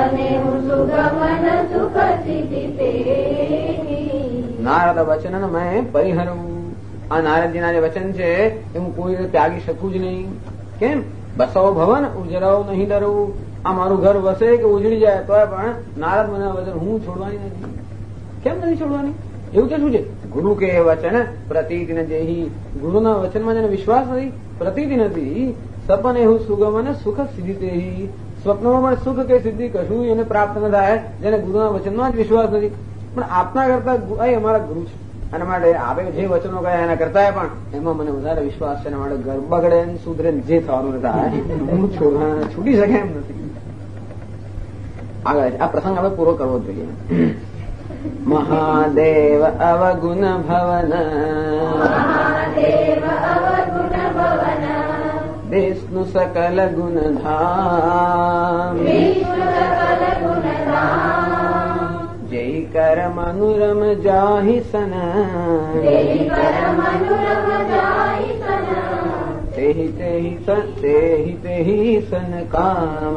નારદ વચન મેં પરિહરવું. આ નારદજીના જે વચન છે એ હું કોઈ રીતે ત્યાગી શકું જ નહીં. કેમ? બસવ ભવન ઉજરાવ નહીં ડરવું. આ મારું ઘર વસે કે ઉજળી જાય તો પણ નારદ મને વચન હું છોડવાની નથી. કેમ નથી છોડવાની? એવું તો શું છે? ગુરુ કે વચન પ્રતીતિ જેહી. ગુરુના વચનમાં જેને વિશ્વાસ નથી પ્રતીતિ નથી સપન એવું સુગમ અને સુખ સિદ્ધિ તેહી. સ્વપ્નમાં પણ સુખ કે સિદ્ધિ કશું એને પ્રાપ્ત ન થાય જેને ગુરુના વચનમાં જ વિશ્વાસ નથી. પણ આપના કરતા અમારા ગુરુ છે અને માટે આપે જે વચનો કયા એના કરતા પણ એમાં મને વધારે વિશ્વાસ છે. એના માટે ઘર બગડે સુધરે જે થવાનું થાય હું છૂટી શકે એમ નથી. આગળ આ પ્રસંગ આપણે પૂરો કરવો જોઈએ. મહાદેવ અવગુણ ભવન વિષ્ણુ સકલ ગુણ ધામ જય કર મનુરમ જાહિ સન તે તેહિ સન કામ.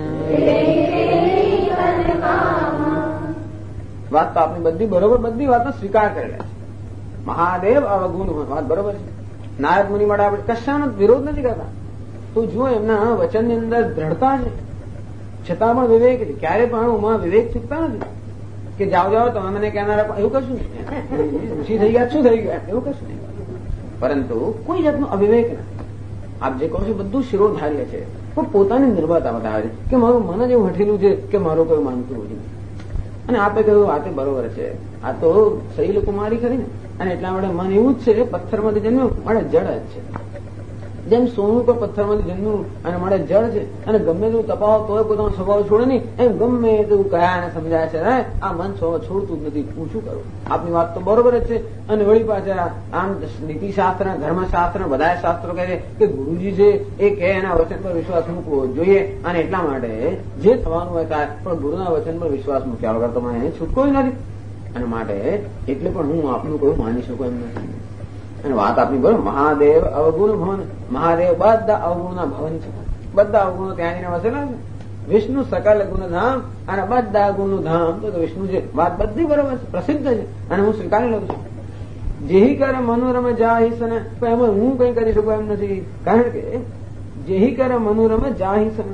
વાત તો આપણી બધી બરોબર, બધી વાતો સ્વીકાર કરેલા છે. મહાદેવ અવગુણ વાત બરોબર છે. નારદ મુનિ માટે આપણે કશાનો વિરોધ નથી કરતા. તો જુઓ એમના વચનની અંદર દ્રઢતા છે, છતાં પણ વિવેક છે. ક્યારે પણ ઉમાં વિવેક ચૂકતા નથી કે જાઓ જાઓ તમે મને કહેનારા, એવું કશું નહીં. ઋષિ થઈ ગયા, શું થઈ ગયા, એવું કશું નહીં. પરંતુ કોઈ જાતનો અવિવેક નથી. આપ જે કહો છો બધું શિરોધાર્ય છે, પણ પોતાની નિર્ભરતા બતાવે છે કે મારું મન જ એવું હઠેલું છે કે મારું કોઈ માનતું નથી. અને આપે કહ્યું આ તે બરોબર છે, આ તો શૈલ કુમારી ખરી ને, અને એટલા માટે મન એવું જ છે, પથ્થરમાંથી જન્મ્યું મળે જળ જ છે. જેમ સોનું પર પથ્થરમાંથી જન્મ્યું અને મળે જળ છે, અને ગમે તેવું તપાવો તોય પોતાનો સ્વભાવ છોડે નહીં, એમ ગમે તેવું કયા અને સમજાય છે આ મન સ્વભાવ છોડતું જ નથી. હું શું કરું? આપની વાત તો બરોબર જ છે. અને વળી પાછા આમ નીતિશાસ્ત્ર, ધર્મશાસ્ત્ર, બધા શાસ્ત્રો કહે છે કે ગુરુજી છે એ કહે એના વચન પર વિશ્વાસ મૂકવો જોઈએ, અને એટલા માટે જે થવાનું હોય થાય, પણ ગુરુના વચન પર વિશ્વાસ મૂક્યા વગર તો મને છૂટકો જ નથી. અને માટે એટલે પણ હું આપનું કોઈ માની શકું એમ નથી. અને વાત આપની બરોબર. મહાદેવ અવગુણ ભવન, મહાદેવ બધા અવગુણના ભવન છે. બધા અવગુણો ત્યાં જઈને વસેલા છે. વિષ્ણુ સકલ ગુણધામ અને બધા ગુણનું ધામ તો વિષ્ણુ છે. વાત બધી બરોબર છે, પ્રસિદ્ધ છે, અને હું સ્વીકારી લઉં છું. જેહી કરે મનોરમ જાહિસન, પણ એમાં હું કઈ કરી શકું એમ નથી. કારણ કે જેહી કરે મનોરમ જાહિસન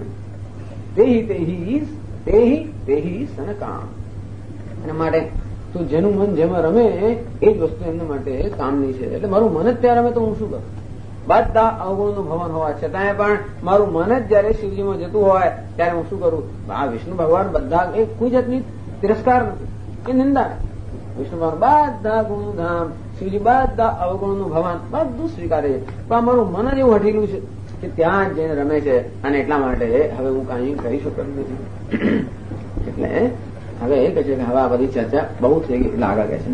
તેહી સન કામ. એના માટે તો જેનું મન જેમાં રમે એ જ વસ્તુ એમના માટે કામની છે. એટલે મારું મન જ ત્યાં રમે તો હું શું કરું? બધા અવગુણનું ભવન હોવા છતાંય પણ મારું મન જ જયારે શિવજીમાં જતું હોય ત્યારે હું શું કરું? આ વિષ્ણુ ભગવાન બધા એ કોઈ જાતની તિરસ્કાર નથી કે નિંદા. વિષ્ણુ ભગવાન બધા ગુણનું ધામ, શિવજી બધા અવગુણનું ભવન બધું સ્વીકારે છે. પણ મારું મન જ એવું હઠેલું છે કે ત્યાં જ જઈને રમે છે, અને એટલા માટે હવે હું કઈ કરી શકતો નથી. એટલે હવે એ કહે છે કે હવે આ બધી ચર્ચા બહુ થઈ ગઈ, એટલે આગળ કહે છે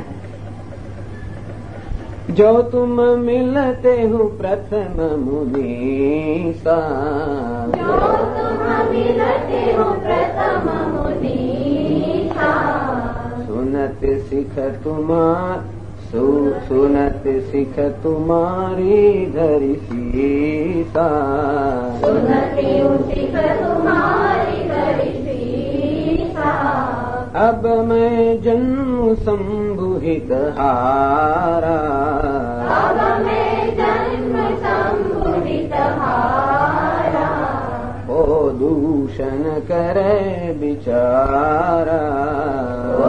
જો તુમ મિલતે હો પ્રથમ મુનીસા, સુનત શીખ તુમાર સુનત શીખ તુમારી ધરી સીસા, अब मैं जन्म संभुहित हारा, ओ दूषण करे बिचारा,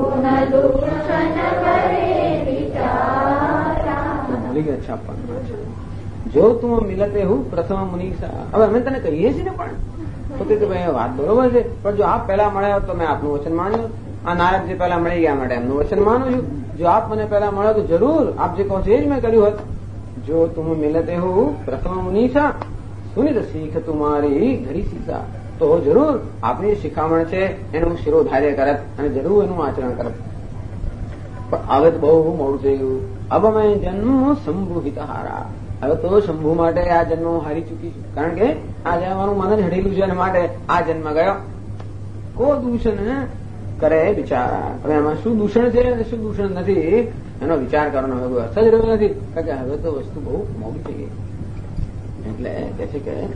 ભૂલી ગયા છાપવાનું છે. જો તું મિલતે હું પ્રથમ મુનીસા. હવે અમે તને કહીએ છીએ ને પણ તો કે ભાઈ વાત બરોબર છે, પણ જો આપ પહેલા મળ્યા તો મેં આપનું વચન માન્યું. આ નારદજી પહેલા મળી ગયા માટે એમનું વચન માનું છું. જો આપ મને પહેલા મળ્યો તો જરૂર આપ જે કહો છો એ જ મેં કર્યું હોત. જો તું મિલતે હું પ્રથમ મુનીસા સુનિત શીખ તુમારી ઘરી સીસા, તો જરૂર આપની શિખામણ છે એનું શિરોધાર્ય કરત અને જરૂર એનું આચરણ કરત. પણ હવે તો બહુ મોડું થઈ ગયું. હવે મેં જન્મ સંભુહિત હારા, હવે તો શંભુ માટે આ જન્મ હું હારી ચૂકી છું. કારણ કે આ જન્મનું મન જ હડેલું છે, અને માટે આ જન્મ ગયો. કો દૂષણ કરે બિચારા. હવે એમાં શું દૂષણ છે અને શું દૂષણ નથી એનો વિચાર કરવાનો હવે અર્થ જ રહ્યો નથી. કારણ કે હવે તો વસ્તુ બહુ મોડી થઈ ગઈ. એટલે કે છે કે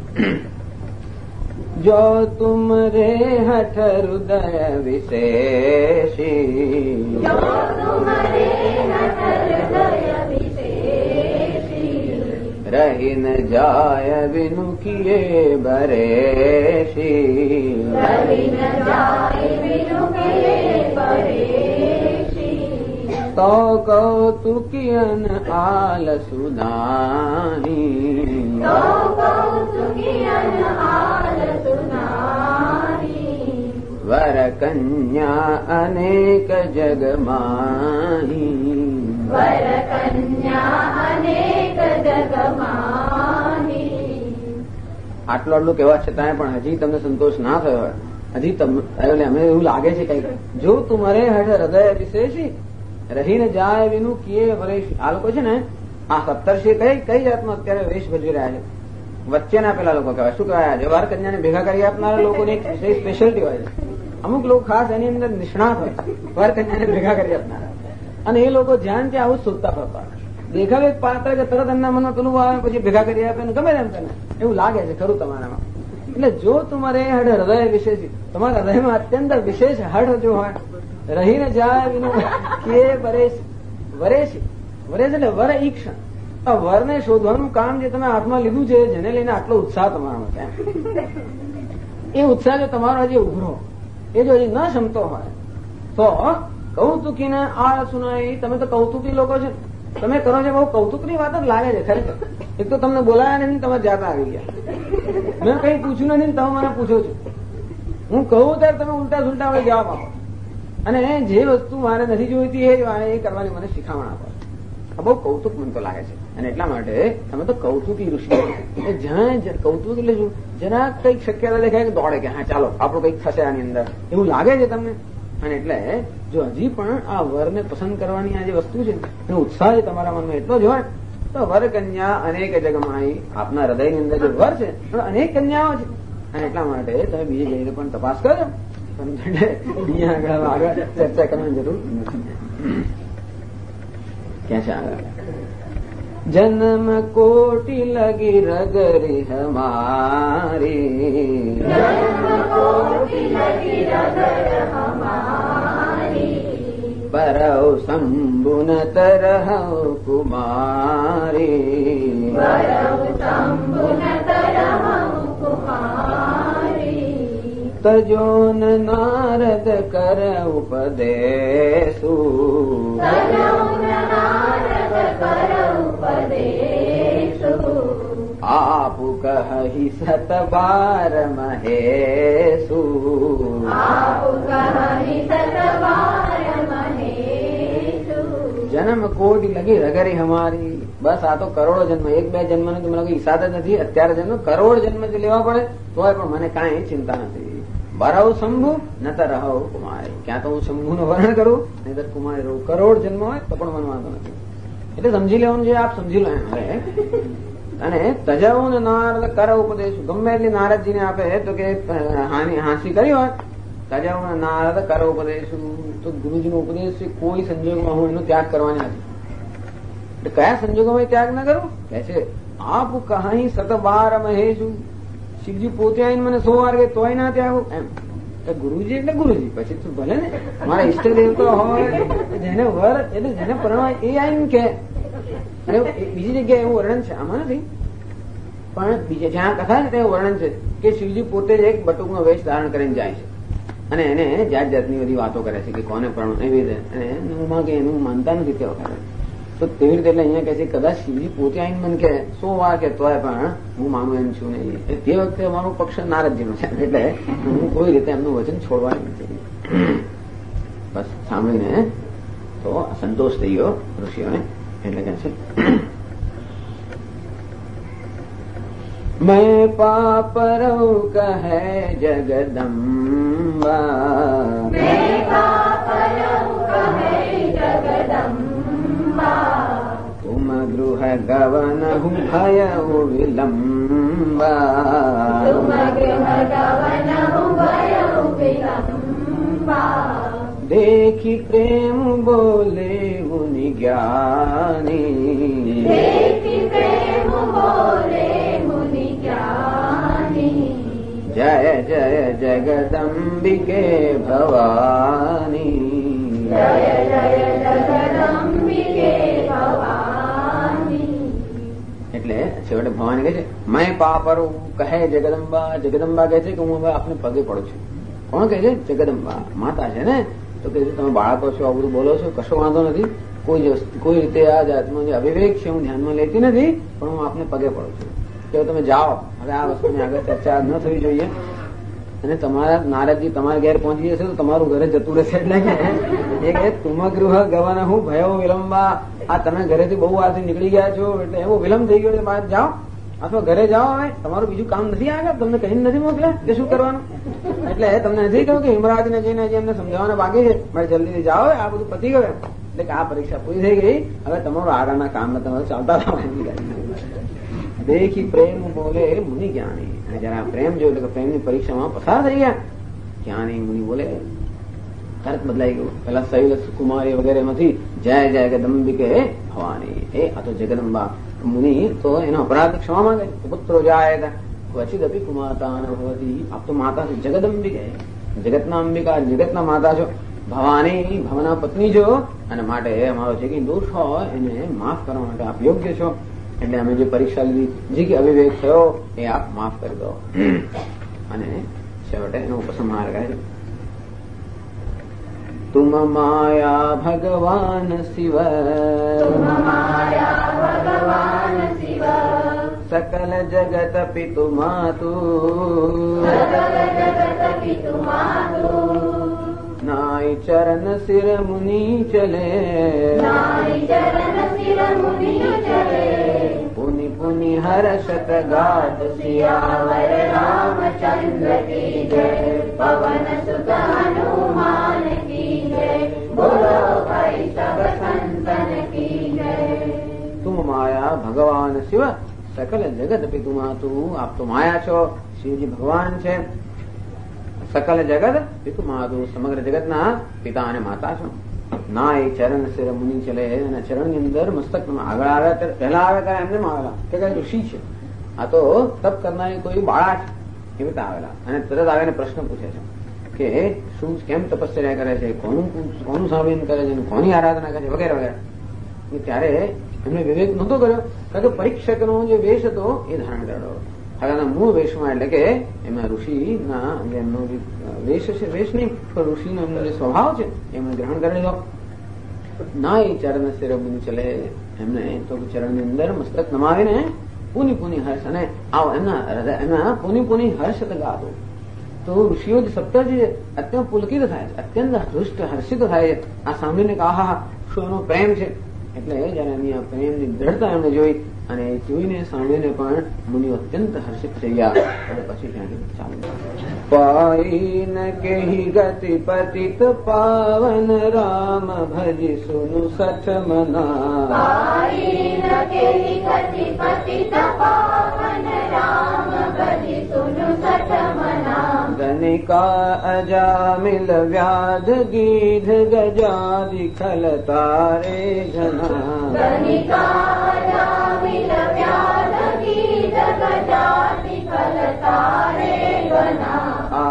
જો તુમ રે હઠ હૃદય વિશેષી, रही न जाय विनु किए बरेशी, तो कौतुकियन आल सुनाही, वर कन्या अनेक जग माही, આટલું આટલું કહેવા છતાંય પણ હજી તમને સંતોષ ના થયો હોય, હજી તમને અમે એવું લાગે છે કઈક. જો તુમારે હૃદય વિશેષી રહીને જાય વિનું કિએ વરેશી. આ લોકો છે ને આ 17 કઈ જાતનો અત્યારે વેશ ભજવી રહ્યા છે. વચ્ચેના પેલા લોકો કહેવાય. શું કહેવાય? જવાહર કન્યાને ભેગા કરી આપનારા લોકોની એક સ્પેશિયાલિટી હોય છે. અમુક લોકો ખાસ એની અંદર નિષ્ણાત હોય, જવાહર કન્યાને ભેગા કરી આપનારા. અને એ લોકો જ્યાં ત્યાં આવું શોધતા ફરતા. દેખાવે એક પાત્ર કે તરત એમના મનમાં પેલું આવે, પછી ભેગા કરી આપે ને ગમે તેમ તને એવું લાગે છે ખરું તમારામાં. એટલે જો તમારે હૃદય વિશેષ, તમારા હૃદયમાં અત્યંત વિશેષ હઠ જો હોય, રહીને જાય વિનો કે વરેશ એટલે વર ઈક્ષણ. આ વરને શોધવાનું કામ જે તમે હાથમાં લીધું છે, જેને લઈને આટલો ઉત્સાહ તમારામાં છે, એ ઉત્સાહ જો તમારો હજી ઉભરો, એ જો હજી ન ક્ષમતો હોય તો કૌતુકીને આ સુનાઈ. તમે તો કૌતુકી લોકો છો, તમે કરો છો બહુ કૌતુકની વાત જ લાગે છે ખરેખર. એક તો તમને બોલાયા નથી, તમે જાતા આવી ગયા. મેં કઈ પૂછ્યું નથી, તમે મને પૂછો છો. હું કહું ત્યારે તમે ઉલટા સુલટા હવે જવાબ આપો, અને જે વસ્તુ મારે નથી જોઈતી એ કરવાની મને શીખામણ આપો. આ બહુ કૌતુક મને તો લાગે છે. અને એટલા માટે તમે તો કૌતુકી ઋષિ. જ્યાં કૌતુક એટલે શું, જરા કઈક શક્યતા દેખાય કે દોડે કે હા ચાલો આપણું કઈક થશે આની અંદર, એવું લાગે છે તમને. અને એટલે જો હજી પણ આ વરને પસંદ કરવાની આ જે વસ્તુ છે એનો ઉત્સાહ તમારા મનમાં એટલો જ હોય તો વર કન્યા અનેક જગમાં, આપના હૃદયની અંદર જે વર છે અનેક કન્યાઓ છે. અને એટલા માટે તમે બીજી જઈને પણ તપાસ કરો, આગળ ચર્ચા કરવાની જરૂર નથી. ક્યાં છે આગળ? જન્મ કોટી લગી રગરી હમારી, પરૌ શંભુ ન તરહ કુમારી, તજોન નારદ કર ઉપદેશુ, આપુ કહી સત બાર મહેશુ, જન્મ કોટી લગી રગરી હમારી. બસ આ તો કરોડો જન્મ, એક બે જન્મ નો તો મને કોઈ હિસાબ જ નથી. અત્યારે જન્મ કરોડ જન્મ જો લેવા પડે તોય પણ મને કાંઈ ચિંતા નથી. બરાવ શંભુ નતર રહો કુમારી. ક્યાં તો હું શંભુનું વર્ણન કરું, નહીતર કુમારી રહું. કરોડ જન્મ હોય તો પણ મને વાંધો નથી. એટલે સમજી લેવાનું છે, આપ સમજી લો. અને તજાવું ને નારદ કર ઉપદેશ, ગમે એટલી નારદજીને આપે તો કે હાંસી કરી હોય, તજાવું ને નારદ કર ઉપદેશ, તો ગુરુજીનો ઉપદેશ કોઈ સંજોગમાં હું એનો ત્યાગ કરવાની નથી. એટલે કયા સંજોગોમાં ત્યાગ ના કરું કે છે, આપ કહી સત બાર મહેશું. શિવજી પોતે આવીને મને 100 વાર કે તોય ના ત્યાગો એમ. ગુરુજી એટલે ગુરુજી, પછી તું ભલે ને મારા ઈષ્ટ દેવતા હોય, જેને વર એટલે જેને પરણવાય એ આવીને કે. અને બીજી જગ્યાએ એવું વર્ણન છે, આમાં નથી પણ બીજે જ્યાં કથા છે ત્યાં વર્ણન છે કે શિવજી પોતે જ એક બટુકનો વેશ ધારણ કરીને જાય છે અને એને જાત જાતની બધી વાતો કરે છે કે કોને પણ એવી રીતે. અને એનું માનતા નથી તે વખતે. તો તેવી રીતે એટલે અહીંયા કહે છે કદાચ શિવજી પોતે આવીને મને કે 100 વાર કે તોય પણ હું માનું એમ છું નહીં. તે વખતે અમારો પક્ષ નારદજીનો છે, એટલે હું કોઈ રીતે એમનું વચન છોડવાનું નથી. બસ સાંભળીને તો સંતોષ થઈ ગયો ઋષિઓને. એટલે કે છે, मैं पापरौ कहे जगदम्बा, तुम गृह गवन भयउ विलंबा, देखी प्रेम बोले मुनि ज्ञानी, जय जय जगदम्बिके भवानी, એટલે છેવટે ભવાની કહે છે મેં પાપરું કહે જગદંબા. જગદંબા કહે છે કે હું હવે આપને પગે પડું છું. કોણ કહે છે? જગદંબા માતા છે ને. તો કે તમે બાળકો છો, આ બધું બોલો છો, કશો વાંધો નથી. કોઈ રીતે આ જાતનો જે અવિવેક છે હું ધ્યાનમાં લેતી નથી, પણ હું આપને પગે પડું છું કે તમે જાઓ. હવે આ વસ્તુની આગળ ચર્ચા ન થવી જોઈએ. અને તમારા નારદજી તમારા ઘેર પહોંચી જશે તો તમારું ઘરે જતું રહેશે. એટલે કે તુમ ગૃહ ગવન હું ભયો વિલંબા. આ તમે ઘરેથી બહુ વારથી નીકળી ગયા છો એટલે એવો વિલંબ થઈ ગયો. બહાર જાઓ અથવા ઘરે જાઓ. હવે તમારું બીજું કામ નથી આગળ, તમને કહીને નથી મોકલ્યા કે શું કરવાનું. એટલે તમને નથી કહ્યું કે હિમરાજને જઈને હજી એમને સમજાવવાના બાકી છે, મારે જલ્દીથી જાઓ, આ બધું પતી ગયું. એટલે કે આ પરીક્ષા પૂરી થઈ ગઈ, હવે તમારું આગળના કામમાં તમારે ચાલતા થવા. દેખી પ્રેમ બોલે મુનિ જ્ઞાની. અને જરા પ્રેમ જોયું એટલે પ્રેમની પરીક્ષામાં પસાર થઈ ગયા. જ્ઞાની મુનિ બોલે તરત બદલાઈ ગયું. પેલા શૈલ કુમારી વગેરે માંથી જય જય જગદંબિકે ભવાની, એ આ તો જગદંબા. મુનિ તો એનો અપરાધ ક્ષમા માંગે. પુત્રો જાય ક્વચિદપી કુમાતા ન ભવતી, આપ તો માતા છો જગદંબિકે, જગતના અંબિકા, જગતના માતા છો. ભવાની, ભવના પત્ની છો, અને માટે અમારો જે કઈ દોષ હોય એને માફ કરવા માટે આપ યોગ્ય છો. એટલે અમે જે પરીક્ષા લીધી, જે કે અવિવેક થયો એ આપ માફ કરી દો. અને છેવટે એનો ઉપસંહાર કરે છે. તુમ માયા ભગવાન શિવ, सकल जगत पितु मातु, नाई चरण सिर मुनि चले, पुनि पुनि हर्षत गात सियावर रामचंद्र की जय, पवन सुत हनुमान की जय, बोलो भाई सब संतन की जय. तुम माया भगवान शिव, सकल जगत पितु मातु, आप तो माया છો, શિવજી ભગવાન છે. સકલ જગત પિતુ માતુ, સમગ્ર જગતના પિતા અને માતા છો. ના એ ચરણ શિર મુનિ ચલે, અને ચરણની અંદર મસ્તક આગળ આવ્યા ત્યારે, પહેલા આવ્યા ત્યારે એમને આવેલા કે કઈ ઋષિ છે, આ તો તપ કરનારી કોઈ બાળા છે, એ રીતે આવેલા. અને તરત આવીને પ્રશ્ન પૂછે છે કે શું, કેમ તપશ્ચર્યા કરે છે, કોનું સાંભળીને કરે છે, કોની આરાધના કરે છે, વગેરે વગેરે. ત્યારે એમને વિવેક નહોતો કર્યો, કારણ કે પરીક્ષકનો જે વેશ હતો એ ધારણ કરેલો. હવે મૂળ વેશમાં, એટલે કે એમના ઋષિના એમનો જે વેશ છે, વેશ નહીં પણ ઋષિનો એમનો જે સ્વભાવ છે એમને ગ્રહણ કરી લીધો. ના એ ચરણ શિર મુનિ ચલે, એમને તો ચરણની અંદર મસ્તક નમાવીને પુની પુની હર્ષ, અને આવો એમના પુની પુની હર્ષ ગાતો. તો ઋષિઓ જે સપ્ત જે અત્યંત પુલકિત થાય છે, અત્યંત હૃષ્ટ હર્ષિત થાય છે આ સાંભળીને કે આહા શું એનો પ્રેમ છે. એટલે જયારે એમની આ પ્રેમની દ્રઢતા એમને જોઈ, અને જોઈને સાંભળીને પણ મુનિઓ અત્યંત હર્ષિત થઈ ગયા. અને પછી ત્યાંથી ચાલુ પાઈ ન કેહી ગતિ પતિત પાવન રામ ભજી સુનુ સઠ મના, पाई न केहि गति पतित पावन राम भजि सुनु सठ मना. गणिका अजामिल व्याध गीध गजादि खल तारे जना, गणिका जामिल व्याध गीध गजाति फल तारे गना.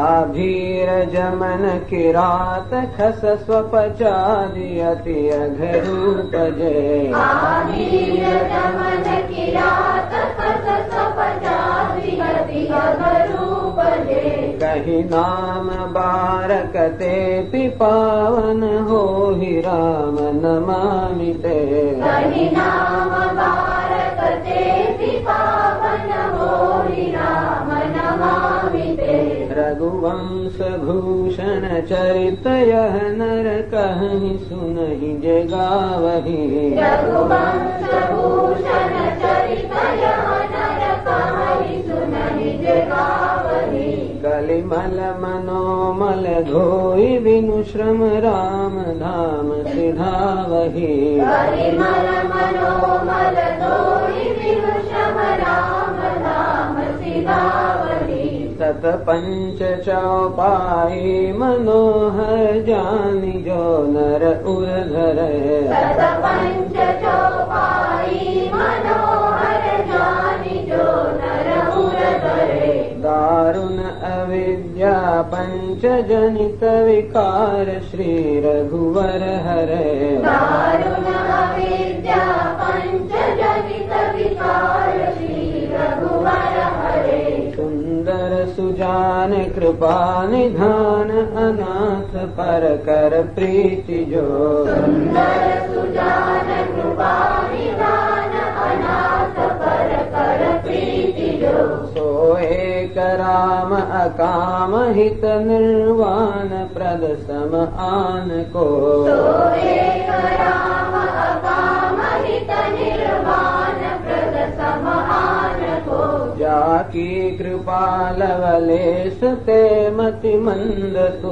आभीर जमन किरात खस स्वपचादि अति अघरूप जय, आवीर दमन किरात खस सपजाति गति अगरूप जे. कही नाम बारकते पिपावन हो ही राम नमामि ते, कहि नाम बारक ते पावन होरि राम नमामि ते. रघुवंश भूषण चरित यह नर कहि सुनहि जे गावहि, रघुवंश भूषण चरित यह नर कहि सुनहि जे गावहि. कलिमल मनोमल धोई बिनु श्रम राम धाम सिधावहि, कलिमल मनोमल धोई बिनु श्रम राम धाम सिधावहि. सत पंच चौपाई मनोहर जानि जो नर उर धरे, सत पंच चौपाई मनोहर जानि जो नर उर धरे. दारुण अविद्या पंच जनित विकार श्री रघुवर हरे, दारुण अविद्या पंच जनित विकार श्री रघुवर हरे. सुंदर सुजान कृपा निधान अनाथ पर कर प्रीति जो, सुंदर सुजान कृपा निधान अनाथ पर कर प्रीति जो. सो एक राम अकाम हित निर्वाण प्रद सम आन को, सो एक राम अकाम हित निर्वाण प्रद सम आन को. जाकी कृपा लवलेश ते मति मंद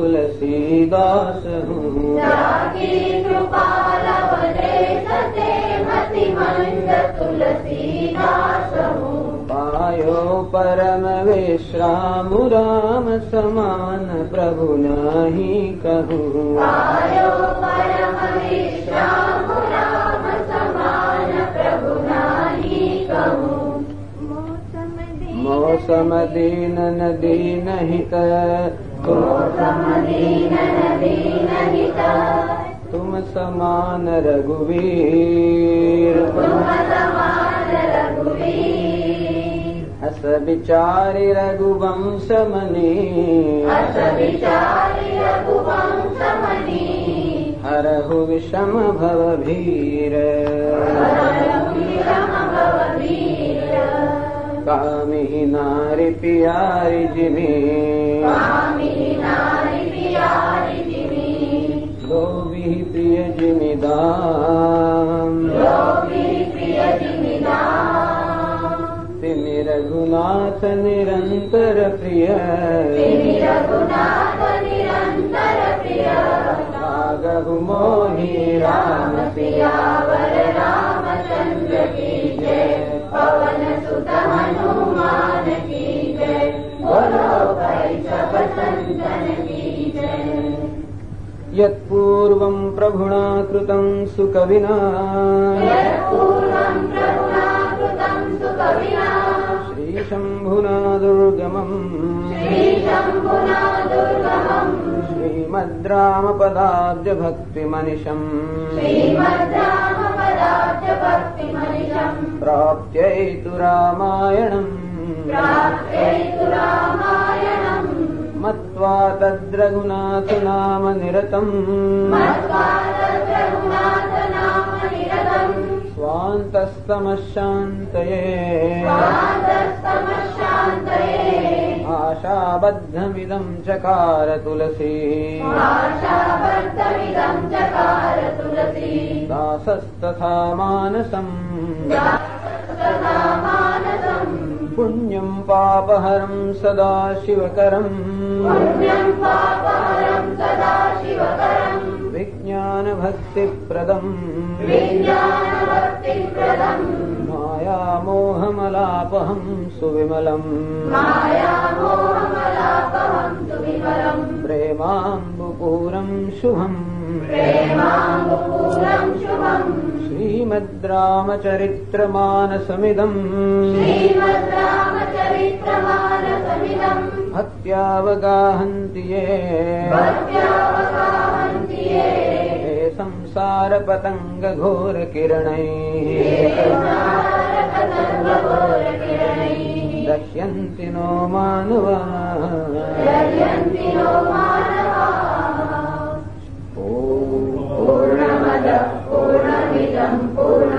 तुलसीदास हूँ, जाकी कृपा लवलेश ते मति मंद तुलसीदास हूँ. पायो परम विश्राम राम समान प्रभु नहीं कहूँ। पायो परम विश्राम राम समान प्रभु नहीं कहूँ। मौसम दीन दीन हित मौसम दीन दीन हित तुम समान रघुवीर। तुम समान रघुवीर। अस विचारि रघुवंश मणि अस विचारि रघुवंश मणि हरहु विषम भव भीर। हरहु विषम भव भीर। कामिहि नारि पियारि जिमि कामी नारी प्यारी जिमी लोभी प्रिय जिमि दाम। लोभी प्रिय जिमी दाम। तिमि रघुनाथ निरंतर प्रिय तिमि रघुनाथ निरंतर प्रिय लागहु मोहि राम सियावर रामचंद्र की जय। पवन सुत हनुमान की जय। बोलो भाई सब संतन की जय। यत्पूर्वं प्रभुणा कृतं सुकविना यत्पूर्वं प्रभुना कृतं सुकविना श्रीशम्भुना दुर्गमम् श्रीशम्भुना दुर्गमम् श्रीमद्रामपदाब्जभक्तिमनिशम् श्रीमद्रामपदाब्जभक्तिमनिशम् प्राप्त्यैतु रामायणम् प्राप्त्यैतु रामायणम् मत्वा तद्रघुनाथ नाम निरतम् मत्वा तद्रघुनाथ नाम निरतम् स्वान्तस्तमशान्तये स्वान्तस्तमशान्तये आशाबद्धमिदं चकार तुलसी आशाबद्धमिदं चकार तुलसी दासस्तथा मानसम् तथा मानसम् पुण्यं पापहरं सदा शिवकरम् पुण्यं पापहरं सदा शिवकरम् विज्ञानभक्तिप्रदम् विज्ञानभक्तिप्रदम् मायामोहमलापहं सुविमलम् मायामोहमलापहं सुविमलम् प्रेमाम्बुपूरं शुभम् प्रेमाम्बुपूरं शुभम् श्रीमद्रामचरित्रमानसमिदम् श्रीमद्रामचरित्रमानसमिदम् भक्त्यावगाहन्ति ये भक्त्यावगाहन्ति ये हे संसारपतङ्गघोरकिरणैः दह्यन्ति नो मानवाः दह्यन्ति नो मानवाः। पूर्णमदः पूर्णमिदं पूर्ण